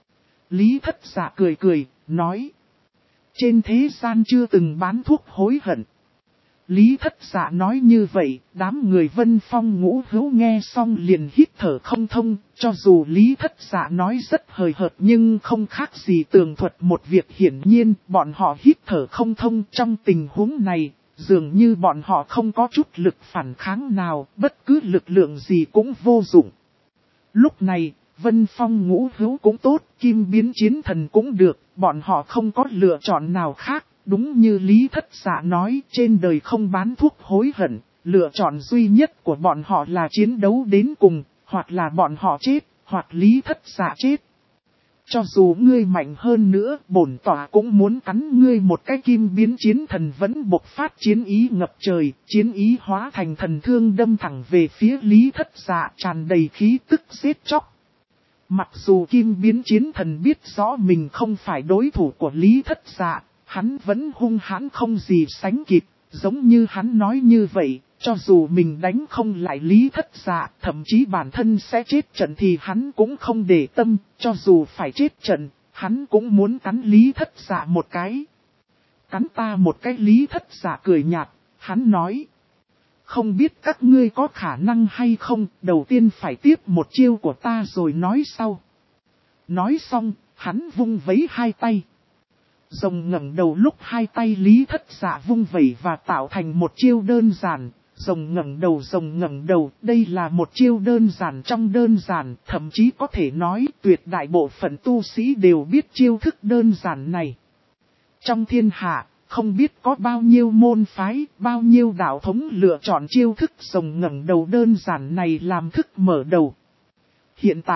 Lý Thất Dạ cười cười, nói. Trên thế gian chưa từng bán thuốc hối hận. Lý Thất Dạ nói như vậy, đám người Vân Phong Ngũ Hữu nghe xong liền hít thở không thông, cho dù Lý Thất Dạ nói rất hời hợt nhưng không khác gì tường thuật một việc hiển nhiên, bọn họ hít thở không thông trong tình huống này, dường như bọn họ không có chút lực phản kháng nào, bất cứ lực lượng gì cũng vô dụng. Lúc này, Vân Phong Ngũ Hữu cũng tốt, Kim Biến Chiến Thần cũng được, bọn họ không có lựa chọn nào khác. Đúng như Lý Thất Dạ nói, trên đời không bán thuốc hối hận, lựa chọn duy nhất của bọn họ là chiến đấu đến cùng, hoặc là bọn họ chết, hoặc Lý Thất Dạ chết. Cho dù ngươi mạnh hơn nữa, bổn tỏa cũng muốn cắn ngươi một cái. Kim Biến Chiến Thần vẫn bộc phát chiến ý ngập trời, chiến ý hóa thành thần thương đâm thẳng về phía Lý Thất Dạ, tràn đầy khí tức giết chóc. Mặc dù Kim Biến Chiến Thần biết rõ mình không phải đối thủ của Lý Thất Dạ, hắn vẫn hung hãn không gì sánh kịp, giống như hắn nói như vậy, cho dù mình đánh không lại Lý Thất Dạ, thậm chí bản thân sẽ chết trận thì hắn cũng không để tâm, cho dù phải chết trận, hắn cũng muốn cắn Lý Thất Dạ một cái. Cắn ta một cái. Lý Thất Dạ cười nhạt, hắn nói. Không biết các ngươi có khả năng hay không, đầu tiên phải tiếp một chiêu của ta rồi nói sau. Nói xong, hắn vung vấy hai tay. Rồng ngẩng đầu, lúc hai tay Lý Thất Dạ vung vẩy và tạo thành một chiêu đơn giản. Rồng ngẩng đầu, đây là một chiêu đơn giản trong đơn giản, thậm chí có thể nói tuyệt đại bộ phận tu sĩ đều biết chiêu thức đơn giản này. Trong thiên hạ, không biết có bao nhiêu môn phái, bao nhiêu đạo thống lựa chọn chiêu thức rồng ngẩng đầu đơn giản này làm thức mở đầu. Hiện tại,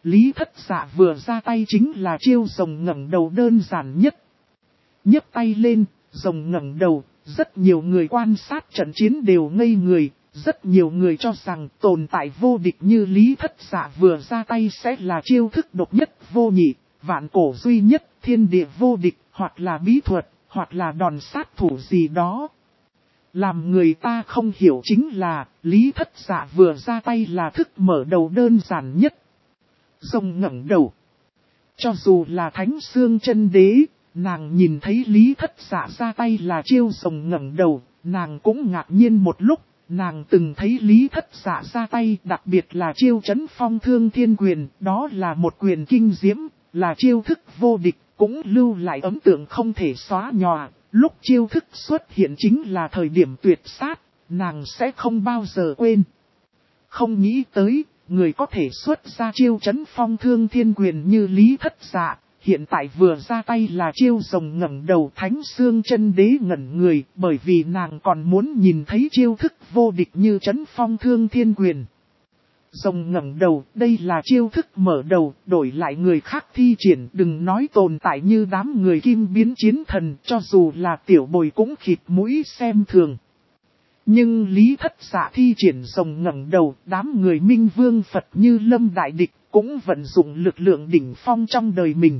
Lý Thất Dạ vừa ra tay chính là chiêu rồng ngẩng đầu đơn giản nhất. Nhấc tay lên, rồng ngẩng đầu, rất nhiều người quan sát trận chiến đều ngây người, rất nhiều người cho rằng tồn tại vô địch như Lý Thất Dạ vừa ra tay sẽ là chiêu thức độc nhất vô nhị, vạn cổ duy nhất, thiên địa vô địch, hoặc là bí thuật, hoặc là đòn sát thủ gì đó. Làm người ta không hiểu chính là, Lý Thất Dạ vừa ra tay là thức mở đầu đơn giản nhất. Rồng ngẩng đầu. Cho dù là Thánh Xương Chân Đế, nàng nhìn thấy Lý Thất Dạ ra tay là chiêu rồng ngẩng đầu, nàng cũng ngạc nhiên một lúc. Nàng từng thấy Lý Thất Dạ ra tay, đặc biệt là chiêu Chấn Phong Thương Thiên Quyền, đó là một quyền kinh diễm, là chiêu thức vô địch, cũng lưu lại ấn tượng không thể xóa nhòa. Lúc chiêu thức xuất hiện chính là thời điểm tuyệt sát, nàng sẽ không bao giờ quên. Không nghĩ tới, người có thể xuất ra chiêu Chấn Phong Thương Thiên Quyền như Lý Thất Dạ, hiện tại vừa ra tay là chiêu rồng ngẩng đầu. Thánh Xương Chân Đế ngẩn người, bởi vì nàng còn muốn nhìn thấy chiêu thức vô địch như Chấn Phong Thương Thiên Quyền. Rồng ngẩng đầu, đây là chiêu thức mở đầu, đổi lại người khác thi triển, đừng nói tồn tại như đám người Kim Biến Chiến Thần, cho dù là tiểu bồi cũng khịt mũi xem thường. Nhưng Lý Thất Dạ thi triển rồng ngẩng đầu, đám người Minh Vương Phật như lâm đại địch, cũng vận dụng lực lượng đỉnh phong trong đời mình.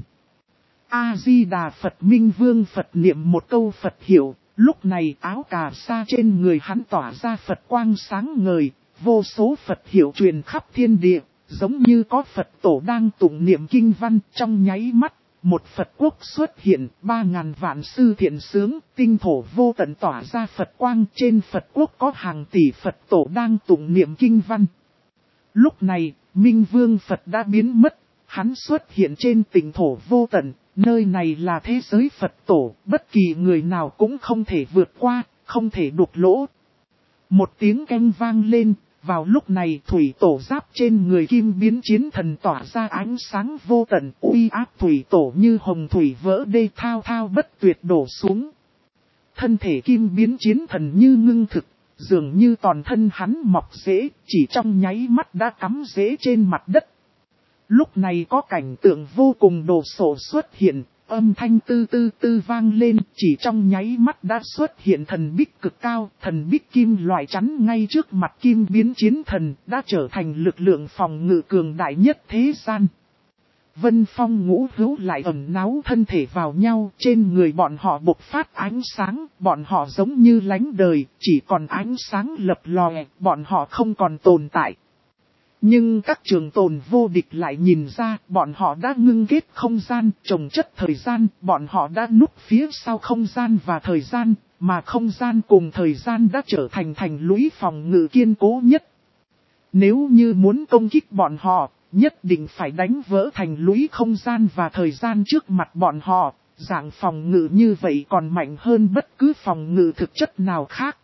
A-di-đà Phật. Minh Vương Phật niệm một câu Phật hiệu, lúc này áo cà sa trên người hắn tỏa ra Phật quang sáng ngời, vô số Phật hiệu truyền khắp thiên địa, giống như có Phật tổ đang tụng niệm kinh văn. Trong nháy mắt, một Phật quốc xuất hiện, 3.000 vạn sư thiện sướng, tinh thổ vô tận tỏa ra Phật quang. Trên Phật quốc có hàng tỷ Phật tổ đang tụng niệm kinh văn. Lúc này, Minh Vương Phật đã biến mất, hắn xuất hiện trên tinh thổ vô tận, nơi này là thế giới Phật tổ, bất kỳ người nào cũng không thể vượt qua, không thể đục lỗ. Một tiếng keng vang lên, vào lúc này thủy tổ giáp trên người Kim Biến Chiến Thần tỏa ra ánh sáng vô tận, uy áp thủy tổ như hồng thủy vỡ đê thao thao bất tuyệt đổ xuống. Thân thể Kim Biến Chiến Thần như ngưng thực, dường như toàn thân hắn mọc rễ, chỉ trong nháy mắt đã cắm rễ trên mặt đất. Lúc này có cảnh tượng vô cùng đồ sộ xuất hiện, âm thanh tư tư tư vang lên, chỉ trong nháy mắt đã xuất hiện thần bích cực cao, thần bích kim loại chắn ngay trước mặt Kim Biến Chiến Thần, đã trở thành lực lượng phòng ngự cường đại nhất thế gian. Vân Phong Ngũ Hữu lại ẩn náu thân thể vào nhau, trên người bọn họ bộc phát ánh sáng, bọn họ giống như lánh đời, chỉ còn ánh sáng lập lòe, bọn họ không còn tồn tại. Nhưng các trường tồn vô địch lại nhìn ra, bọn họ đã ngưng kết không gian, trồng chất thời gian, bọn họ đã núp phía sau không gian và thời gian, mà không gian cùng thời gian đã trở thành thành lũy phòng ngự kiên cố nhất. Nếu như muốn công kích bọn họ, nhất định phải đánh vỡ thành lũy không gian và thời gian trước mặt bọn họ, dạng phòng ngự như vậy còn mạnh hơn bất cứ phòng ngự thực chất nào khác.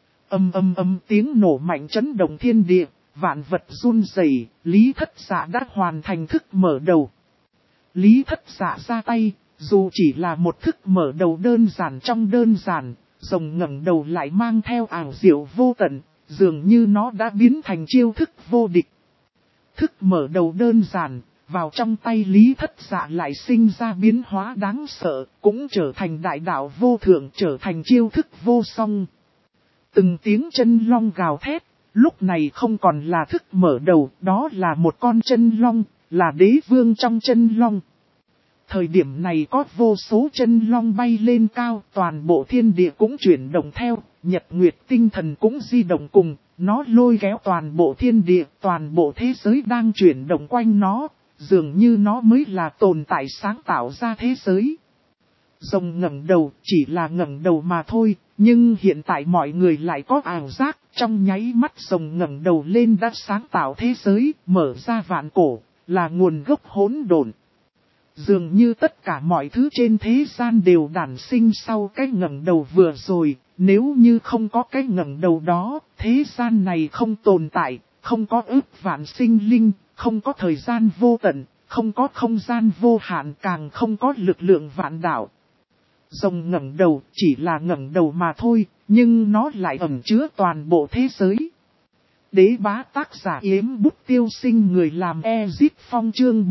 Tiếng nổ mạnh chấn động thiên địa. Vạn vật run rẩy, Lý Thất Dạ đã hoàn thành thức mở đầu. Lý Thất Dạ ra tay, dù chỉ là một thức mở đầu đơn giản trong đơn giản, rồng ngẩng đầu lại mang theo ảo diệu vô tận, dường như nó đã biến thành chiêu thức vô địch. Thức mở đầu đơn giản, vào trong tay Lý Thất Dạ lại sinh ra biến hóa đáng sợ, cũng trở thành đại đạo vô thượng, trở thành chiêu thức vô song. Từng tiếng chân long gào thét. Lúc này không còn là thức mở đầu, đó là một con chân long, là đế vương trong chân long. Thời điểm này có vô số chân long bay lên cao, toàn bộ thiên địa cũng chuyển động theo, nhật nguyệt tinh thần cũng di động cùng, nó lôi kéo toàn bộ thiên địa, toàn bộ thế giới đang chuyển động quanh nó, dường như nó mới là tồn tại sáng tạo ra thế giới. Rồng ngẩng đầu chỉ là ngẩng đầu mà thôi, nhưng hiện tại mọi người lại có ảo giác, trong nháy mắt rồng ngẩng đầu lên đã sáng tạo thế giới, mở ra vạn cổ, là nguồn gốc hỗn độn. Dường như tất cả mọi thứ trên thế gian đều đản sinh sau cái ngẩng đầu vừa rồi, nếu như không có cái ngẩng đầu đó, thế gian này không tồn tại, không có ước vạn sinh linh, không có thời gian vô tận, không có không gian vô hạn, càng không có lực lượng vạn đạo. Rồng ngẩng đầu chỉ là ngẩng đầu mà thôi, nhưng nó lại ẩn chứa toàn bộ thế giới. Đế bá tác giả Yếm Bút Tiêu Sinh, người làm Ezit Phong chương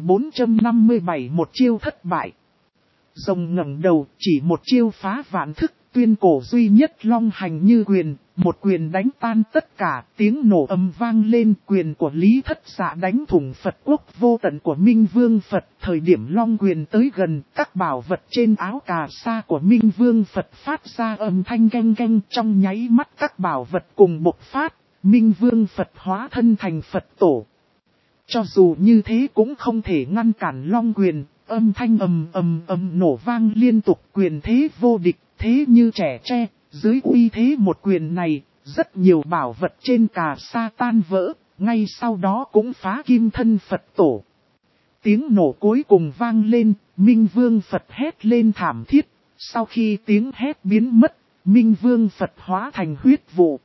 4457, một chiêu thất bại. Rồng ngẩng đầu, chỉ một chiêu phá vạn thức, tuyên cổ duy nhất long hành như quyền, một quyền đánh tan tất cả, tiếng nổ ầm vang lên, quyền của Lý Thất Dạ đánh thủng Phật quốc vô tận của Minh Vương Phật. Thời điểm long quyền tới gần, các bảo vật trên áo cà sa của Minh Vương Phật phát ra âm thanh canh canh, trong nháy mắt các bảo vật cùng bộc phát, Minh Vương Phật hóa thân thành Phật tổ. Cho dù như thế cũng không thể ngăn cản long quyền, âm thanh ầm nổ vang liên tục, quyền thế vô địch, thế như trẻ tre. Dưới uy thế một quyền này, rất nhiều bảo vật trên cà sa tan vỡ, ngay sau đó cũng phá kim thân Phật tổ. Tiếng nổ cuối cùng vang lên, Minh Vương Phật hét lên thảm thiết. Sau khi tiếng hét biến mất, Minh Vương Phật hóa thành huyết vụ.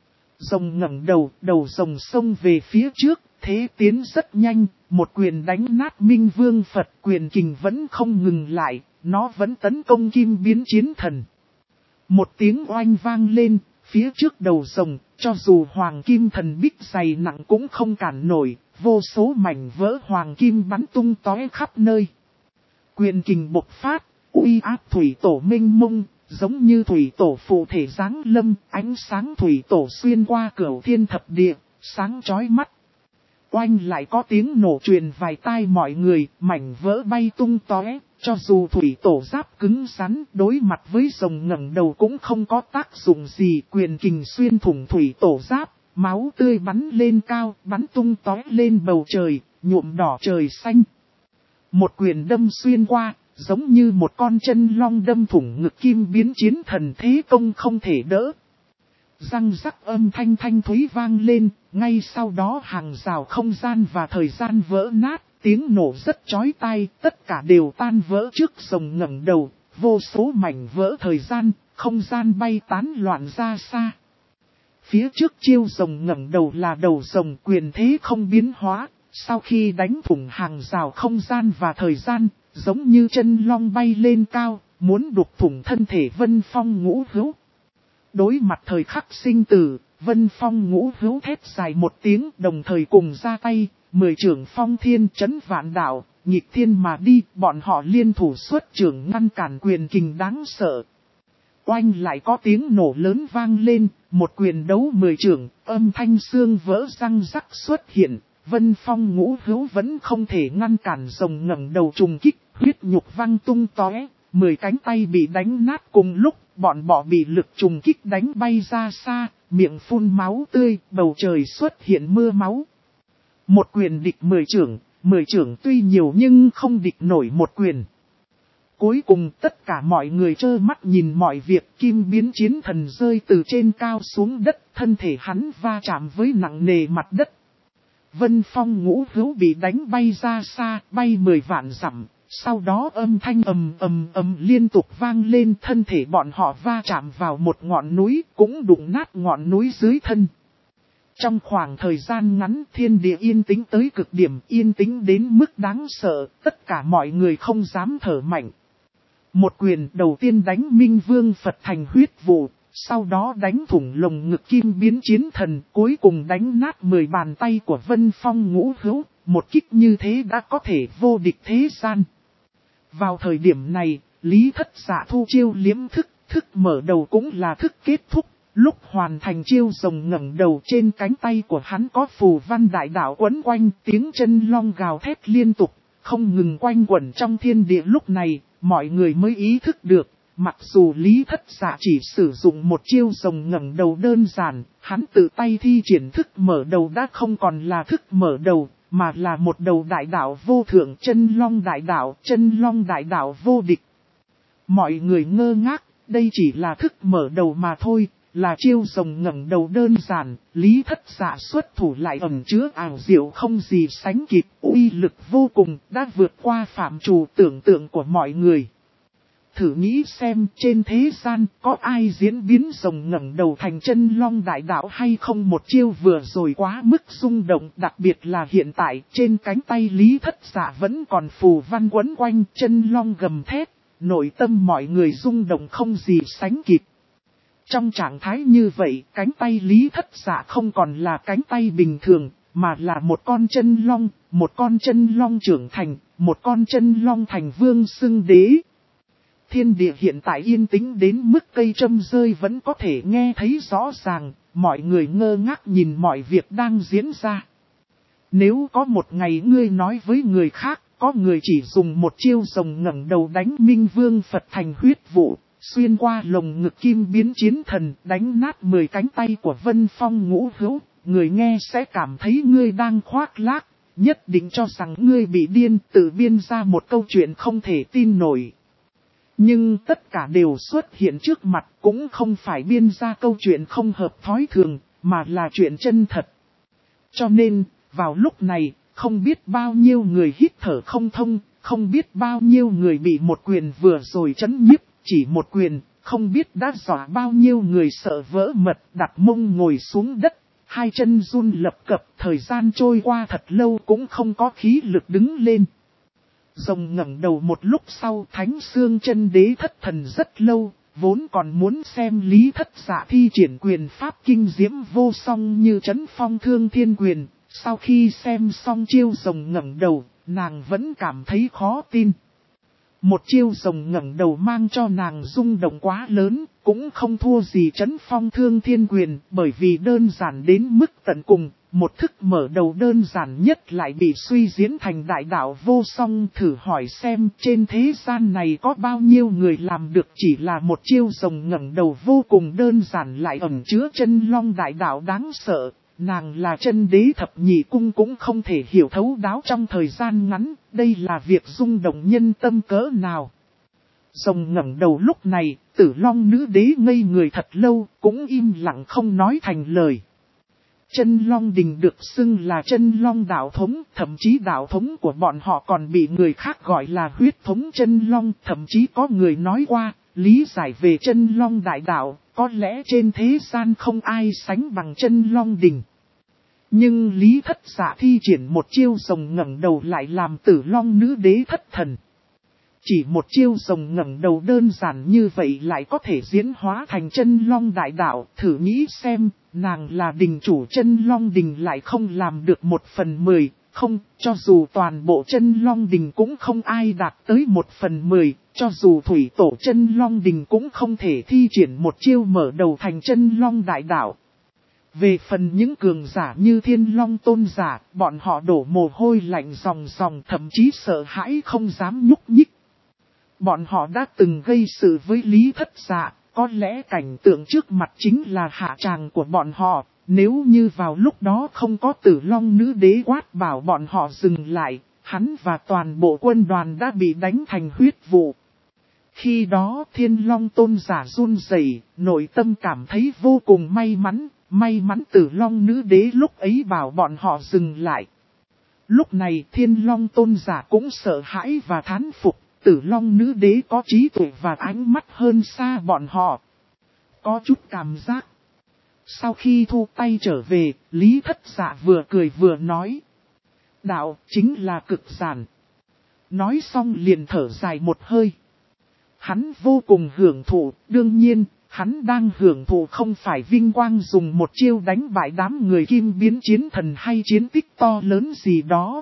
Rồng ngẩng đầu, đầu rồng xông về phía trước, thế tiến rất nhanh, một quyền đánh nát Minh Vương Phật, quyền kình vẫn không ngừng lại, nó vẫn tấn công kim biến chiến thần. Một tiếng oanh vang lên, phía trước đầu rồng, cho dù hoàng kim thần bích dày nặng cũng không cản nổi, vô số mảnh vỡ hoàng kim bắn tung tóe khắp nơi. Quyền kình bộc phát, uy áp thủy tổ mênh mông, giống như thủy tổ phụ thể giáng lâm, ánh sáng thủy tổ xuyên qua cửu thiên thập địa, sáng chói mắt. Oanh lại có tiếng nổ truyền vài tai mọi người, mảnh vỡ bay tung tóe, cho dù thủy tổ giáp cứng rắn, đối mặt với rồng ngẩng đầu cũng không có tác dụng gì, quyền kình xuyên thủng thủy tổ giáp, máu tươi bắn lên cao, bắn tung tóe lên bầu trời, nhuộm đỏ trời xanh. Một quyền đâm xuyên qua, giống như một con chân long đâm thủng ngực kim biến chiến thần, thế công không thể đỡ. Răng rắc âm thanh thanh thúy vang lên, ngay sau đó hàng rào không gian và thời gian vỡ nát, tiếng nổ rất chói tai, tất cả đều tan vỡ trước rồng ngẩng đầu, vô số mảnh vỡ thời gian, không gian bay tán loạn ra xa. Phía trước chiêu rồng ngẩng đầu là đầu rồng, quyền thế không biến hóa, sau khi đánh thủng hàng rào không gian và thời gian, giống như chân long bay lên cao, muốn đục thủng thân thể Vân Phong Ngũ Hữu. Đối mặt thời khắc sinh tử, Vân Phong Ngũ Hữu thét dài một tiếng, đồng thời cùng ra tay, 10 trưởng phong thiên trấn vạn đạo, nghịch thiên mà đi, bọn họ liên thủ xuất trưởng ngăn cản quyền kình đáng sợ. Oanh lại có tiếng nổ lớn vang lên, một quyền đấu 10 trưởng, âm thanh xương vỡ răng rắc xuất hiện, Vân Phong Ngũ Hữu vẫn không thể ngăn cản rồng ngẩng đầu trùng kích, huyết nhục văng tung tóe, 10 cánh tay bị đánh nát cùng lúc, bọn bọ bị lực trùng kích đánh bay ra xa, miệng phun máu tươi, bầu trời xuất hiện mưa máu. Một quyền địch 10 trưởng tuy nhiều nhưng không địch nổi một quyền. Cuối cùng tất cả mọi người trơ mắt nhìn mọi việc, kim biến chiến thần rơi từ trên cao xuống đất, thân thể hắn va chạm với nặng nề mặt đất. Vân Phong Ngũ Hữu bị đánh bay ra xa, bay 10 vạn dặm, sau đó âm thanh ầm liên tục vang lên, thân thể bọn họ va chạm vào một ngọn núi, cũng đụng nát ngọn núi dưới thân. Trong khoảng thời gian ngắn, thiên địa yên tĩnh tới cực điểm, yên tĩnh đến mức đáng sợ, tất cả mọi người không dám thở mạnh. Một quyền đầu tiên đánh Minh Vương Phật thành huyết vụ, sau đó đánh thủng lồng ngực kim biến chiến thần, cuối cùng đánh nát 10 bàn tay của Vân Phong Ngũ Hữu, một kích như thế đã có thể vô địch thế gian. Vào thời điểm này, Lý Thất Dạ thu chiêu liếm thức, thức mở đầu cũng là thức kết thúc. Lúc hoàn thành chiêu rồng ngẩng đầu, trên cánh tay của hắn có phù văn đại đạo quấn quanh, tiếng chân long gào thét liên tục, không ngừng quanh quẩn trong thiên địa. Lúc này, mọi người mới ý thức được, mặc dù Lý Thất Dạ chỉ sử dụng một chiêu rồng ngẩng đầu đơn giản, hắn tự tay thi triển thức mở đầu đã không còn là thức mở đầu, mà là một đầu đại đạo vô thượng, chân long đại đạo vô địch. Mọi người ngơ ngác, đây chỉ là thức mở đầu mà thôi. Là chiêu rồng ngẩng đầu đơn giản, Lý Thất Dạ xuất thủ lại ẩn chứa ảo diệu không gì sánh kịp, uy lực vô cùng, đã vượt qua phạm trù tưởng tượng của mọi người. Thử nghĩ xem, trên thế gian có ai diễn biến rồng ngẩng đầu thành chân long đại đạo hay không? Một chiêu vừa rồi quá mức rung động, đặc biệt là hiện tại, trên cánh tay Lý Thất Dạ vẫn còn phù văn quấn quanh, chân long gầm thét, nội tâm mọi người rung động không gì sánh kịp. Trong trạng thái như vậy, cánh tay Lý Thất Dạ không còn là cánh tay bình thường, mà là một con chân long trưởng thành, một con chân long thành vương xưng đế. Thiên địa hiện tại yên tĩnh đến mức cây châm rơi vẫn có thể nghe thấy rõ ràng, mọi người ngơ ngác nhìn mọi việc đang diễn ra. Nếu có một ngày ngươi nói với người khác, có người chỉ dùng một chiêu rồng ngẩng đầu đánh Minh Vương Phật thành huyết vụ, xuyên qua lồng ngực kim biến chiến thần, đánh nát 10 cánh tay của Vân Phong Ngũ Hữu, người nghe sẽ cảm thấy ngươi đang khoác lác, nhất định cho rằng ngươi bị điên, tự biên ra một câu chuyện không thể tin nổi. Nhưng tất cả đều xuất hiện trước mặt, cũng không phải biên ra câu chuyện không hợp thói thường, mà là chuyện chân thật. Cho nên, vào lúc này, không biết bao nhiêu người hít thở không thông, không biết bao nhiêu người bị một quyền vừa rồi chấn nhiếp, chỉ một quyền, không biết đã dọa bao nhiêu người sợ vỡ mật, đặt mông ngồi xuống đất, hai chân run lập cập, thời gian trôi qua thật lâu cũng không có khí lực đứng lên. Rồng ngẩng đầu một lúc sau, Thánh Xương Chân Đế thất thần rất lâu, vốn còn muốn xem Lý Thất Dạ thi triển quyền pháp kinh diễm vô song như Trấn Phong Thương Thiên Quyền. Sau khi xem xong chiêu rồng ngẩng đầu, nàng vẫn cảm thấy khó tin. Một chiêu rồng ngẩng đầu mang cho nàng rung động quá lớn, cũng không thua gì Trấn Phong Thương Thiên Quyền, bởi vì đơn giản đến mức tận cùng, một thức mở đầu đơn giản nhất lại bị suy diễn thành đại đạo vô song. Thử hỏi xem trên thế gian này có bao nhiêu người làm được chỉ là một chiêu rồng ngẩng đầu vô cùng đơn giản lại ẩn chứa chân long đại đạo đáng sợ. Nàng là chân đế thập nhị cung cũng không thể hiểu thấu đáo trong thời gian ngắn, đây là việc rung động nhân tâm cỡ nào. Rồng ngẩng đầu lúc này, Tử Long nữ đế ngây người thật lâu, cũng im lặng không nói thành lời. Chân Long Đình được xưng là chân Long đạo thống, thậm chí đạo thống của bọn họ còn bị người khác gọi là huyết thống chân Long, thậm chí có người nói qua, lý giải về chân Long đại đạo, có lẽ trên thế gian không ai sánh bằng chân Long Đình. Nhưng Lý Thất Dạ thi triển một chiêu rồng ngẩng đầu lại làm Tử Long nữ đế thất thần. Chỉ một chiêu rồng ngẩng đầu đơn giản như vậy lại có thể diễn hóa thành chân Long đại đạo, thử nghĩ xem, nàng là đình chủ chân Long Đình lại không làm được 1/10, không, cho dù toàn bộ chân Long Đình cũng không ai đạt tới 1/10, cho dù thủy tổ chân Long Đình cũng không thể thi triển một chiêu mở đầu thành chân Long đại đạo. Về phần những cường giả như Thiên Long tôn giả, bọn họ đổ mồ hôi lạnh ròng ròng, thậm chí sợ hãi không dám nhúc nhích. Bọn họ đã từng gây sự với Lý Thất Dạ, có lẽ cảnh tượng trước mặt chính là hạ tràng của bọn họ. Nếu như vào lúc đó không có Tử Long nữ đế quát bảo bọn họ dừng lại, hắn và toàn bộ quân đoàn đã bị đánh thành huyết vụ. Khi đó Thiên Long tôn giả run rẩy, nội tâm cảm thấy vô cùng may mắn Tử Long nữ đế lúc ấy bảo bọn họ dừng lại. Lúc này Thiên Long tôn giả cũng sợ hãi và thán phục, Tử Long nữ đế có trí tuệ và ánh mắt hơn xa bọn họ. Có chút cảm giác. Sau khi thu tay trở về, Lý Thất Dạ vừa cười vừa nói. Đạo chính là cực giản. Nói xong liền thở dài một hơi. Hắn vô cùng hưởng thụ, đương nhiên, hắn đang hưởng thụ không phải vinh quang dùng một chiêu đánh bại đám người kim biến chiến thần hay chiến tích to lớn gì đó.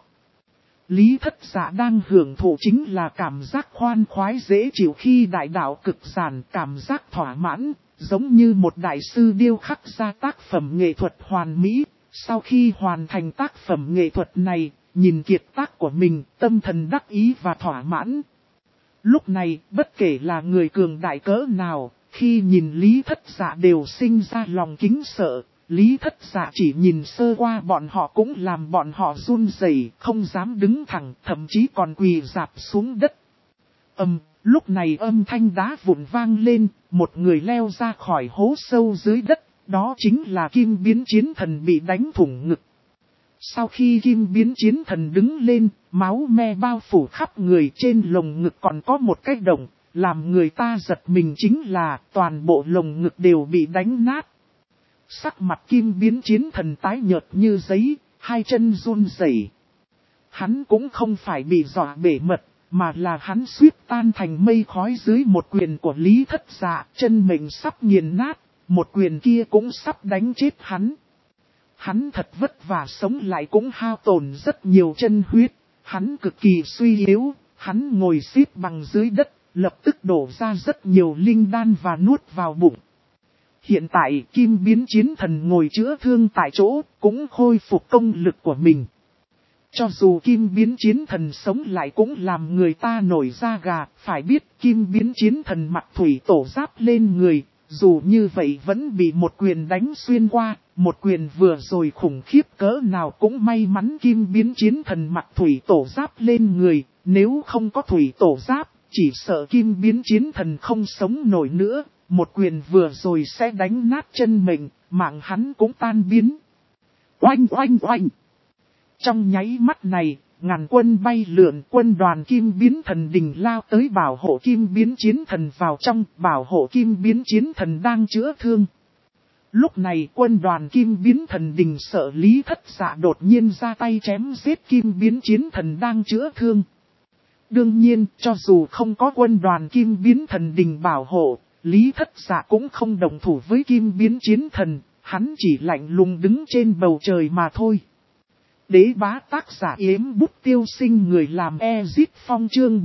Lý Thất Dạ đang hưởng thụ chính là cảm giác khoan khoái dễ chịu khi đại đạo cực giản, cảm giác thỏa mãn, giống như một đại sư điêu khắc ra tác phẩm nghệ thuật hoàn mỹ. Sau khi hoàn thành tác phẩm nghệ thuật này, nhìn kiệt tác của mình, tâm thần đắc ý và thỏa mãn. Lúc này, bất kể là người cường đại cỡ nào, khi nhìn Lý Thất Dạ đều sinh ra lòng kính sợ. Lý Thất Dạ chỉ nhìn sơ qua bọn họ cũng làm bọn họ run rẩy, không dám đứng thẳng, thậm chí còn quỳ rạp xuống đất. Lúc này âm thanh đá vụn vang lên, một người leo ra khỏi hố sâu dưới đất, đó chính là Kim Biến Chiến Thần bị đánh thủng ngực. Sau khi Kim Biến Chiến Thần đứng lên, máu me bao phủ khắp người, trên lồng ngực còn có một cái động, làm người ta giật mình chính là toàn bộ lồng ngực đều bị đánh nát. Sắc mặt Kim Biến Chiến Thần tái nhợt như giấy, hai chân run rẩy. Hắn cũng không phải bị dọa bể mật, mà là hắn suýt tan thành mây khói dưới một quyền của Lý Thất Dạ, chân mình sắp nghiền nát. một quyền kia cũng sắp đánh chết hắn. Hắn thật vất vả sống lại cũng hao tổn rất nhiều chân huyết, hắn cực kỳ suy yếu, hắn ngồi xếp bằng dưới đất, lập tức đổ ra rất nhiều linh đan và nuốt vào bụng. Hiện tại Kim Biến Chiến Thần ngồi chữa thương tại chỗ, cũng khôi phục công lực của mình. Cho dù Kim Biến Chiến Thần sống lại cũng làm người ta nổi da gà, phải biết Kim Biến Chiến Thần mặc thủy tổ giáp lên người, dù như vậy vẫn bị một quyền đánh xuyên qua, một quyền vừa rồi khủng khiếp cỡ nào cũng may mắn Kim Biến Chiến Thần mặc thủy tổ giáp lên người, nếu không có thủy tổ giáp, chỉ sợ Kim Biến Chiến Thần không sống nổi nữa, một quyền vừa rồi sẽ đánh nát chân mình, mạng hắn cũng tan biến. Oanh oanh oanh! Trong nháy mắt này, ngàn quân bay lượn, quân đoàn Kim Biến Thần Đình lao tới bảo hộ Kim Biến Chiến Thần vào trong, bảo hộ Kim Biến Chiến Thần đang chữa thương. Lúc này quân đoàn Kim Biến Thần Đình sợ Lý Thất Dạ đột nhiên ra tay chém giết Kim Biến Chiến Thần đang chữa thương. Đương nhiên, cho dù không có quân đoàn Kim Biến Thần Đình bảo hộ, Lý Thất Dạ cũng không đồng thủ với Kim Biến Chiến Thần, hắn chỉ lạnh lùng đứng trên bầu trời mà thôi. Đế bá tác giả yếm bút tiêu sinh người làm Ezit Phong chương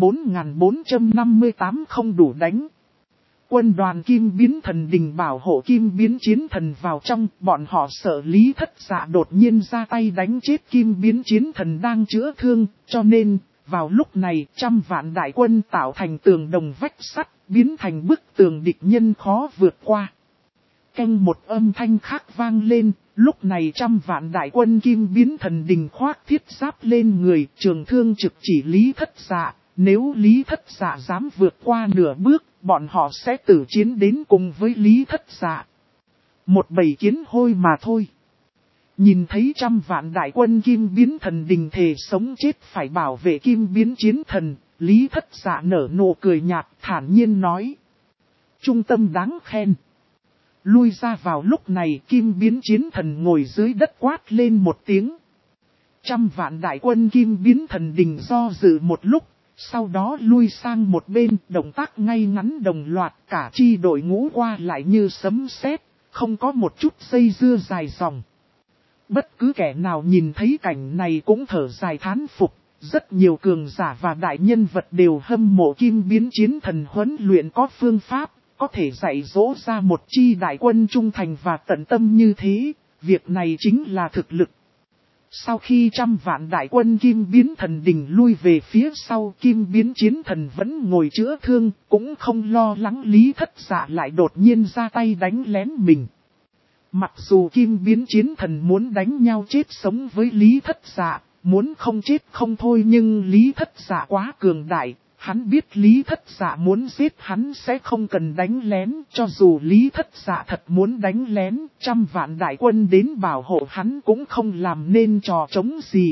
4458 không đủ đánh. Quân đoàn Kim Biến Thần Đình bảo hộ Kim Biến Chiến Thần vào trong, bọn họ sợ Lý Thất Dạ đột nhiên ra tay đánh chết Kim Biến Chiến Thần đang chữa thương, cho nên, vào lúc này trăm vạn đại quân tạo thành tường đồng vách sắt, biến thành bức tường địch nhân khó vượt qua. Canh một âm thanh khác vang lên, lúc này trăm vạn đại quân Kim Biến Thần Đình khoác thiết giáp lên người, trường thương trực chỉ Lý Thất Dạ, nếu Lý Thất Dạ dám vượt qua nửa bước, bọn họ sẽ tử chiến đến cùng với Lý Thất Dạ. Một bầy kiến hôi mà thôi. Nhìn thấy trăm vạn đại quân Kim Biến Thần Đình thề sống chết phải bảo vệ Kim Biến Chiến Thần, Lý Thất Dạ nở nụ cười nhạt thản nhiên nói. Trung tâm đáng khen. Lui ra vào lúc này Kim Biến Chiến Thần ngồi dưới đất quát lên một tiếng. Trăm vạn đại quân Kim Biến Thần Đình do dự một lúc, sau đó lui sang một bên, động tác ngay ngắn đồng loạt, cả chi đội ngũ qua lại như sấm sét, không có một chút dây dưa dài dòng. Bất cứ kẻ nào nhìn thấy cảnh này cũng thở dài thán phục, rất nhiều cường giả và đại nhân vật đều hâm mộ Kim Biến Chiến Thần huấn luyện có phương pháp, có thể dạy dỗ ra một chi đại quân trung thành và tận tâm như thế, việc này chính là thực lực. Sau khi trăm vạn đại quân Kim Biến Thần Đình lui về phía sau, Kim Biến Chiến Thần vẫn ngồi chữa thương, cũng không lo lắng Lý Thất Dạ lại đột nhiên ra tay đánh lén mình. Mặc dù Kim Biến Chiến Thần muốn đánh nhau chết sống với Lý Thất Dạ, muốn không chết không thôi, nhưng Lý Thất Dạ quá cường đại, hắn biết Lý Thất Dạ muốn giết hắn sẽ không cần đánh lén, cho dù Lý Thất Dạ thật muốn đánh lén, trăm vạn đại quân đến bảo hộ hắn cũng không làm nên trò trống gì.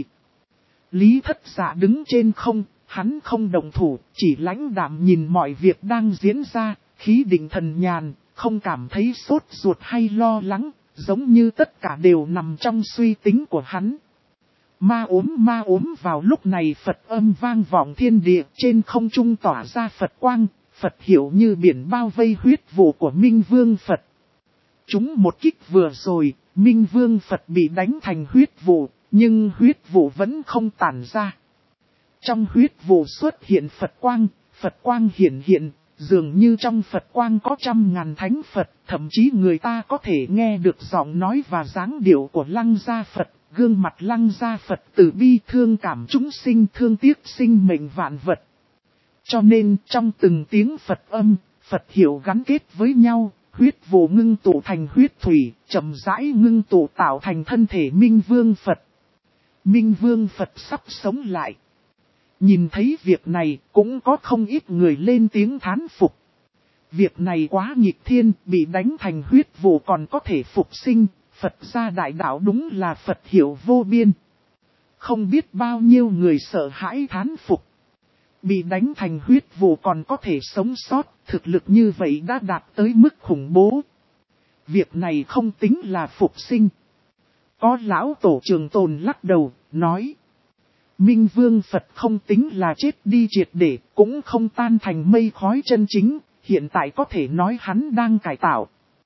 Lý Thất Dạ đứng trên không, hắn không động thủ, chỉ lãnh đạm nhìn mọi việc đang diễn ra, khí định thần nhàn, không cảm thấy sốt ruột hay lo lắng, giống như tất cả đều nằm trong suy tính của hắn. Ma ốm vào lúc này Phật âm vang vọng thiên địa, trên không trung tỏa ra Phật quang, Phật hiểu như biển bao vây huyết vụ của Minh Vương Phật. Chúng một kích vừa rồi, Minh Vương Phật bị đánh thành huyết vụ, nhưng huyết vụ vẫn không tản ra. Trong huyết vụ xuất hiện Phật quang hiện, dường như trong Phật quang có trăm ngàn thánh Phật, thậm chí người ta có thể nghe được giọng nói và dáng điệu của Lăng Gia Phật. Gương mặt Lăng Gia Phật từ bi thương cảm chúng sinh, thương tiếc sinh mệnh vạn vật. Cho nên trong từng tiếng Phật âm, Phật hiểu gắn kết với nhau, huyết vụ ngưng tụ thành huyết thủy, chậm rãi ngưng tụ tạo thành thân thể Minh Vương Phật. Minh Vương Phật sắp sống lại. Nhìn thấy việc này cũng có không ít người lên tiếng thán phục. Việc này quá nghịch thiên, bị đánh thành huyết vụ còn có thể phục sinh. Phật gia đại đạo đúng là Phật hiểu vô biên. Không biết bao nhiêu người sợ hãi thán phục. Bị đánh thành huyết vụ còn có thể sống sót, thực lực như vậy đã đạt tới mức khủng bố. Việc này không tính là phục sinh. Có lão tổ Trường Tồn lắc đầu, nói. Minh Vương Phật không tính là chết đi triệt để, cũng không tan thành mây khói chân chính, hiện tại có thể nói hắn đang cải tạo.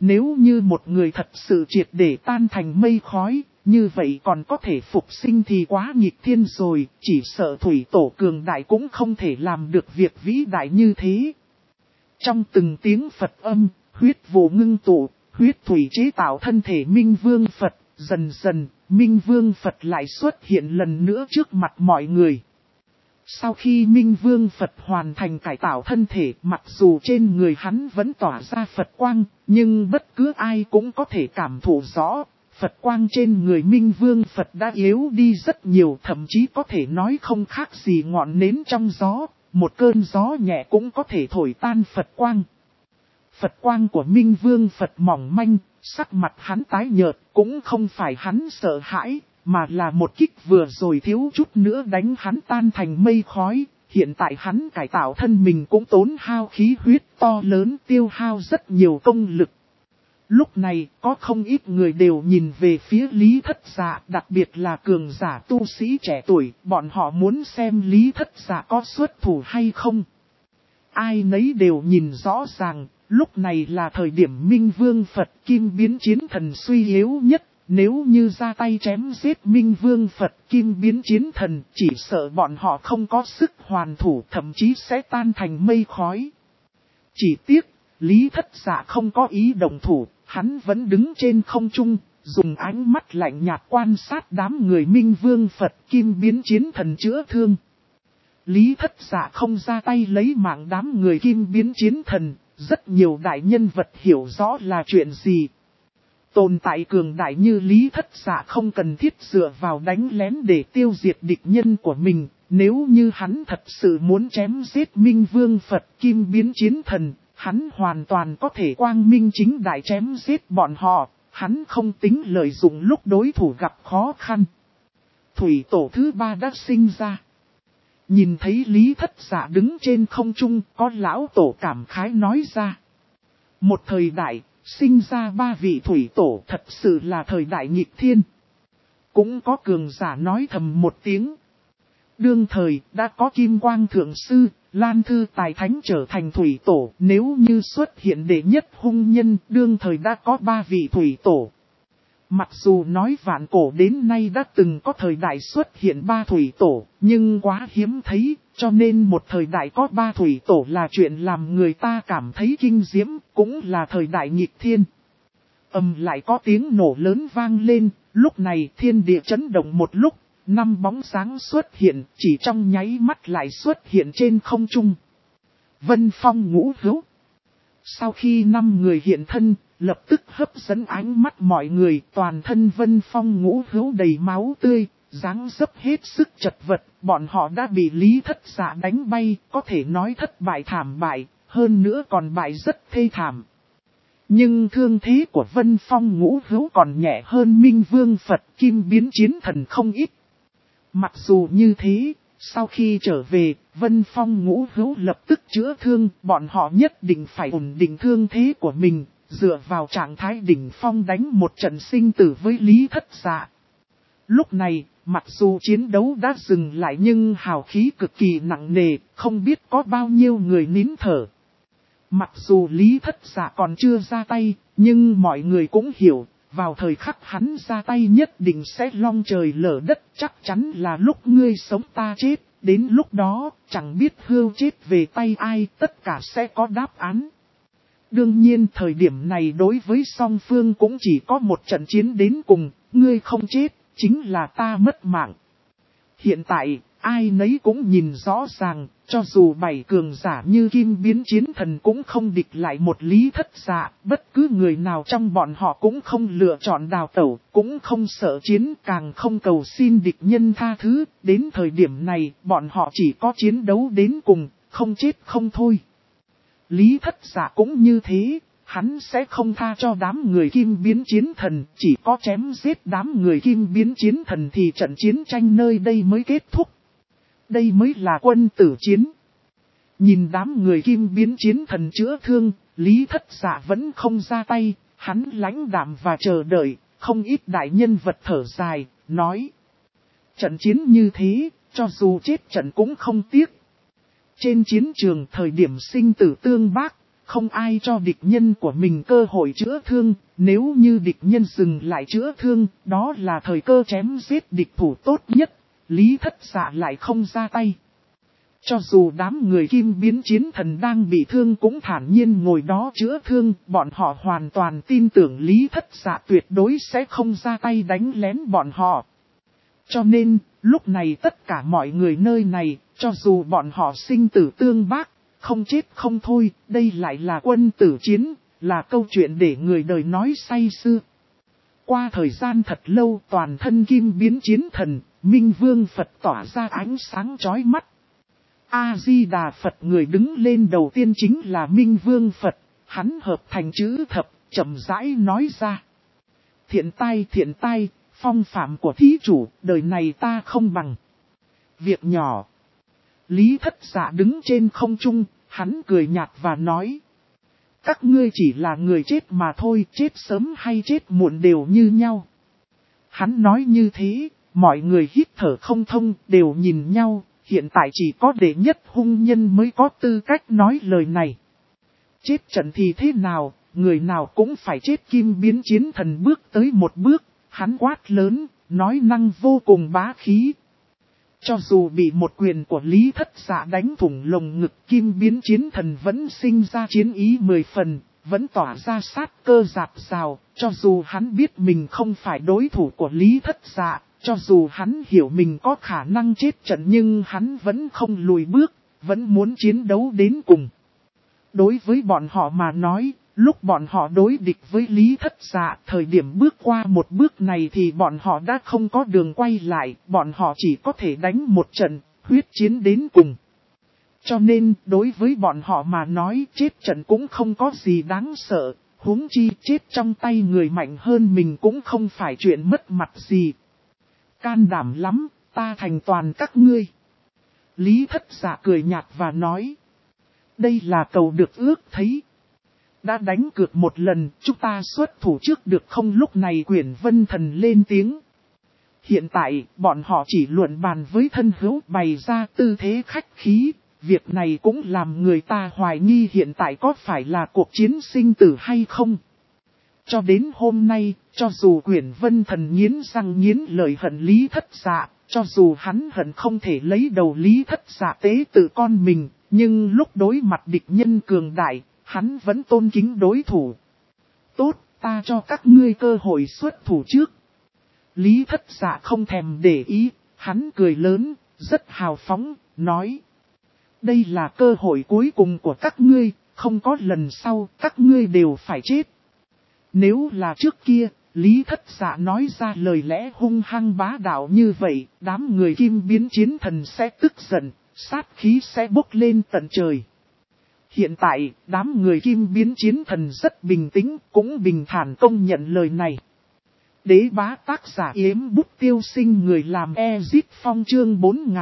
Nếu như một người thật sự triệt để tan thành mây khói, như vậy còn có thể phục sinh thì quá nghịch thiên rồi, chỉ sợ thủy tổ cường đại cũng không thể làm được việc vĩ đại như thế. Trong từng tiếng Phật âm, huyết vụ ngưng tụ, huyết thủy chế tạo thân thể Minh Vương Phật, dần dần, Minh Vương Phật lại xuất hiện lần nữa trước mặt mọi người. Sau khi Minh Vương Phật hoàn thành cải tạo thân thể, mặc dù trên người hắn vẫn tỏa ra Phật quang, nhưng bất cứ ai cũng có thể cảm thụ rõ, Phật quang trên người Minh Vương Phật đã yếu đi rất nhiều, thậm chí có thể nói không khác gì ngọn nến trong gió, một cơn gió nhẹ cũng có thể thổi tan Phật quang. Phật quang của Minh Vương Phật mỏng manh, sắc mặt hắn tái nhợt, cũng không phải hắn sợ hãi, mà là một kích vừa rồi thiếu chút nữa đánh hắn tan thành mây khói. Hiện tại hắn cải tạo thân mình cũng tốn hao khí huyết to lớn, tiêu hao rất nhiều công lực. Lúc này, có không ít người đều nhìn về phía Lý Thất Dạ, đặc biệt là cường giả tu sĩ trẻ tuổi, bọn họ muốn xem Lý Thất Dạ có xuất thủ hay không. Ai nấy đều nhìn rõ ràng, lúc này là thời điểm Minh Vương Phật Kim Biến Chiến Thần suy yếu nhất, nếu như ra tay chém giết Minh Vương Phật Kim Biến Chiến Thần, chỉ sợ bọn họ không có sức hoàn thủ, thậm chí sẽ tan thành mây khói. Chỉ tiếc, Lý Thất Dạ không có ý động thủ, hắn vẫn đứng trên không trung, dùng ánh mắt lạnh nhạt quan sát đám người Minh Vương Phật Kim Biến Chiến Thần chữa thương. Lý Thất Dạ không ra tay lấy mạng đám người Kim Biến Chiến Thần, rất nhiều đại nhân vật hiểu rõ là chuyện gì. Tồn tại cường đại như Lý Thất Dạ không cần thiết dựa vào đánh lén để tiêu diệt địch nhân của mình, nếu như hắn thật sự muốn chém giết Minh Vương Phật Kim Biến Chiến Thần, hắn hoàn toàn có thể quang minh chính đại chém giết bọn họ, hắn không tính lợi dụng lúc đối thủ gặp khó khăn. Thủy tổ thứ 3 đã sinh ra. Nhìn thấy Lý Thất Dạ đứng trên không trung, có lão tổ cảm khái nói ra. Một thời đại, sinh ra 3 vị thủy tổ thật sự là thời đại nghịch thiên. Cũng có cường giả nói thầm một tiếng. Đương thời, đã có Kim Quang Thượng Sư, Lan Thư Tài Thánh trở thành thủy tổ. Nếu như xuất hiện đệ nhất hung nhân, đương thời đã có 3 vị thủy tổ. Mặc dù nói vạn cổ đến nay đã từng có thời đại xuất hiện 3 thủy tổ, nhưng quá hiếm thấy, cho nên một thời đại có 3 thủy tổ là chuyện làm người ta cảm thấy kinh diễm, cũng là thời đại nghịch thiên. Lại có tiếng nổ lớn vang lên, lúc này thiên địa chấn động một lúc, 5 bóng sáng xuất hiện, chỉ trong nháy mắt lại xuất hiện trên không trung. Vân Phong Ngũ Hữu. Sau khi 5 người hiện thân, lập tức hấp dẫn ánh mắt mọi người, toàn thân Vân Phong Ngũ Hữu đầy máu tươi, dáng dấp hết sức chật vật, bọn họ đã bị Lý Thất Dạ đánh bay, có thể nói thất bại thảm bại, hơn nữa còn bại rất thê thảm. Nhưng thương thế của Vân Phong Ngũ Hữu còn nhẹ hơn Minh Vương Phật Kim Biến Chiến Thần không ít. Mặc dù như thế, sau khi trở về, Vân Phong Ngũ Hữu lập tức chữa thương, bọn họ nhất định phải ổn định thương thế của mình, dựa vào trạng thái đỉnh phong đánh một trận sinh tử với Lý Thất Dạ. Lúc này, mặc dù chiến đấu đã dừng lại nhưng hào khí cực kỳ nặng nề, không biết có bao nhiêu người nín thở. Mặc dù Lý Thất Dạ còn chưa ra tay, nhưng mọi người cũng hiểu, vào thời khắc hắn ra tay nhất định sẽ long trời lở đất, chắc chắn là lúc ngươi sống ta chết, đến lúc đó, chẳng biết hươu chết về tay ai, tất cả sẽ có đáp án. Đương nhiên thời điểm này đối với song phương cũng chỉ có một trận chiến đến cùng, ngươi không chết, chính là ta mất mạng. Hiện tại, ai nấy cũng nhìn rõ ràng, cho dù 7 cường giả như Kim Biến Chiến Thần cũng không địch lại một Lý Thất Dạ, bất cứ người nào trong bọn họ cũng không lựa chọn đào tẩu, cũng không sợ chiến, càng không cầu xin địch nhân tha thứ, đến thời điểm này, bọn họ chỉ có chiến đấu đến cùng, không chết không thôi. Lý Thất Dạ cũng như thế, hắn sẽ không tha cho đám người Kim Biến Chiến Thần, chỉ có chém giết đám người Kim Biến Chiến Thần thì trận chiến tranh nơi đây mới kết thúc. Đây mới là quân tử chiến. Nhìn đám người Kim Biến Chiến Thần chữa thương, Lý Thất Dạ vẫn không ra tay, hắn lãnh đạm và chờ đợi, không ít đại nhân vật thở dài, nói. Trận chiến như thế, cho dù chết trận cũng không tiếc. Trên chiến trường thời điểm sinh tử tương bác, không ai cho địch nhân của mình cơ hội chữa thương, nếu như địch nhân dừng lại chữa thương, đó là thời cơ chém giết địch thủ tốt nhất, Lý Thất Dạ lại không ra tay. Cho dù đám người kim biến chiến thần đang bị thương cũng thản nhiên ngồi đó chữa thương, bọn họ hoàn toàn tin tưởng Lý Thất Dạ tuyệt đối sẽ không ra tay đánh lén bọn họ. Cho nên, lúc này tất cả mọi người nơi này, cho dù bọn họ sinh tử tương bác, không chết không thôi, đây lại là quân tử chiến, là câu chuyện để người đời nói say sưa. Qua thời gian thật lâu toàn thân kim biến chiến thần, Minh Vương Phật tỏa ra ánh sáng chói mắt. A-di-đà Phật, người đứng lên đầu tiên chính là Minh Vương Phật, hắn hợp thành chữ thập, chậm rãi nói ra. Thiện tai, phong phạm của thí chủ, đời này ta không bằng. Việc nhỏ. Lý Thất Dạ đứng trên không trung, hắn cười nhạt và nói. Các ngươi chỉ là người chết mà thôi, chết sớm hay chết muộn đều như nhau. Hắn nói như thế, mọi người hít thở không thông, đều nhìn nhau, hiện tại chỉ có đệ nhất hung nhân mới có tư cách nói lời này. Chết trận thì thế nào, người nào cũng phải chết. Kim biến chiến thần bước tới một bước, hắn quát lớn, nói năng vô cùng bá khí. Cho dù bị một quyền của Lý Thất Dạ đánh thủng lồng ngực, kim biến chiến thần vẫn sinh ra chiến ý 10 phần, vẫn tỏa ra sát cơ rạt rào, cho dù hắn biết mình không phải đối thủ của Lý Thất Dạ, cho dù hắn hiểu mình có khả năng chết trận nhưng hắn vẫn không lùi bước, vẫn muốn chiến đấu đến cùng. Đối với bọn họ mà nói, lúc bọn họ đối địch với Lý Thất Dạ, thời điểm bước qua một bước này thì bọn họ đã không có đường quay lại, bọn họ chỉ có thể đánh một trận, huyết chiến đến cùng. Cho nên, đối với bọn họ mà nói, chết trận cũng không có gì đáng sợ, huống chi chết trong tay người mạnh hơn mình cũng không phải chuyện mất mặt gì. Can đảm lắm, ta thành toàn các ngươi. Lý Thất Dạ cười nhạt và nói. Đây là cầu được ước thấy. Đã đánh cược một lần, chúng ta xuất thủ trước được không? Lúc này Quyển Vân Thần lên tiếng. Hiện tại, bọn họ chỉ luận bàn với thân hữu, bày ra tư thế khách khí. Việc này cũng làm người ta hoài nghi hiện tại có phải là cuộc chiến sinh tử hay không. Cho đến hôm nay, cho dù Quyển Vân Thần nghiến răng nghiến lợi hận Lý Thất Dạ, cho dù hắn hận không thể lấy đầu Lý Thất Dạ tế tự con mình, nhưng lúc đối mặt địch nhân cường đại, hắn vẫn tôn kính đối thủ. Tốt, ta cho các ngươi cơ hội xuất thủ trước. Lý Thất Dạ không thèm để ý, hắn cười lớn, rất hào phóng, nói. Đây là cơ hội cuối cùng của các ngươi, không có lần sau, các ngươi đều phải chết. Nếu là trước kia, Lý Thất Dạ nói ra lời lẽ hung hăng bá đạo như vậy, đám người kim biến chiến thần sẽ tức giận, sát khí sẽ bốc lên tận trời. Hiện tại, đám người kim biến chiến thần rất bình tĩnh, cũng bình thản công nhận lời này. Đế bá tác giả Yếm Bút Tiêu Sinh, người làm Ezit Phong, chương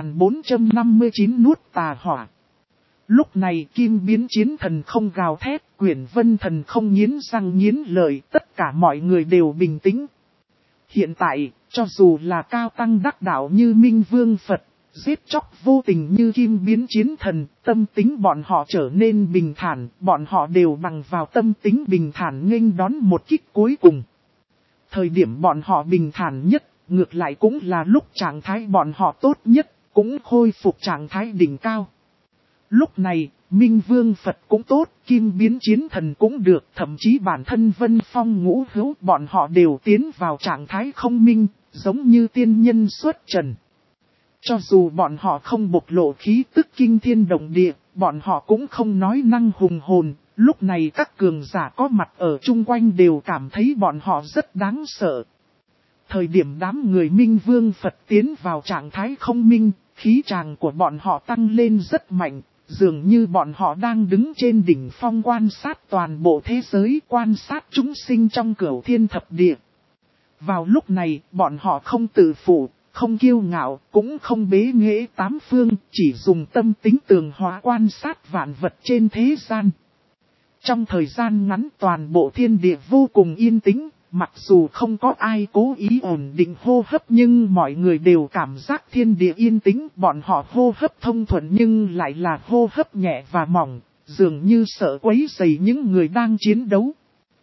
4459 nuốt tà hỏa. Lúc này kim biến chiến thần không gào thét, Quyển Vân Thần không nghiến răng nghiến lợi, tất cả mọi người đều bình tĩnh. Hiện tại, cho dù là cao tăng đắc đạo như Minh Vương Phật, giết chóc vô tình như kim biến chiến thần, tâm tính bọn họ trở nên bình thản, bọn họ đều bằng vào tâm tính bình thản nghênh đón một kích cuối cùng. Thời điểm bọn họ bình thản nhất, ngược lại cũng là lúc trạng thái bọn họ tốt nhất, cũng khôi phục trạng thái đỉnh cao. Lúc này, Minh Vương Phật cũng tốt, kim biến chiến thần cũng được, thậm chí bản thân Vân Phong Ngũ Hữu bọn họ đều tiến vào trạng thái không minh, giống như tiên nhân xuất trần. Cho dù bọn họ không bộc lộ khí tức kinh thiên động địa, bọn họ cũng không nói năng hùng hồn, lúc này các cường giả có mặt ở chung quanh đều cảm thấy bọn họ rất đáng sợ. Thời điểm đám người Minh Vương Phật tiến vào trạng thái không minh, khí tràng của bọn họ tăng lên rất mạnh. Dường như bọn họ đang đứng trên đỉnh phong quan sát toàn bộ thế giới, quan sát chúng sinh trong cửu thiên thập địa. Vào lúc này, bọn họ không tự phụ, không kiêu ngạo, cũng không bế nghệ tám phương, chỉ dùng tâm tính tường hóa quan sát vạn vật trên thế gian. Trong thời gian ngắn toàn bộ thiên địa vô cùng yên tĩnh, mặc dù không có ai cố ý ổn định hô hấp nhưng mọi người đều cảm giác thiên địa yên tĩnh. Bọn họ hô hấp thông thuận nhưng lại là hô hấp nhẹ và mỏng, dường như sợ quấy rầy những người đang chiến đấu.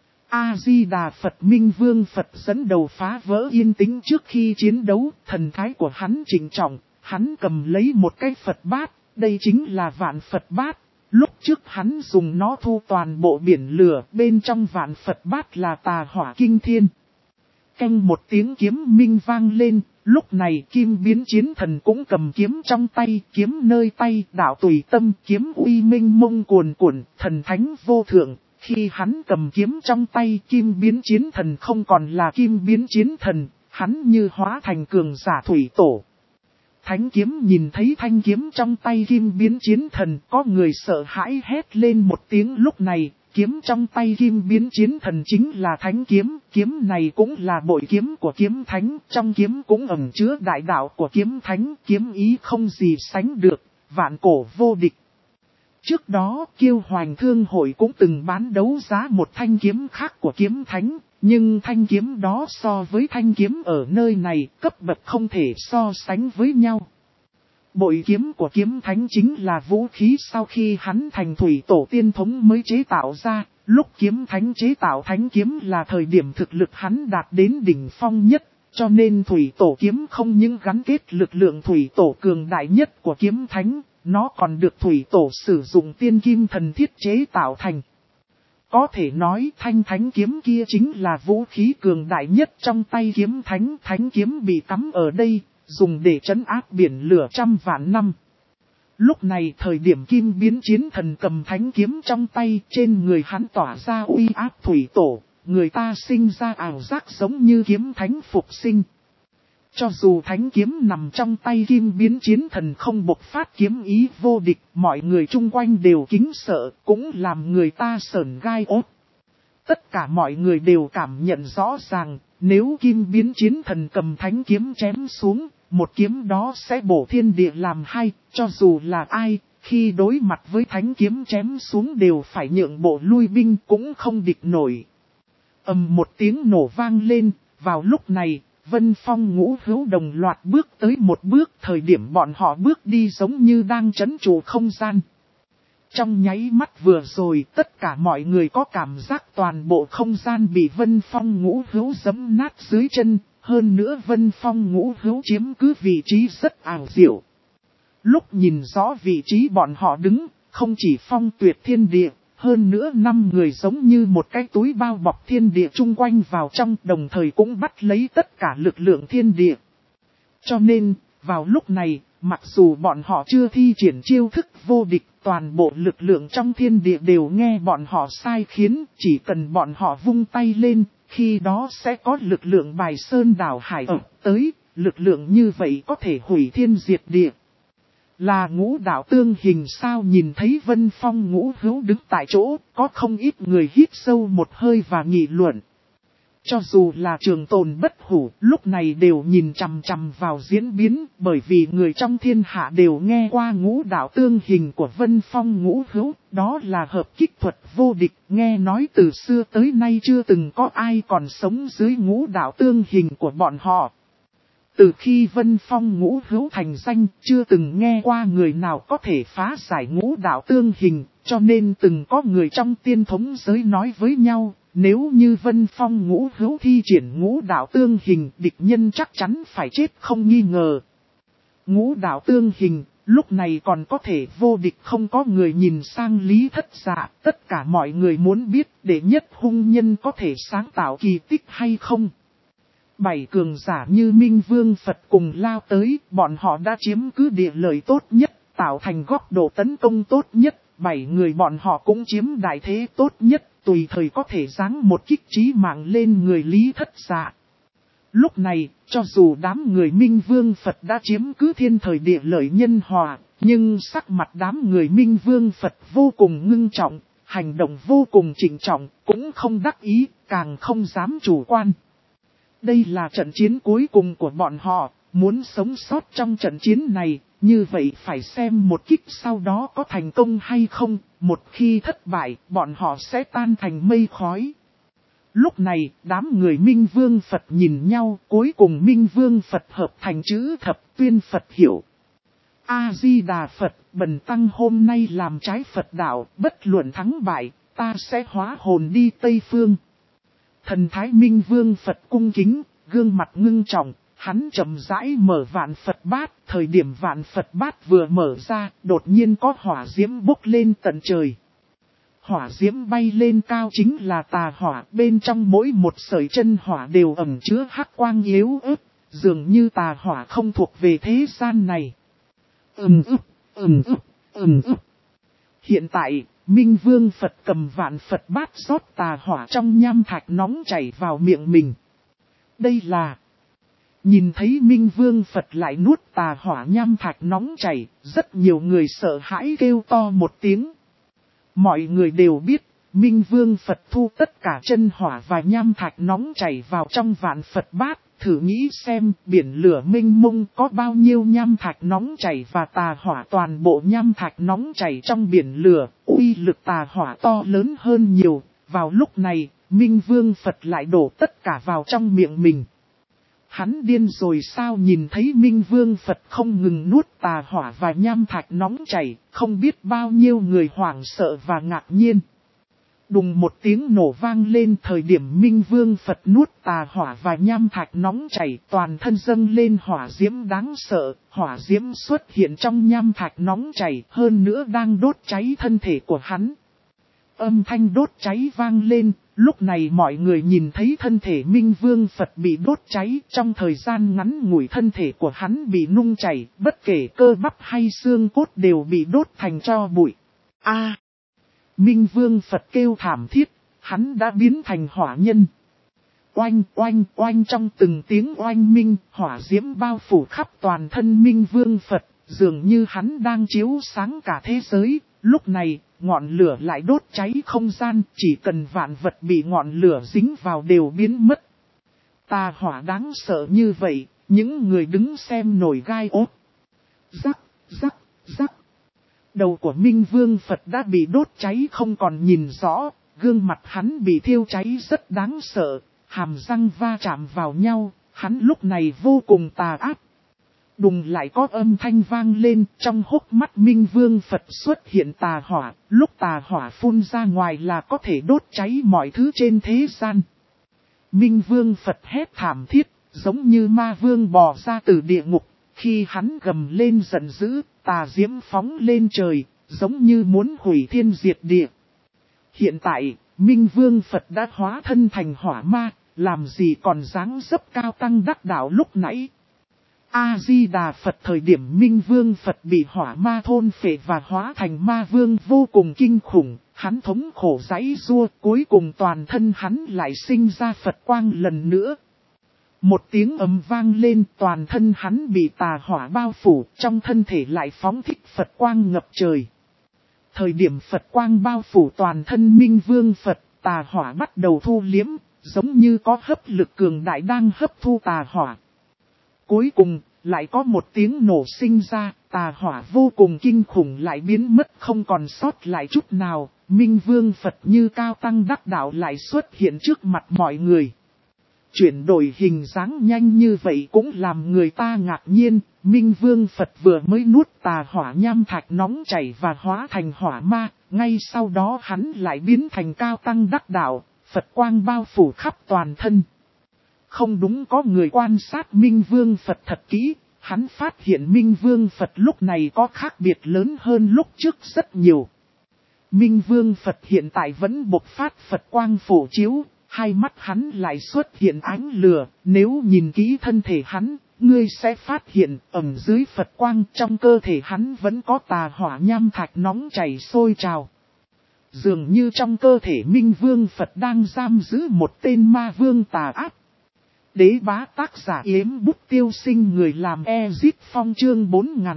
A-di-đà Phật. Minh Vương Phật dẫn đầu phá vỡ yên tĩnh trước khi chiến đấu, thần thái của hắn trịnh trọng, hắn cầm lấy một cái Phật bát, đây chính là vạn Phật bát. Lúc trước hắn dùng nó thu toàn bộ biển lửa, bên trong vạn Phật bát là tà hỏa kinh thiên. Canh một tiếng kiếm minh vang lên, lúc này Kim Biến Chiến Thần cũng cầm kiếm trong tay, kiếm nơi tay, đạo tùy tâm, kiếm uy minh mông cuồn cuộn, thần thánh vô thượng. Khi hắn cầm kiếm trong tay, Kim Biến Chiến Thần không còn là Kim Biến Chiến Thần, hắn như hóa thành cường giả thủy tổ. Thánh kiếm nhìn thấy thanh kiếm trong tay Kim Biến Chiến Thần, có người sợ hãi hét lên một tiếng. Lúc này, kiếm trong tay Kim Biến Chiến Thần chính là thánh kiếm, kiếm này cũng là bội kiếm của kiếm thánh, trong kiếm cũng ẩn chứa đại đạo của kiếm thánh, kiếm ý không gì sánh được, vạn cổ vô địch. Trước đó, Kiêu Hoành Thương Hội cũng từng bán đấu giá một thanh kiếm khác của kiếm thánh, nhưng thanh kiếm đó so với thanh kiếm ở nơi này, cấp bậc không thể so sánh với nhau. Bội kiếm của kiếm thánh chính là vũ khí sau khi hắn thành thủy tổ tiên thống mới chế tạo ra, lúc kiếm thánh chế tạo thánh kiếm là thời điểm thực lực hắn đạt đến đỉnh phong nhất, cho nên thủy tổ kiếm không những gắn kết lực lượng thủy tổ cường đại nhất của kiếm thánh, nó còn được thủy tổ sử dụng tiên kim thần thiết chế tạo thành. Có thể nói thanh thánh kiếm kia chính là vũ khí cường đại nhất trong tay kiếm thánh, thánh kiếm bị cắm ở đây, dùng để trấn áp biển lửa trăm vạn năm. Lúc này thời điểm Kim Biến Chiến Thần cầm thánh kiếm trong tay, trên người hắn tỏa ra uy áp thủy tổ, người ta sinh ra ảo giác giống như kiếm thánh phục sinh. Cho dù thánh kiếm nằm trong tay Kim Biến Chiến Thần không bộc phát kiếm ý vô địch, mọi người chung quanh đều kính sợ, cũng làm người ta sởn gai ốt. Tất cả mọi người đều cảm nhận rõ ràng, nếu Kim Biến Chiến Thần cầm thánh kiếm chém xuống, một kiếm đó sẽ bổ thiên địa làm hai, cho dù là ai, khi đối mặt với thánh kiếm chém xuống đều phải nhượng bộ lui binh cũng không địch nổi. Ầm một tiếng nổ vang lên, vào lúc này, Vân Phong Ngũ Hữu đồng loạt bước tới một bước, thời điểm bọn họ bước đi giống như đang trấn trụ không gian. Trong nháy mắt vừa rồi, tất cả mọi người có cảm giác toàn bộ không gian bị Vân Phong Ngũ Hữu giẫm nát dưới chân, hơn nữa Vân Phong Ngũ Hữu chiếm cứ vị trí rất ảo diệu. Lúc nhìn rõ vị trí bọn họ đứng, không chỉ phong tuyệt thiên địa, hơn nữa 5 người giống như một cái túi bao bọc thiên địa chung quanh vào trong, đồng thời cũng bắt lấy tất cả lực lượng thiên địa. Cho nên, vào lúc này, mặc dù bọn họ chưa thi triển chiêu thức vô địch, toàn bộ lực lượng trong thiên địa đều nghe bọn họ sai khiến, chỉ cần bọn họ vung tay lên, khi đó sẽ có lực lượng bài sơn đảo hải ập tới, lực lượng như vậy có thể hủy thiên diệt địa. Là Ngũ Đạo Tương Hình sao? Nhìn thấy Vân Phong Ngũ Hữu đứng tại chỗ, có không ít người hít sâu một hơi và nghị luận. Cho dù là Trường Tồn Bất Hủ, lúc này đều nhìn chằm chằm vào diễn biến, bởi vì người trong thiên hạ đều nghe qua Ngũ Đạo Tương Hình của Vân Phong Ngũ Hữu, đó là hợp kích thuật vô địch, nghe nói từ xưa tới nay chưa từng có ai còn sống dưới Ngũ Đạo Tương Hình của bọn họ. Từ khi Vân Phong Ngũ Hữu thành danh, chưa từng nghe qua người nào có thể phá giải Ngũ Đạo Tương Hình, cho nên từng có người trong tiên thống giới nói với nhau, nếu như Vân Phong Ngũ Hữu thi triển Ngũ Đạo Tương Hình, địch nhân chắc chắn phải chết không nghi ngờ. Ngũ Đạo Tương Hình, lúc này còn có thể vô địch, không có người nhìn sang Lý Thất Dạ, tất cả mọi người muốn biết đệ nhất hung nhân có thể sáng tạo kỳ tích hay không. 7 cường giả như Minh Vương Phật cùng lao tới, bọn họ đã chiếm cứ địa lợi tốt nhất, tạo thành góc độ tấn công tốt nhất, 7 người bọn họ cũng chiếm đại thế tốt nhất, tùy thời có thể giáng một kích chí mạng lên người Lý Thất Dạ. Lúc này, cho dù đám người Minh Vương Phật đã chiếm cứ thiên thời địa lợi nhân hòa, nhưng sắc mặt đám người Minh Vương Phật vô cùng ngưng trọng, hành động vô cùng trịnh trọng, cũng không đắc ý, càng không dám chủ quan. Đây là trận chiến cuối cùng của bọn họ, muốn sống sót trong trận chiến này, như vậy phải xem một kích sau đó có thành công hay không, một khi thất bại, bọn họ sẽ tan thành mây khói. Lúc này, đám người Minh Vương Phật nhìn nhau, cuối cùng Minh Vương Phật hợp thành chữ thập tuyên Phật hiểu. A-di-đà Phật, bần tăng hôm nay làm trái Phật đạo, bất luận thắng bại, ta sẽ hóa hồn đi Tây Phương. Thần Thái Minh Vương Phật cung kính, gương mặt ngưng trọng, hắn chậm rãi mở vạn Phật bát, thời điểm vạn Phật bát vừa mở ra, đột nhiên có hỏa diễm bốc lên tận trời. Hỏa diễm bay lên cao chính là tà hỏa, bên trong mỗi một sợi chân hỏa đều ẩn chứa hắc quang yếu ớt, dường như tà hỏa không thuộc về thế gian này. Hiện tại, Minh Vương Phật cầm vạn Phật bát rót tà hỏa trong nham thạch nóng chảy vào miệng mình. Đây là... Nhìn thấy Minh Vương Phật lại nuốt tà hỏa nham thạch nóng chảy, rất nhiều người sợ hãi kêu to một tiếng. Mọi người đều biết, Minh Vương Phật thu tất cả chân hỏa và nham thạch nóng chảy vào trong vạn Phật bát. Thử nghĩ xem biển lửa mênh mông có bao nhiêu nham thạch nóng chảy và tà hỏa, toàn bộ nham thạch nóng chảy trong biển lửa, uy lực tà hỏa to lớn hơn nhiều. Vào lúc này, Minh Vương Phật lại đổ tất cả vào trong miệng mình. Hắn điên rồi sao? Nhìn thấy Minh Vương Phật không ngừng nuốt tà hỏa và nham thạch nóng chảy, không biết bao nhiêu người hoảng sợ và ngạc nhiên. Đùng một tiếng nổ vang lên, thời điểm Minh Vương Phật nuốt tà hỏa và nham thạch nóng chảy, toàn thân dâng lên hỏa diễm đáng sợ, hỏa diễm xuất hiện trong nham thạch nóng chảy, hơn nữa đang đốt cháy thân thể của hắn. Âm thanh đốt cháy vang lên, lúc này mọi người nhìn thấy thân thể Minh Vương Phật bị đốt cháy, trong thời gian ngắn ngủi thân thể của hắn bị nung chảy, bất kể cơ bắp hay xương cốt đều bị đốt thành tro bụi. Minh Vương Phật kêu thảm thiết, hắn đã biến thành hỏa nhân. Oanh oanh oanh, trong từng tiếng oanh minh, hỏa diễm bao phủ khắp toàn thân Minh Vương Phật, dường như hắn đang chiếu sáng cả thế giới. Lúc này, ngọn lửa lại đốt cháy không gian, chỉ cần vạn vật bị ngọn lửa dính vào đều biến mất. Tà hỏa đáng sợ như vậy, những người đứng xem nổi gai ốt. Rắc, rắc, rắc. Đầu của Minh Vương Phật đã bị đốt cháy không còn nhìn rõ, gương mặt hắn bị thiêu cháy rất đáng sợ, hàm răng va chạm vào nhau, hắn lúc này vô cùng tà ác. Đùng lại có âm thanh vang lên, trong hốc mắt Minh Vương Phật xuất hiện tà hỏa, lúc tà hỏa phun ra ngoài là có thể đốt cháy mọi thứ trên thế gian. Minh Vương Phật hét thảm thiết, giống như ma vương bò ra từ địa ngục, khi hắn gầm lên giận dữ, tà diễm phóng lên trời, giống như muốn hủy thiên diệt địa. Hiện tại, Minh Vương Phật đã hóa thân thành hỏa ma, làm gì còn dáng dấp cao tăng đắc đạo lúc nãy. A-di-đà Phật, thời điểm Minh Vương Phật bị hỏa ma thôn phệ và hóa thành ma vương vô cùng kinh khủng, hắn thống khổ giãy giụa, cuối cùng toàn thân hắn lại sinh ra Phật quang lần nữa. Một tiếng ầm vang lên, toàn thân hắn bị tà hỏa bao phủ, trong thân thể lại phóng thích Phật quang ngập trời. Thời điểm Phật quang bao phủ toàn thân Minh Vương Phật, tà hỏa bắt đầu thu liếm, giống như có hấp lực cường đại đang hấp thu tà hỏa. Cuối cùng, lại có một tiếng nổ sinh ra, tà hỏa vô cùng kinh khủng lại biến mất không còn sót lại chút nào, Minh Vương Phật như cao tăng đắc đạo lại xuất hiện trước mặt mọi người. Chuyển đổi hình dáng nhanh như vậy cũng làm người ta ngạc nhiên, Minh Vương Phật vừa mới nuốt tà hỏa nham thạch nóng chảy và hóa thành hỏa ma, ngay sau đó hắn lại biến thành cao tăng đắc đạo, Phật quang bao phủ khắp toàn thân. Không đúng, có người quan sát Minh Vương Phật thật kỹ, hắn phát hiện Minh Vương Phật lúc này có khác biệt lớn hơn lúc trước rất nhiều. Minh Vương Phật hiện tại vẫn bộc phát Phật quang phổ chiếu, hai mắt hắn lại xuất hiện ánh lửa, nếu nhìn kỹ thân thể hắn, ngươi sẽ phát hiện ẩn dưới Phật quang trong cơ thể hắn vẫn có tà hỏa nham thạch nóng chảy sôi trào. Dường như trong cơ thể Minh Vương Phật đang giam giữ một tên ma vương tà ác. Đế bá, tác giả Yếm Bút Tiêu Sinh, người làm Ezit Phong, chương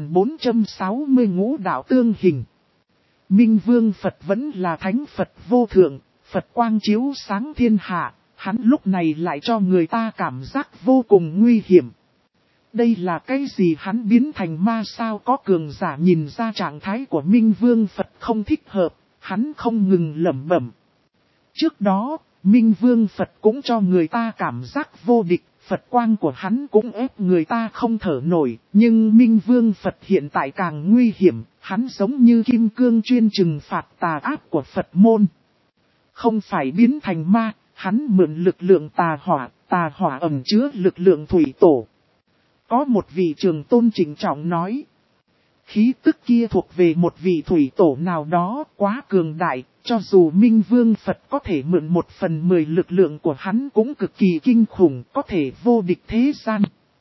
4460 ngũ đạo tương hình. Minh Vương Phật vẫn là thánh Phật vô thượng, Phật quang chiếu sáng thiên hạ, hắn lúc này lại cho người ta cảm giác vô cùng nguy hiểm. Đây là cái gì? Hắn biến thành ma sao? Có cường giả nhìn ra trạng thái của Minh Vương Phật không thích hợp, hắn không ngừng lẩm bẩm. Trước đó, Minh Vương Phật cũng cho người ta cảm giác vô địch, Phật quang của hắn cũng ép người ta không thở nổi, nhưng Minh Vương Phật hiện tại càng nguy hiểm, hắn giống như kim cương chuyên trừng phạt tà ác của Phật môn. Không phải biến thành ma, hắn mượn lực lượng tà hỏa ẩn chứa lực lượng thủy tổ. Có một vị trường tôn trịnh trọng nói, khí tức kia thuộc về một vị thủy tổ nào đó quá cường đại, cho dù Minh Vương Phật có thể mượn 1/10 lực lượng của hắn cũng cực kỳ kinh khủng, có thể vô địch thế gian.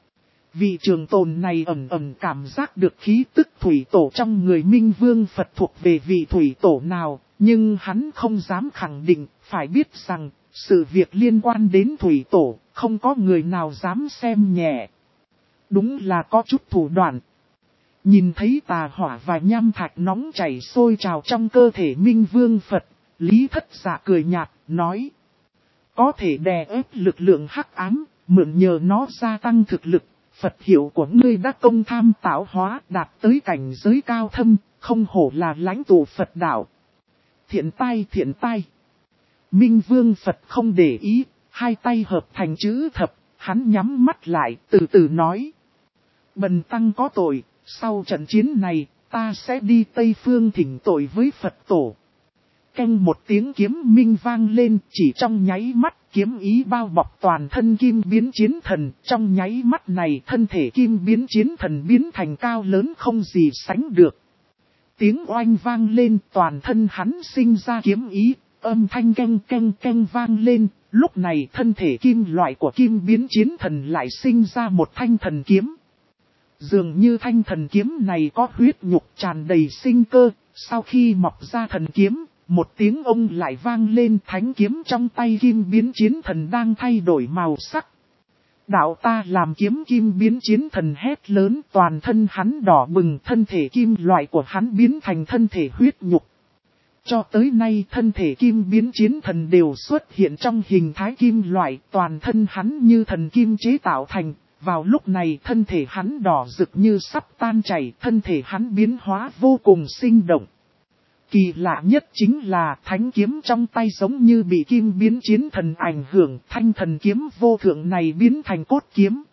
Vị trường tôn này ẩn cảm giác được khí tức thủy tổ trong người Minh Vương Phật thuộc về vị thủy tổ nào, nhưng hắn không dám khẳng định, phải biết rằng, sự việc liên quan đến thủy tổ, không có người nào dám xem nhẹ. Đúng là có chút thủ đoạn. Nhìn thấy tà hỏa và nham thạch nóng chảy sôi trào trong cơ thể Minh Vương Phật, Lý Thất Dạ cười nhạt, nói. Có thể đè ép lực lượng hắc ám, mượn nhờ nó gia tăng thực lực, Phật hiệu của ngươi đã công tham tạo hóa đạt tới cảnh giới cao thâm, không hổ là lãnh tụ Phật đạo. Thiện tai. Minh Vương Phật không để ý, hai tay hợp thành chữ thập, hắn nhắm mắt lại, từ từ nói. Bần tăng có tội, sau trận chiến này, ta sẽ đi Tây Phương thỉnh tội với Phật tổ. Canh một tiếng kiếm minh vang lên, chỉ trong nháy mắt, kiếm ý bao bọc toàn thân Kim Biến Chiến Thần. Trong nháy mắt này, thân thể Kim Biến Chiến Thần biến thành cao lớn không gì sánh được. Tiếng oanh vang lên, toàn thân hắn sinh ra kiếm ý, âm thanh canh vang lên. Lúc này thân thể kim loại của Kim Biến Chiến Thần lại sinh ra một thanh thần kiếm. Dường như thanh thần kiếm này có huyết nhục tràn đầy sinh cơ, sau khi mọc ra thần kiếm, một tiếng ông lại vang lên, thánh kiếm trong tay Kim Biến Chiến Thần đang thay đổi màu sắc. Đạo ta làm kiếm Kim Biến Chiến Thần hét lớn, toàn thân hắn đỏ bừng, thân thể kim loại của hắn biến thành thân thể huyết nhục. Cho tới nay thân thể Kim Biến Chiến Thần đều xuất hiện trong hình thái kim loại, toàn thân hắn như thần kim chế tạo thành. Vào lúc này thân thể hắn đỏ rực như sắp tan chảy, thân thể hắn biến hóa vô cùng sinh động. Kỳ lạ nhất chính là thánh kiếm trong tay giống như bị Kim Biến Chiến Thần ảnh hưởng, thanh thần kiếm vô thượng này biến thành cốt kiếm.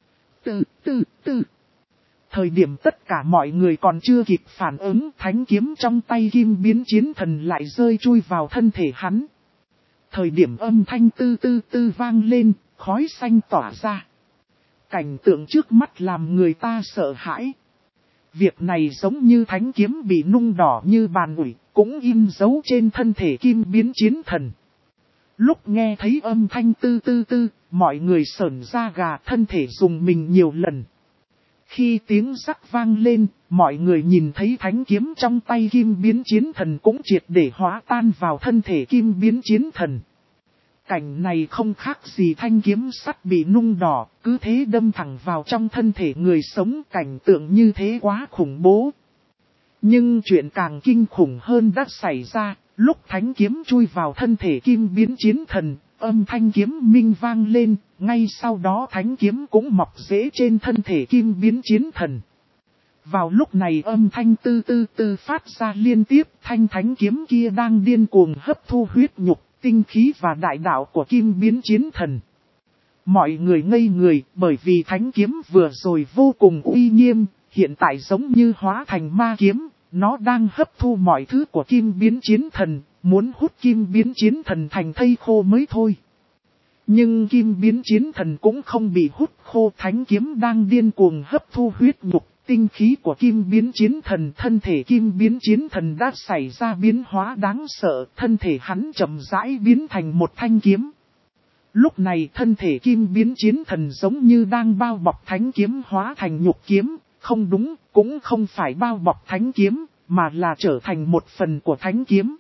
Thời điểm tất cả mọi người còn chưa kịp phản ứng, thánh kiếm trong tay Kim Biến Chiến Thần lại rơi chui vào thân thể hắn. Thời điểm âm thanh tư vang lên, khói xanh tỏa ra. Cảnh tượng trước mắt làm người ta sợ hãi. Việc này giống như thánh kiếm bị nung đỏ như bàn ủi, cũng in dấu trên thân thể Kim Biến Chiến Thần. Lúc nghe thấy âm thanh tư, mọi người sởn da gà, thân thể rùng mình nhiều lần. Khi tiếng rắc vang lên, mọi người nhìn thấy thánh kiếm trong tay Kim Biến Chiến Thần cũng triệt để hóa tan vào thân thể Kim Biến Chiến Thần. Cảnh này không khác gì thanh kiếm sắt bị nung đỏ, cứ thế đâm thẳng vào trong thân thể người sống, cảnh tượng như thế quá khủng bố. Nhưng chuyện càng kinh khủng hơn đã xảy ra, lúc thánh kiếm chui vào thân thể Kim Biến Chiến Thần, âm thanh kiếm minh vang lên, ngay sau đó thánh kiếm cũng mọc rễ trên thân thể Kim Biến Chiến Thần. Vào lúc này âm thanh tư phát ra liên tiếp, thanh thánh kiếm kia đang điên cuồng hấp thu huyết nhục, tinh khí và đại đạo của Kim Biến Chiến Thần. Mọi người ngây người, bởi vì thánh kiếm vừa rồi vô cùng uy nghiêm, hiện tại giống như hóa thành ma kiếm, nó đang hấp thu mọi thứ của Kim Biến Chiến Thần, muốn hút Kim Biến Chiến Thần thành thây khô mới thôi. Nhưng Kim Biến Chiến Thần cũng không bị hút khô, thánh kiếm đang điên cuồng hấp thu huyết nhục, tinh khí của Kim Biến Chiến Thần. Thân thể Kim Biến Chiến Thần đã xảy ra biến hóa đáng sợ, thân thể hắn chậm rãi biến thành một thanh kiếm. Lúc này thân thể Kim Biến Chiến Thần giống như đang bao bọc thánh kiếm hóa thành nhục kiếm, không đúng, cũng không phải bao bọc thánh kiếm, mà là trở thành một phần của thánh kiếm.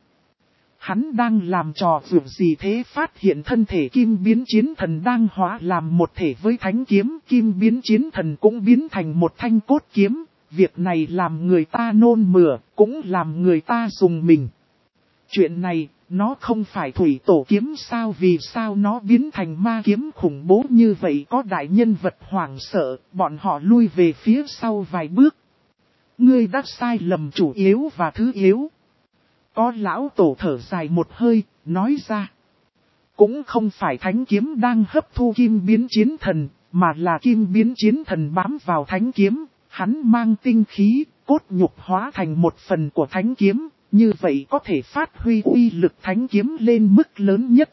Hắn đang làm trò vượt gì thế, phát hiện thân thể Kim Biến Chiến Thần đang hóa làm một thể với thánh kiếm, Kim Biến Chiến Thần cũng biến thành một thanh cốt kiếm. Việc này làm người ta nôn mửa, cũng làm người ta rùng mình. Chuyện này, nó không phải thủy tổ kiếm sao, vì sao nó biến thành ma kiếm khủng bố như vậy? Có đại nhân vật hoảng sợ, bọn họ lui về phía sau vài bước. Ngươi đã sai lầm chủ yếu và thứ yếu. Có lão tổ thở dài một hơi, nói ra. Cũng không phải thánh kiếm đang hấp thu kim biến chiến thần, mà là kim biến chiến thần bám vào thánh kiếm, hắn mang tinh khí, cốt nhục hóa thành một phần của thánh kiếm, như vậy có thể phát huy uy lực thánh kiếm lên mức lớn nhất.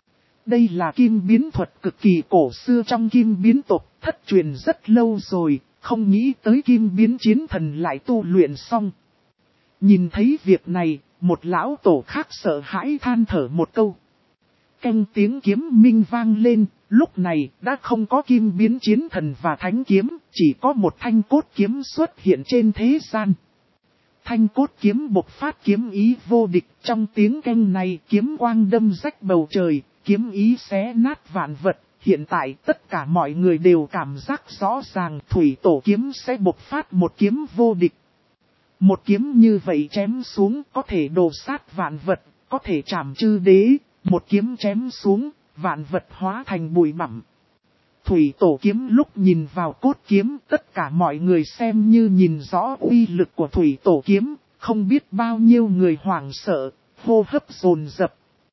Đây là kim biến thuật cực kỳ cổ xưa trong kim biến tộc, thất truyền rất lâu rồi, không nghĩ tới kim biến chiến thần lại tu luyện xong. Nhìn thấy việc này, một lão tổ khác sợ hãi than thở một câu. Canh tiếng kiếm minh vang lên, lúc này đã không có kim biến chiến thần và thánh kiếm, chỉ có một thanh cốt kiếm xuất hiện trên thế gian. Thanh cốt kiếm bộc phát kiếm ý vô địch, trong tiếng canh này kiếm quang đâm rách bầu trời, kiếm ý xé nát vạn vật. Hiện tại tất cả mọi người đều cảm giác rõ ràng thủy tổ kiếm sẽ bộc phát một kiếm vô địch. Một kiếm như vậy chém xuống có thể đồ sát vạn vật, có thể trảm chư đế, một kiếm chém xuống, vạn vật hóa thành bụi bặm. Thủy tổ kiếm lúc nhìn vào cốt kiếm, tất cả mọi người xem như nhìn rõ uy lực của thủy tổ kiếm, không biết bao nhiêu người hoảng sợ, hô hấp dồn dập.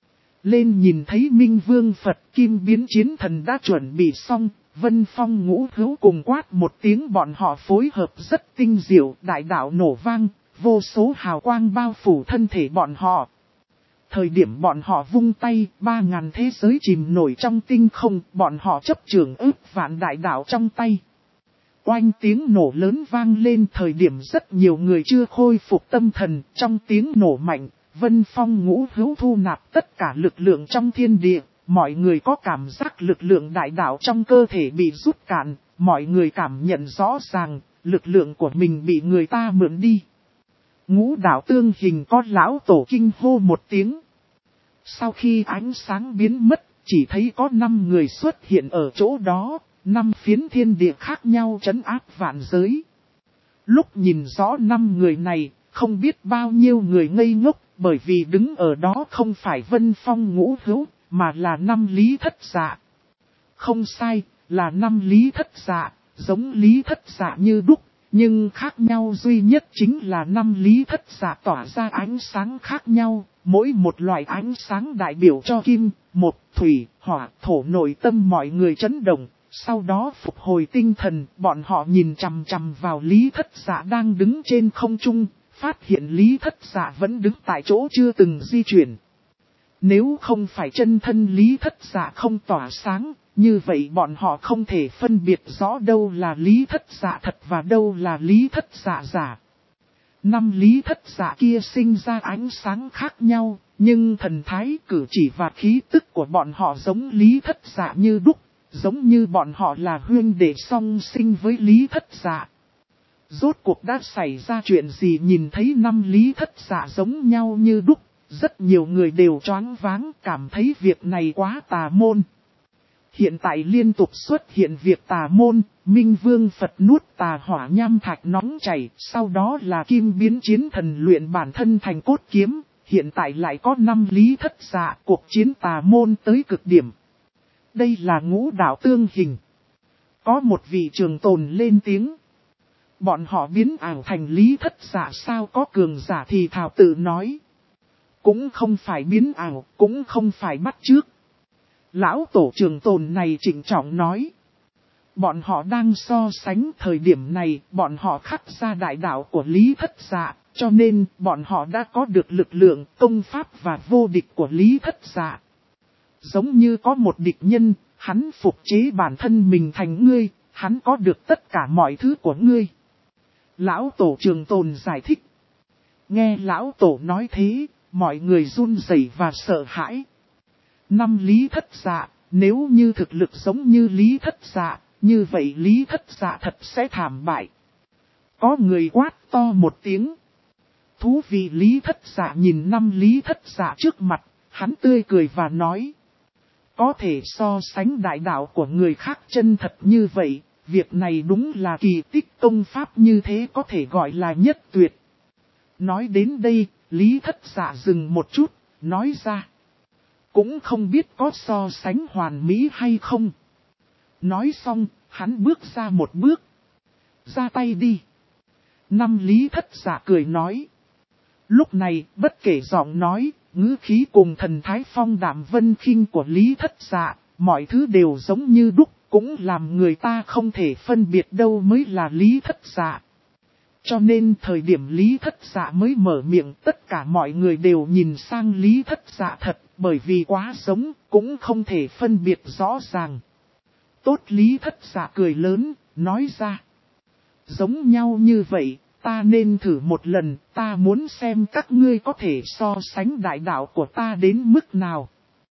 Lên nhìn thấy Minh Vương Phật Kim biến chiến thần đã chuẩn bị xong, Vân Phong Ngũ Hữu cùng quát một tiếng, bọn họ phối hợp rất tinh diệu, đại đạo nổ vang, vô số hào quang bao phủ thân thể bọn họ. Thời điểm bọn họ vung tay, 3.000 thế giới chìm nổi trong tinh không, bọn họ chấp trường ức vạn đại đạo trong tay. Oanh tiếng nổ lớn vang lên, thời điểm rất nhiều người chưa khôi phục tâm thần, trong tiếng nổ mạnh, Vân Phong Ngũ Hữu thu nạp tất cả lực lượng trong thiên địa, mọi người có cảm giác lực lượng đại đạo trong cơ thể bị rút cạn, mọi người cảm nhận rõ ràng, lực lượng của mình bị người ta mượn đi. Ngũ đạo tương hình có lão tổ kinh hô một tiếng. Sau khi ánh sáng biến mất, chỉ thấy có 5 người xuất hiện ở chỗ đó, 5 phiến thiên địa khác nhau trấn áp vạn giới. Lúc nhìn rõ 5 người này, không biết bao nhiêu người ngây ngốc, bởi vì đứng ở đó không phải Vân Phong Ngũ Hữu, mà là 5 Lý Thất Dạ. Không sai, là 5 Lý Thất Dạ, giống Lý Thất Dạ như đúc. Nhưng khác nhau duy nhất chính là 5 Lý Thất Dạ tỏa ra ánh sáng khác nhau, mỗi một loại ánh sáng đại biểu cho kim, một, thủy, hỏa, thổ. Nội tâm mọi người chấn động, sau đó phục hồi tinh thần, bọn họ nhìn chằm chằm vào Lý Thất Dạ đang đứng trên không trung, phát hiện Lý Thất Dạ vẫn đứng tại chỗ chưa từng di chuyển. Nếu không phải chân thân Lý Thất Dạ không tỏa sáng, như vậy bọn họ không thể phân biệt rõ đâu là Lý Thất Dạ thật và đâu là Lý Thất Dạ giả. 5 Lý Thất Dạ kia sinh ra ánh sáng khác nhau, nhưng thần thái, cử chỉ và khí tức của bọn họ giống Lý Thất Dạ như đúc, giống như bọn họ là huynh đệ song sinh với Lý Thất Dạ. Rốt cuộc đã xảy ra chuyện gì? Nhìn thấy 5 Lý Thất Dạ giống nhau như đúc, rất nhiều người đều choáng váng, cảm thấy việc này quá tà môn. Hiện tại liên tục xuất hiện việc tà môn, Minh Vương Phật nuốt tà hỏa nham thạch nóng chảy, sau đó là kim biến chiến thần luyện bản thân thành cốt kiếm, hiện tại lại có 5 Lý Thất Dạ, cuộc chiến tà môn tới cực điểm. Đây là ngũ đạo tương hình. Có một vị trường tồn lên tiếng. Bọn họ biến ảo thành Lý Thất Dạ sao? Có cường giả thì thảo tự nói. Cũng không phải biến ảo, cũng không phải bắt chước. Lão tổ trường tồn này trịnh trọng nói. Bọn họ đang so sánh thời điểm này, bọn họ khắc ra đại đạo của Lý Thất Dạ, cho nên bọn họ đã có được lực lượng, công pháp và vô địch của Lý Thất Dạ. Giống như có một địch nhân, hắn phục chế bản thân mình thành ngươi, hắn có được tất cả mọi thứ của ngươi. Lão tổ trường tồn giải thích. Nghe lão tổ nói thế, mọi người run rẩy và sợ hãi. 5 Lý Thất Dạ, nếu như thực lực giống như Lý Thất Dạ, như vậy Lý Thất Dạ thật sẽ thảm bại. Có người quát to một tiếng. Thú vị. Lý Thất Dạ nhìn 5 Lý Thất Dạ trước mặt, hắn tươi cười và nói. Có thể so sánh đại đạo của người khác chân thật như vậy, việc này đúng là kỳ tích, công pháp như thế có thể gọi là nhất tuyệt. Nói đến đây, Lý Thất Dạ dừng một chút, nói ra. Cũng không biết có so sánh hoàn mỹ hay không. Nói xong, hắn bước ra một bước. Ra tay đi. 5 Lý Thất Dạ cười nói. Lúc này, bất kể giọng nói, ngữ khí cùng thần thái phong đạm vân khinh của Lý Thất Dạ, mọi thứ đều giống như đúc, cũng làm người ta không thể phân biệt đâu mới là Lý Thất Dạ. Cho nên thời điểm Lý Thất Dạ mới mở miệng, tất cả mọi người đều nhìn sang Lý Thất Dạ thật, bởi vì quá giống, cũng không thể phân biệt rõ ràng. Tốt, Lý Thất Dạ cười lớn, nói ra. Giống nhau như vậy, ta nên thử một lần, ta muốn xem các ngươi có thể so sánh đại đạo của ta đến mức nào.